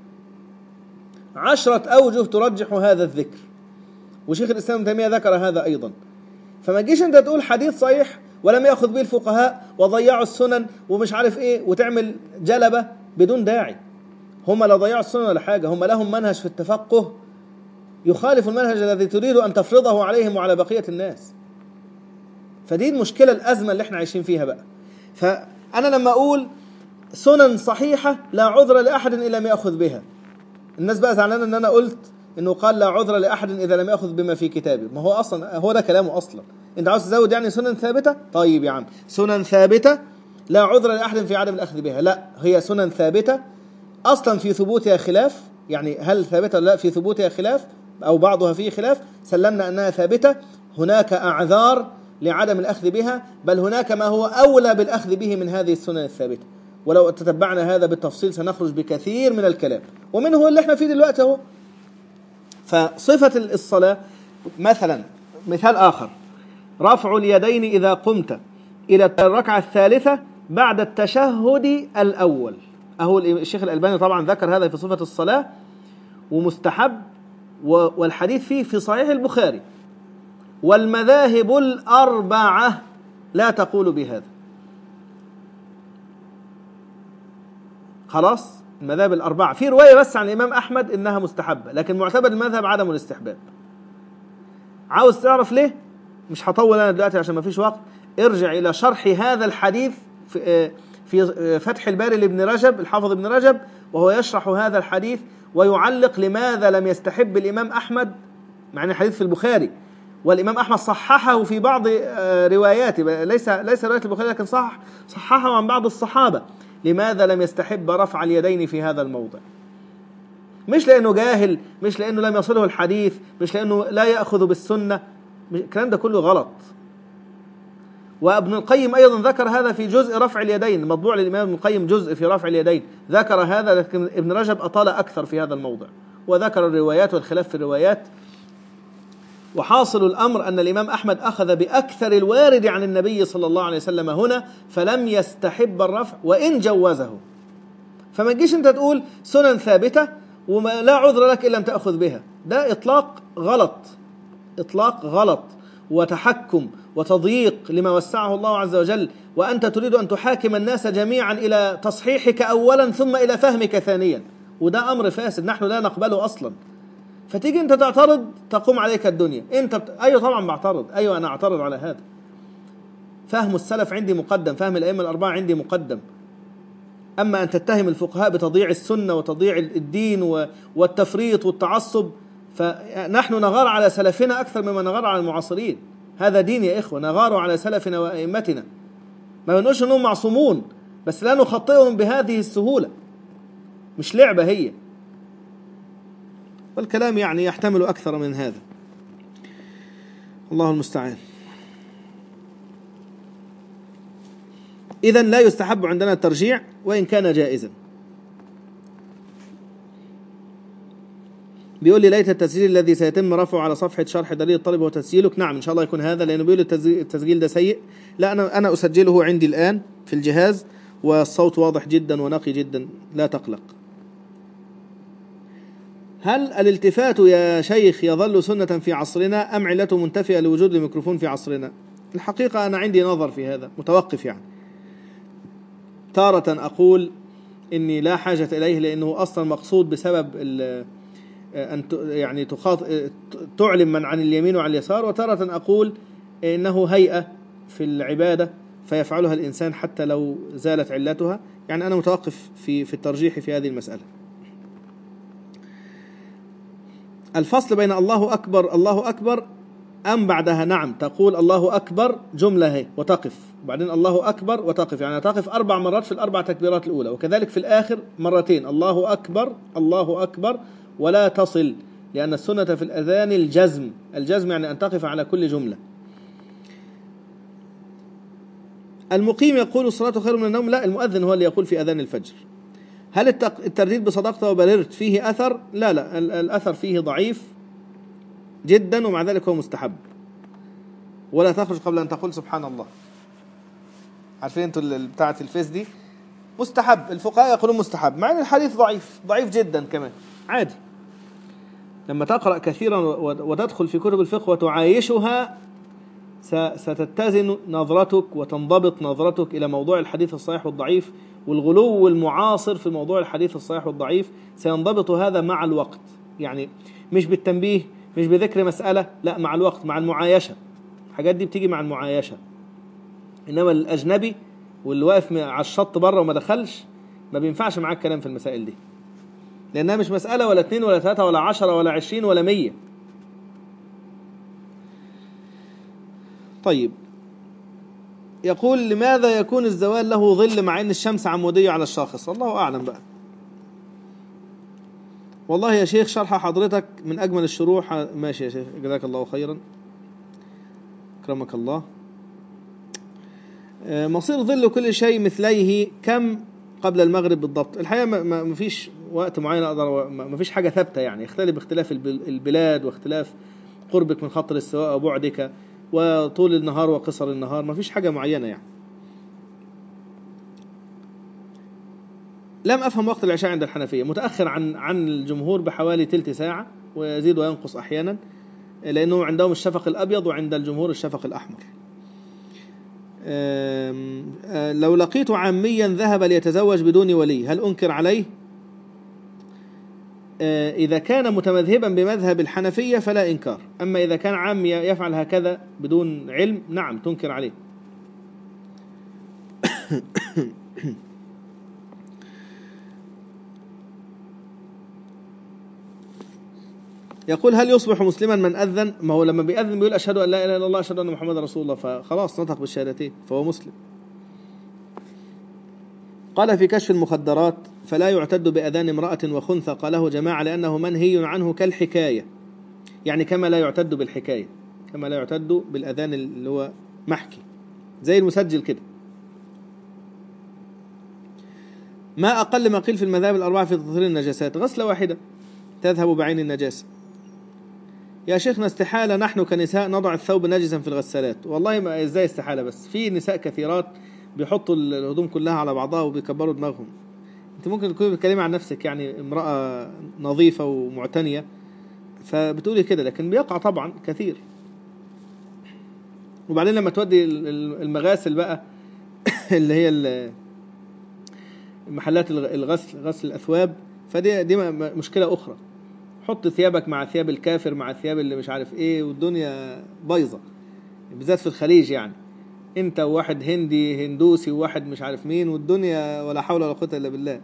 عشرة اوجه ترجح هذا الذكر، وشيخ الاسلام ابن تيمية ذكر هذا ايضا. فما تجيش انت تقول حديث صحيح ولم ياخذ به الفقهاء وضيعوا السنن ومش عارف ايه، وتعمل جلبة بدون داعي. هم لا ضيعوا السنن ولا حاجة، هم لهم منهج في التفقه يخالف المنهج الذي تريد ان تفرضه عليهم وعلى بقية الناس. فدي المشكلة الأزمة اللي احنا عايشين فيها بقى. فأنا لما أقول سنن صحيحة لا عذر لأحد إذا لم يأخذ بها، الناس بقى زعلانة أن أنا قلت إنه قال لا عذر لأحد إذا لم يأخذ بما في كتابه. ما هو أصلا هو ده كلامه أصلا. أنت عاوز تزود يعني سنن ثابتة؟ طيب يا عم سنن ثابتة لا عذر لأحد في عدم الأخذ بها، لا، هي سنن ثابتة أصلا في ثبوتها خلاف، يعني هل ثابتة ولا لا في ثبوتها خلاف أو بعضها فيه خلاف، سلمنا أنها ثابتة. هناك أعذار لعدم الأخذ بها، بل هناك ما هو أولى بالأخذ به من هذه السنن الثابتة، ولو تتبعنا هذا بالتفصيل سنخرج بكثير من الكلام، ومنه اللي احنا فيه دلوقتي اهو. فصفة الصلاة مثلا، مثال آخر، رفع اليدين إذا قمت إلى الركعة الثالثة بعد التشهد الأول. أهو الشيخ الألباني طبعا ذكر هذا في صفة الصلاة ومستحب، والحديث فيه في صحيح البخاري، والمذاهب الأربعة لا تقول بهذا. خلاص، المذاهب الأربعة في رواية بس عن الإمام أحمد إنها مستحبة، لكن معتبر المذهب عدم الاستحباب. عاوز تعرف ليه؟ مش هطول أنا دلوقتي عشان ما فيش وقت. ارجع إلى شرح هذا الحديث في في فتح الباري لابن رجب، الحافظ ابن رجب، وهو يشرح هذا الحديث ويعلق لماذا لم يستحب الإمام أحمد، مع أن الحديث في البخاري والإمام أحمد صححه في بعض رواياته، ليس ليس رواية البخاري لكن صح صححه عن بعض الصحابة، لماذا لم يستحب رفع اليدين في هذا الموضع؟ مش لأنه جاهل، مش لأنه لم يصله الحديث، مش لأنه لا يأخذ بالسنة، الكلام ده كله غلط. وابن القيم أيضا ذكر هذا في جزء رفع اليدين، مطبوع للإمام ابن القيم جزء في رفع اليدين ذكر هذا، لكن ابن رجب أطال أكثر في هذا الموضع وذكر الروايات والخلاف في الروايات. وحاصل الأمر أن الإمام أحمد أخذ بأكثر الوارد عن النبي صلى الله عليه وسلم هنا، فلم يستحب الرفع وإن جوزه. فما تجيش أنت تقول سنن ثابتة وما لا عذر لك إلا أن تأخذ بها، ده إطلاق غلط، إطلاق غلط وتحكم وتضييق لما وسعه الله عز وجل، وأنت تريد أن تحاكم الناس جميعا إلى تصحيحك أولا ثم إلى فهمك ثانيا، وده أمر فاسد نحن لا نقبله أصلا. فتيجي أنت تعترض تقوم عليك الدنيا. أنت بت... أيوة طبعا بعترض، أيوة أنا أعترض على هذا. فهم السلف عندي مقدم، فهم الأئمة الأربعة عندي مقدم. أما أن تتهم الفقهاء بتضييع السنة وتضييع الدين والتفريط والتعصب، فنحن نغار على سلفنا أكثر مما نغار على المعاصرين. هذا دين يا إخوة، نغار على سلفنا وأئمتنا. ما بنقولش أنهم معصومون، بس لا نخطئهم بهذه السهولة، مش لعبة هي. والكلام يعني يحتمل أكثر من هذا، الله المستعان. إذن لا يستحب عندنا الترجيع وإن كان جائزا. بيقول لي ليت التسجيل الذي سيتم رفعه على صفحة شرح دليل الطالب وتسجيلك. نعم إن شاء الله يكون هذا، لأنه بيقول التسجيل ده سيء. لا، أنا أنا أسجله عندي الآن في الجهاز والصوت واضح جدا ونقي جدا، لا تقلق. هل الالتفات يا شيخ يظل سنة في عصرنا أم علته منتفئة لوجود الميكروفون في عصرنا؟ الحقيقة أنا عندي نظر في هذا متوقف. يعني تارة أقول إني لا حاجة إليه لأنه أصلا مقصود بسبب أن يعني تعلم من عن اليمين وعن اليسار، وتارة أقول إنه هيئة في العبادة فيفعلها الإنسان حتى لو زالت علتها. يعني أنا متوقف في في الترجيح في هذه المسألة. الفصل بين الله أكبر الله أكبر أم بعدها؟ نعم، تقول الله أكبر جملة هي وتقف، وبعدين الله أكبر وتقف، يعني تقف أربع مرات في الأربع تكبيرات الأولى، وكذلك في الآخر مرتين الله أكبر الله أكبر، ولا تصل، لأن السنة في الأذان الجزم. الجزم يعني أن تقف على كل جملة. المقيم يقول الصلاة خير من النوم، لا، المؤذن هو اللي يقول في أذان الفجر. هل الترديد بصدقت وبررت فيه أثر؟ لا لا، الأثر فيه ضعيف جدا، ومع ذلك هو مستحب. ولا تخرج قبل أن تقول سبحان الله. عارفين انتوا بتاعة الفيس دي؟ مستحب، الفقهاء يقولون مستحب، مع أن الحديث ضعيف ضعيف جدا كمان، عادي. لما تقرأ كثيرا وتدخل في كتب الفقه وتعايشها ستتزن نظرتك وتنضبط نظرتك إلى موضوع الحديث الصحيح والضعيف، والغلو المعاصر في موضوع الحديث الصحيح والضعيف سينضبط هذا مع الوقت. يعني مش بالتنبيه، مش بذكر مسألة، لا، مع الوقت، مع المعايشة. الحاجات دي بتيجي مع المعايشة. إنما الأجنبي واللي واقف على الشط بره وما دخلش ما بينفعش معاك كلام في المسائل دي، لأنها مش مسألة ولا اثنين ولا ثلاثة ولا عشرة ولا عشرين ولا مية. طيب، يقول لماذا يكون الزوال له ظل مع أن الشمس عمودية على الشاخص؟ الله أعلم بقى. والله يا شيخ شرح حضرتك من أجمل الشروح. ماشي يا شيخ، جزاك الله خيرا، أكرمك الله. مصير ظل كل شيء مثليه كم قبل المغرب بالضبط؟ الحقيقة ما فيش وقت معين أقدر، ما فيش حاجة ثابتة يعني، يختلف باختلاف البلاد واختلاف قربك من خط الاستواء وبعدك وطول النهار وقصر النهار، ما فيش حاجة معينة يعني. لم أفهم وقت العشاء عند الحنفية، متأخر عن عن الجمهور بحوالي تلت ساعة، ويزيد وينقص أحيانا، لأنه عندهم الشفق الأبيض وعند الجمهور الشفق الأحمر. لو لقيت عاميا ذهب ليتزوج بدون ولي هل أنكر عليه؟ إذا كان متمذهبا بمذهب الحنفية فلا إنكار، أما إذا كان عام يفعل هكذا بدون علم نعم تنكر عليه. يقول هل يصبح مسلما من أذن؟ ما هو لما بيأذن بيقول أشهد أن لا إله إلا الله أشهد أن محمد رسول الله، فخلاص نطق بالشهادتين فهو مسلم. قال في كشف المخدرات فلا يعتد بأذان امرأة وخنثى، قاله جماعة لأنه منهي عنه كالحكاية، يعني كما لا يعتد بالحكاية، كما لا يعتد بالأذان اللي هو محكي زي المسجل كده. ما أقل ما قيل في المذاهب الأربعة في تطهير النجاسات؟ غسلة واحدة تذهب بعين النجاسة. يا شيخنا استحالة نحن كنساء نضع الثوب نجسا في الغسالات. والله ما ازاي استحالة، بس في نساء كثيرات بيحطوا الهدوم كلها على بعضها وبيكبروا دماغهم. انت ممكن تكوني بتكلمي عن نفسك يعني امرأة نظيفة ومعتنية فبتقولي كده، لكن بيقع طبعا كثير. وبعدين لما تودي المغاسل بقى اللي هي محلات الغسل، غسل الأثواب، فدي دي مشكلة أخرى. حط ثيابك مع ثياب الكافر مع ثياب اللي مش عارف ايه، والدنيا بايظة بالذات في الخليج يعني. انت وواحد هندي هندوسي وواحد مش عارف مين، والدنيا ولا حول ولا قوة الا بالله.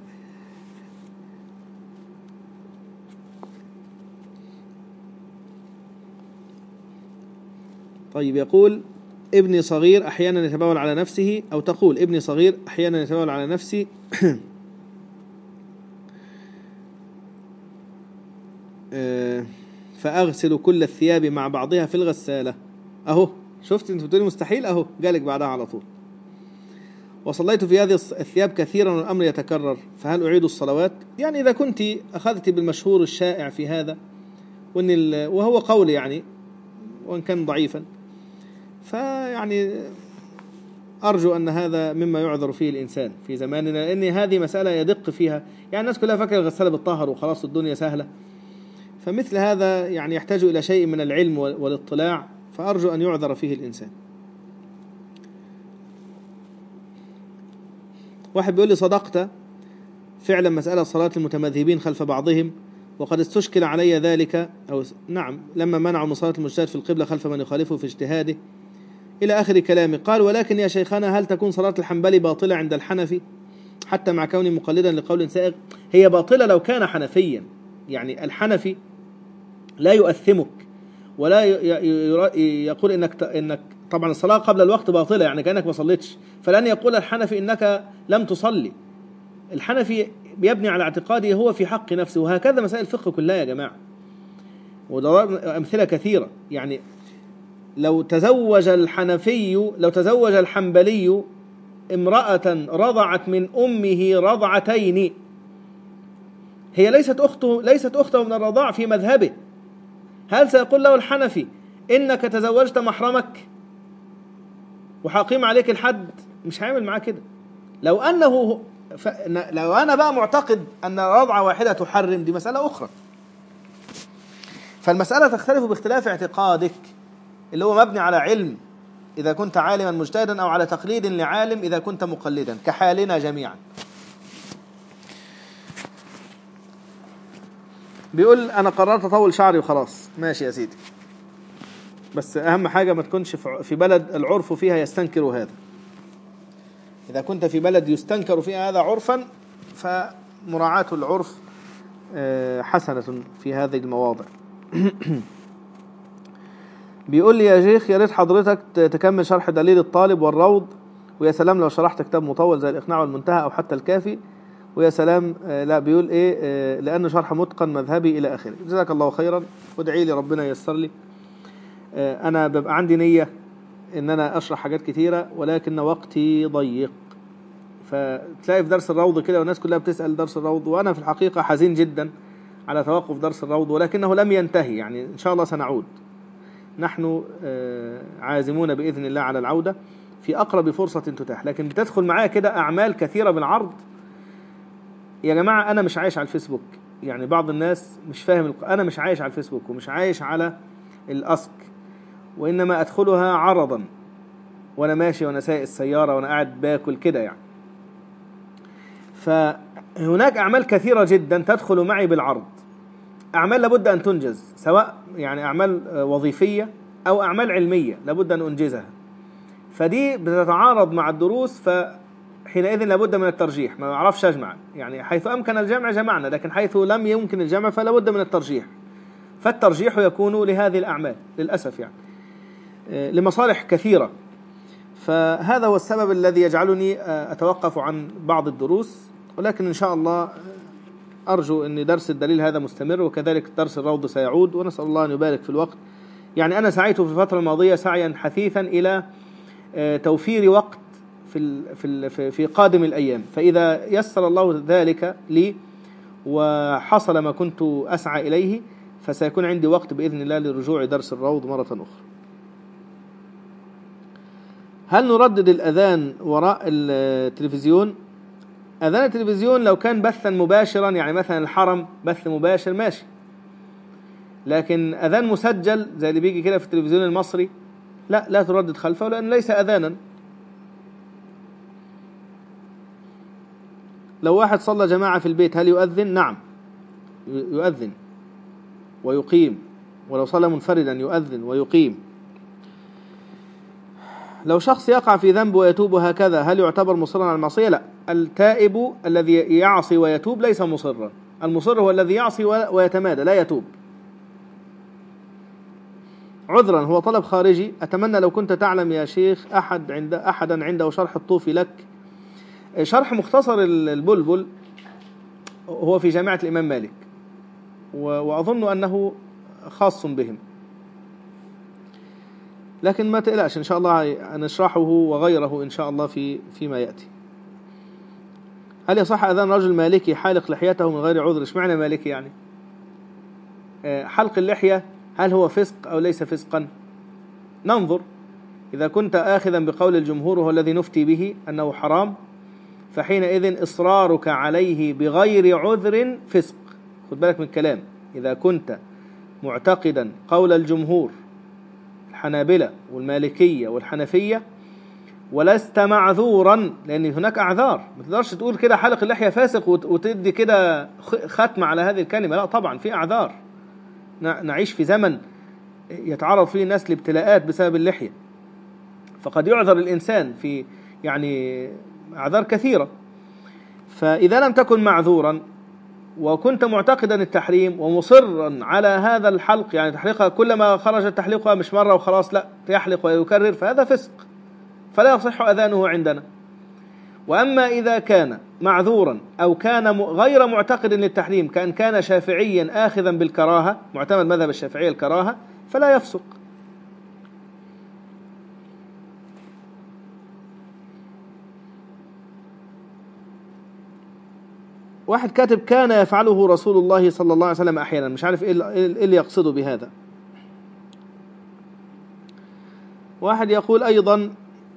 طيب يقول ابني صغير احيانا يتبول على نفسه، او تقول ابني صغير احيانا يتبول على نفسي فأغسل كل الثياب مع بعضها في الغسالة. أهو شفت انت بتقولي مستحيل، أهو جالك بعدها على طول. وصليت في هذه الثياب كثيرا والأمر يتكرر، فهل أعيد الصلوات؟ يعني إذا كنت أخذت بالمشهور الشائع في هذا، وإن وهو قول يعني وإن كان ضعيفا، فيعني أرجو أن هذا مما يعذر فيه الإنسان في زماننا، لأن هذه مسألة يدق فيها يعني الناس كلها فاكرة الغسالة بالطهر وخلاص الدنيا سهلة، فمثل هذا يعني يحتاج إلى شيء من العلم والاطلاع، فأرجو أن يعذر فيه الإنسان. واحد بيقول لي صدقت فعلا مسألة صلاة المتمذهبين خلف بعضهم، وقد استشكل علي ذلك، أو نعم لما منعوا من صلاة المجتهد في القبلة خلف من يخالفه في اجتهاده إلى آخر كلامي. قال ولكن يا شيخنا هل تكون صلاة الحنبلي باطلة عند الحنفي حتى مع كوني مقلدا لقول سائغ؟ هي باطلة لو كان حنفيا، يعني الحنفي لا يؤثمك ولا يقول إنك إنك طبعا الصلاة قبل الوقت باطلة يعني كأنك ما صليتش، فلن يقول الحنفي إنك لم تصلي. الحنفي بيبني على اعتقاده هو في حق نفسه، وهكذا مسائل الفقه كلها يا جماعة، وده أمثلة كثيرة. يعني لو تزوج الحنفي لو تزوج الحنبلي امرأة رضعت من أمه رضعتين، هي ليست أخته ليست أخته من الرضاع في مذهبه، هل سيقول له الحنفي إنك تزوجت محرمك وحاقيم عليك الحد؟ مش هيعمل معاه كده. لو أنه ف... لو أنا بقى معتقد أن رضعة واحدة تحرم، دي مسألة أخرى. فالمسألة تختلف باختلاف اعتقادك اللي هو مبني على علم إذا كنت عالما مجتهدا، أو على تقليد لعالم إذا كنت مقلدا كحالنا جميعا. بيقول أنا قررت أطول شعري وخلاص. ماشي يا سيدي، بس أهم حاجة ما تكونش في بلد العرف فيها يستنكر هذا. إذا كنت في بلد يستنكر فيها هذا عرفا فمراعاة العرف حسنة في هذه المواضع. بيقول لي يا شيخ يا ريت حضرتك تكمل شرح دليل الطالب والروض ويا سلام لو شرحت كتاب مطول زي الإقناع والمنتهى أو حتى الكافي، ويا سلام لا بيقول إيه لأنه شرح متقن مذهبي إلى آخره. جزاك الله خيرا، وادعي لي ربنا ييسر لي. أنا ببقى عندي نية إن أنا أشرح حاجات كتيرة ولكن وقتي ضيق، فتلاقي في درس الروض كده والناس كلها بتسأل درس الروض، وأنا في الحقيقة حزين جدا على توقف درس الروض، ولكنه لم ينتهي، يعني إن شاء الله سنعود. نحن عازمون بإذن الله على العودة في أقرب فرصة تتاح، لكن بتدخل معايا كده أعمال كثيرة بالعرض. يا جماعة أنا مش عايش على الفيسبوك، يعني بعض الناس مش فاهم، أنا مش عايش على الفيسبوك ومش عايش على الأسك، وإنما أدخلها عرضا وأنا ماشي وأنا سايق السيارة وأنا قاعد باكل كده يعني. فهناك أعمال كثيرة جدا تدخل معي بالعرض، أعمال لابد أن تنجز، سواء يعني أعمال وظيفية أو أعمال علمية لابد أن أنجزها، فدي بتتعارض مع الدروس، فحينئذ لابد من الترجيح. ما أعرفش أجمع، يعني حيث أمكن الجمع جمعنا، لكن حيث لم يمكن الجمع فلابد من الترجيح، فالترجيح يكون لهذه الأعمال للأسف يعني لمصالح كثيرة. فهذا هو السبب الذي يجعلني أتوقف عن بعض الدروس، ولكن إن شاء الله أرجو أن درس الدليل هذا مستمر، وكذلك درس الروض سيعود، ونسأل الله أن يبارك في الوقت. يعني أنا سعيت في الفترة الماضية سعيا حثيثا إلى توفير وقت في في في قادم الأيام، فإذا يسر الله ذلك لي وحصل ما كنت أسعى إليه فسيكون عندي وقت بإذن الله لرجوع درس الروض مرة أخرى. هل نردد الأذان وراء التلفزيون؟ أذان التلفزيون لو كان بثا مباشرا، يعني مثلا الحرم بث مباشر ماشي، لكن أذان مسجل زي اللي بيجي كده في التلفزيون المصري لا لا تردد خلفه، لأن ليس أذانا. لو واحد صلى جماعة في البيت هل يؤذن؟ نعم يؤذن ويقيم، ولو صلى منفردا يؤذن ويقيم. لو شخص يقع في ذنب ويتوب هكذا هل يعتبر مصرا على المعصية؟ لا، التائب الذي يعصي ويتوب ليس مصرا، المصر هو الذي يعصي ويتمادى لا يتوب. عذرا هو طلب خارجي. أتمنى لو كنت تعلم يا شيخ أحد عند أحدا عنده شرح الطوفي لك. شرح مختصر البلبل هو في جامعة الإمام مالك، وأظن أنه خاص بهم، لكن ما تقلقش إن شاء الله نشرحه وغيره إن شاء الله في فيما يأتي. هل يصح أذان رجل مالكي حالق لحيته من غير عذر؟ اشمعنى مالكي يعني؟ حلق اللحية هل هو فسق أو ليس فسقا؟ ننظر. إذا كنت آخذا بقول الجمهور وهو الذي نفتي به أنه حرام، فحينئذ إصرارك عليه بغير عذر فسق. خد بالك من الكلام، إذا كنت معتقدا قول الجمهور الحنابلة والمالكية والحنفية ولست معذورا، لأن هناك أعذار، ما تقدرش تقول كده حلق اللحية فاسق وتدي كده ختم على هذه الكلمة، لا طبعا في أعذار. نعيش في زمن يتعرض فيه الناس لابتلاءات بسبب اللحية، فقد يعذر الإنسان في يعني أعذار كثيرة. فإذا لم تكن معذورا وكنت معتقدا التحريم ومصرا على هذا الحلق، يعني تحليقها كلما خرج تحليقها مش مرة وخلاص، لا يحلق ويكرر، فهذا فسق فلا يصح أذانه عندنا. وأما إذا كان معذورا أو كان غير معتقد للتحريم، كأن كان شافعيا آخذا بالكراهة، معتمد مذهب الشافعية الكراهة، فلا يفسق. واحد كاتب كان يفعله رسول الله صلى الله عليه وسلم أحيانا، مش عارف إيه اللي يقصده بهذا. واحد يقول أيضا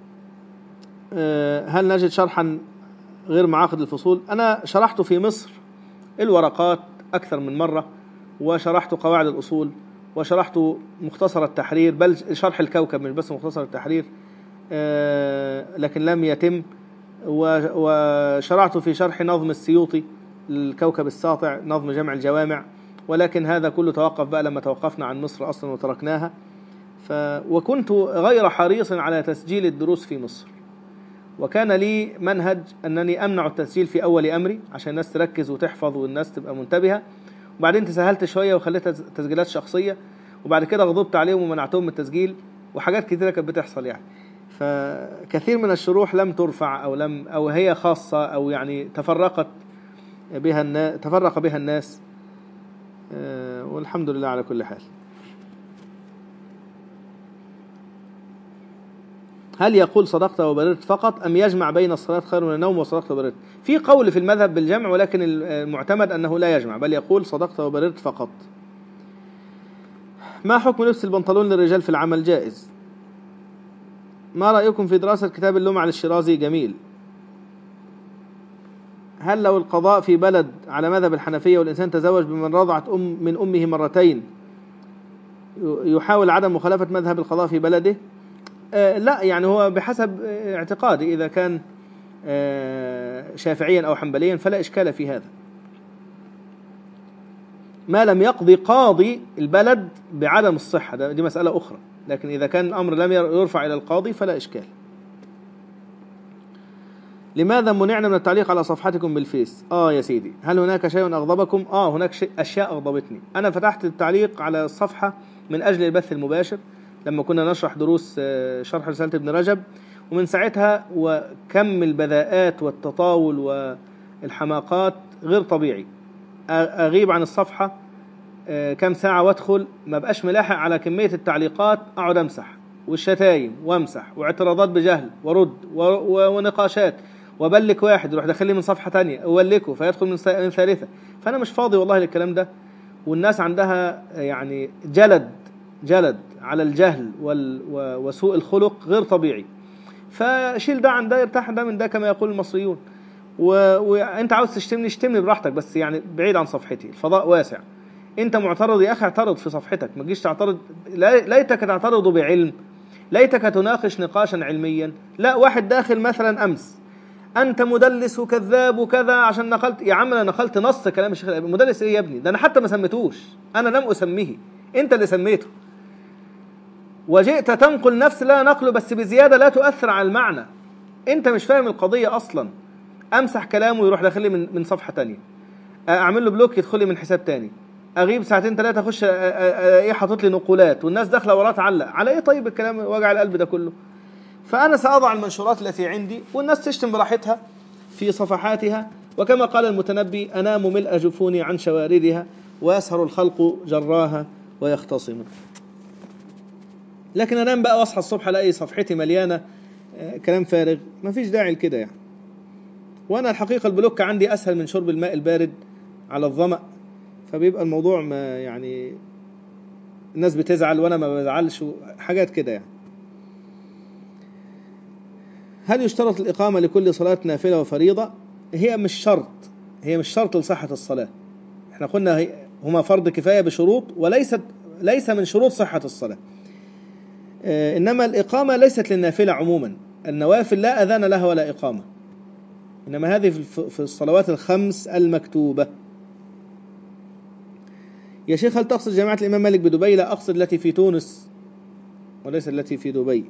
هل نجد شرحا غير معاقد الفصول؟ أنا شرحت في مصر الورقات أكثر من مرة، وشرحت قواعد الأصول، وشرحت مختصر التحرير، بل شرح الكوكب مش بس مختصر التحرير، لكن لم يتم. وشرعت في شرح نظم السيوطي الكوكب الساطع، نظم جمع الجوامع، ولكن هذا كله توقف بقى لما توقفنا عن مصر أصلا وتركناها. ف... وكنت غير حريص على تسجيل الدروس في مصر، وكان لي منهج أنني أمنع التسجيل في أول أمري عشان الناس تركز وتحفظ والناس تبقى منتبهة، وبعدين تسهلت شوية وخليتها تسجيلات شخصية، وبعد كده غضبت عليهم ومنعتهم من التسجيل، وحاجات كتيرة كانت بتحصل يعني. فكثير من الشروح لم ترفع أو لم أو هي خاصة أو يعني تفرقت بها الناس تفرق بها الناس، والحمد لله على كل حال. هل يقول صدقت وبررت فقط أم يجمع بين الصلاة خير من النوم وصدقت وبررت؟ في قول في المذهب بالجمع، ولكن المعتمد أنه لا يجمع، بل يقول صدقت وبررت فقط. ما حكم لبس البنطلون للرجال في العمل؟ جائز. ما رأيكم في دراسة كتاب اللمع للشيرازي؟ جميل. هل لو القضاء في بلد على مذهب الحنفية والإنسان تزوج بمن رضعت أم من أمه مرتين يحاول عدم مخالفة مذهب القضاء في بلده؟ آه لا، يعني هو بحسب اعتقادي، إذا كان آه شافعيا أو حنبليا فلا إشكال في هذا، ما لم يقضي قاضي البلد بعدم الصحة، دي مسألة أخرى، لكن إذا كان الأمر لم يرفع إلى القاضي فلا إشكال. لماذا منعنا من التعليق على صفحتكم بالفيس؟ آه يا سيدي، هل هناك شيء أغضبكم؟ آه هناك شيء أشياء أغضبتني. أنا فتحت التعليق على الصفحة من أجل البث المباشر لما كنا نشرح دروس شرح رسالة ابن رجب، ومن ساعتها وكم البذاءات والتطاول والحماقات غير طبيعي. أغيب عن الصفحة كم ساعة وادخل ما بقاش ملاحق على كمية التعليقات، أقعد أمسح والشتايم وامسح واعتراضات بجهل ورد ونقاشات، وبلك واحد يروح داخل لي من صفحة تانية أولكه فيدخل من ثالثة. فأنا مش فاضي والله للكلام ده، والناس عندها يعني جلد جلد على الجهل وسوء الخلق غير طبيعي. فشيل ده عن ده يرتاح ده من ده كما يقول المصريون. وانت عاوز تشتمني اشتمني براحتك، بس يعني بعيد عن صفحتي، الفضاء واسع. انت معترض يا اخي اعترض في صفحتك، ما تجيش تعترض. ليتك تعترض بعلم، ليتك تناقش نقاشا علميا. لا، واحد داخل مثلا امس انت مدلس وكذاب وكذا عشان نقلت. يا عم انا نقلت نص كلام الشيخ. مدلس ايه يا ابني؟ ده انا حتى ما سميتوش، انا لم اسميه، انت اللي سميته، وجئت تنقل نفس لا نقله بس بزيادة لا تؤثر على المعنى. انت مش فاهم القضية اصلا. امسح كلامه ويروح داخل لي من من صفحة تانية، اعمل له بلوك يدخل لي من حساب تاني، اغيب ساعتين ثلاثة اخش ايه حاطط لي نقولات والناس داخله وراه تعلق على ايه؟ طيب الكلام وجع القلب ده كله. فانا ساضع المنشورات التي عندي والناس تشتم براحتها في صفحاتها، وكما قال المتنبي انام ملء جفوني عن شواردها ويسهر الخلق جراها ويختصم. لكن انام بقى واصحى الصبح الاقي صفحتي مليانه كلام فارغ، ما فيش داعي لكده يعني. وانا الحقيقه البلوك عندي اسهل من شرب الماء البارد على الظمأ، فبيبقى الموضوع ما يعني الناس بتزعل وانا ما بزعلش، حاجات كده يعني. هل يشترط الإقامة لكل صلاة نافلة وفريضة؟ هي مش شرط، هي مش شرط لصحة الصلاة. احنا قلنا هما فرض كفاية بشروط، وليست ليس من شروط صحة الصلاة. اه إنما الإقامة ليست للنافلة عموما، النوافل لا أذان لها ولا إقامة، إنما هذه في الصلوات الخمس المكتوبة. يا شيخ هل تقصد جامعة الإمام مالك بدبي؟ لا، أقصد التي في تونس وليس التي في دبي.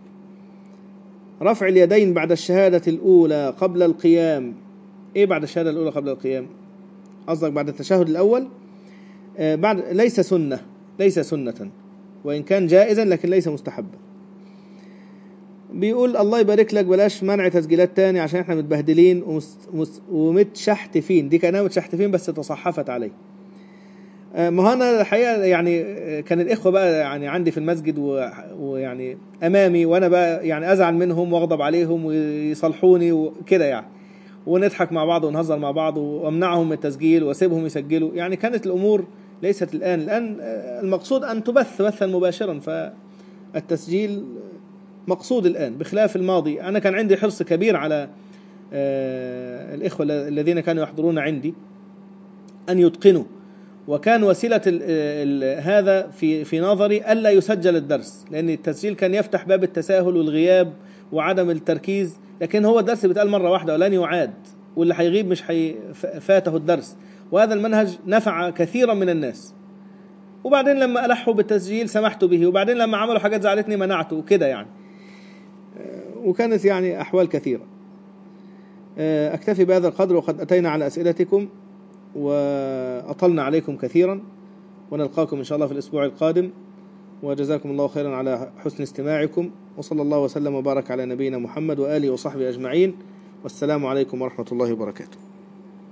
رفع اليدين بعد الشهادة الأولى قبل القيام، إيه بعد الشهادة الأولى قبل القيام؟ قصدك بعد التشهد الأول؟ آه بعد ليس سنة، ليس سنة، وإن كان جائزا لكن ليس مستحبا. بيقول الله يبارك لك بلاش منع تسجيلات تاني عشان احنا متبهدلين ومتشحتفين. دي كانها متشحتفين بس تصحفت عليه. ما هو أنا الحقيقة يعني كان الإخوة بقى يعني عندي في المسجد ويعني أمامي، وأنا بقى يعني أزعل منهم وأغضب عليهم ويصلحوني وكده يعني، ونضحك مع بعض ونهزر مع بعض وأمنعهم من التسجيل وأسيبهم يسجلوا. يعني كانت الأمور ليست الآن الآن المقصود أن تبث بثا مباشرا، فالتسجيل مقصود الآن بخلاف الماضي. أنا كان عندي حرص كبير على الإخوة الذين كانوا يحضرون عندي أن يتقنوا، وكان وسيلة ال ال هذا في في نظري ألا يسجل الدرس، لأن التسجيل كان يفتح باب التساهل والغياب وعدم التركيز. لكن هو الدرس بيتقال مرة واحدة ولن يعاد، واللي هيغيب مش فاته الدرس، وهذا المنهج نفع كثيرا من الناس. وبعدين لما ألحوا بالتسجيل سمحت به، وبعدين لما عملوا حاجات زعلتني منعته وكده يعني، وكانت يعني أحوال كثيرة. أكتفي بهذا القدر، وقد أتينا على أسئلتكم وأطلنا عليكم كثيرا، ونلقاكم إن شاء الله في الأسبوع القادم. وجزاكم الله خيرا على حسن استماعكم، وصلى الله وسلم وبارك على نبينا محمد وآله وصحبه أجمعين، والسلام عليكم ورحمة الله وبركاته.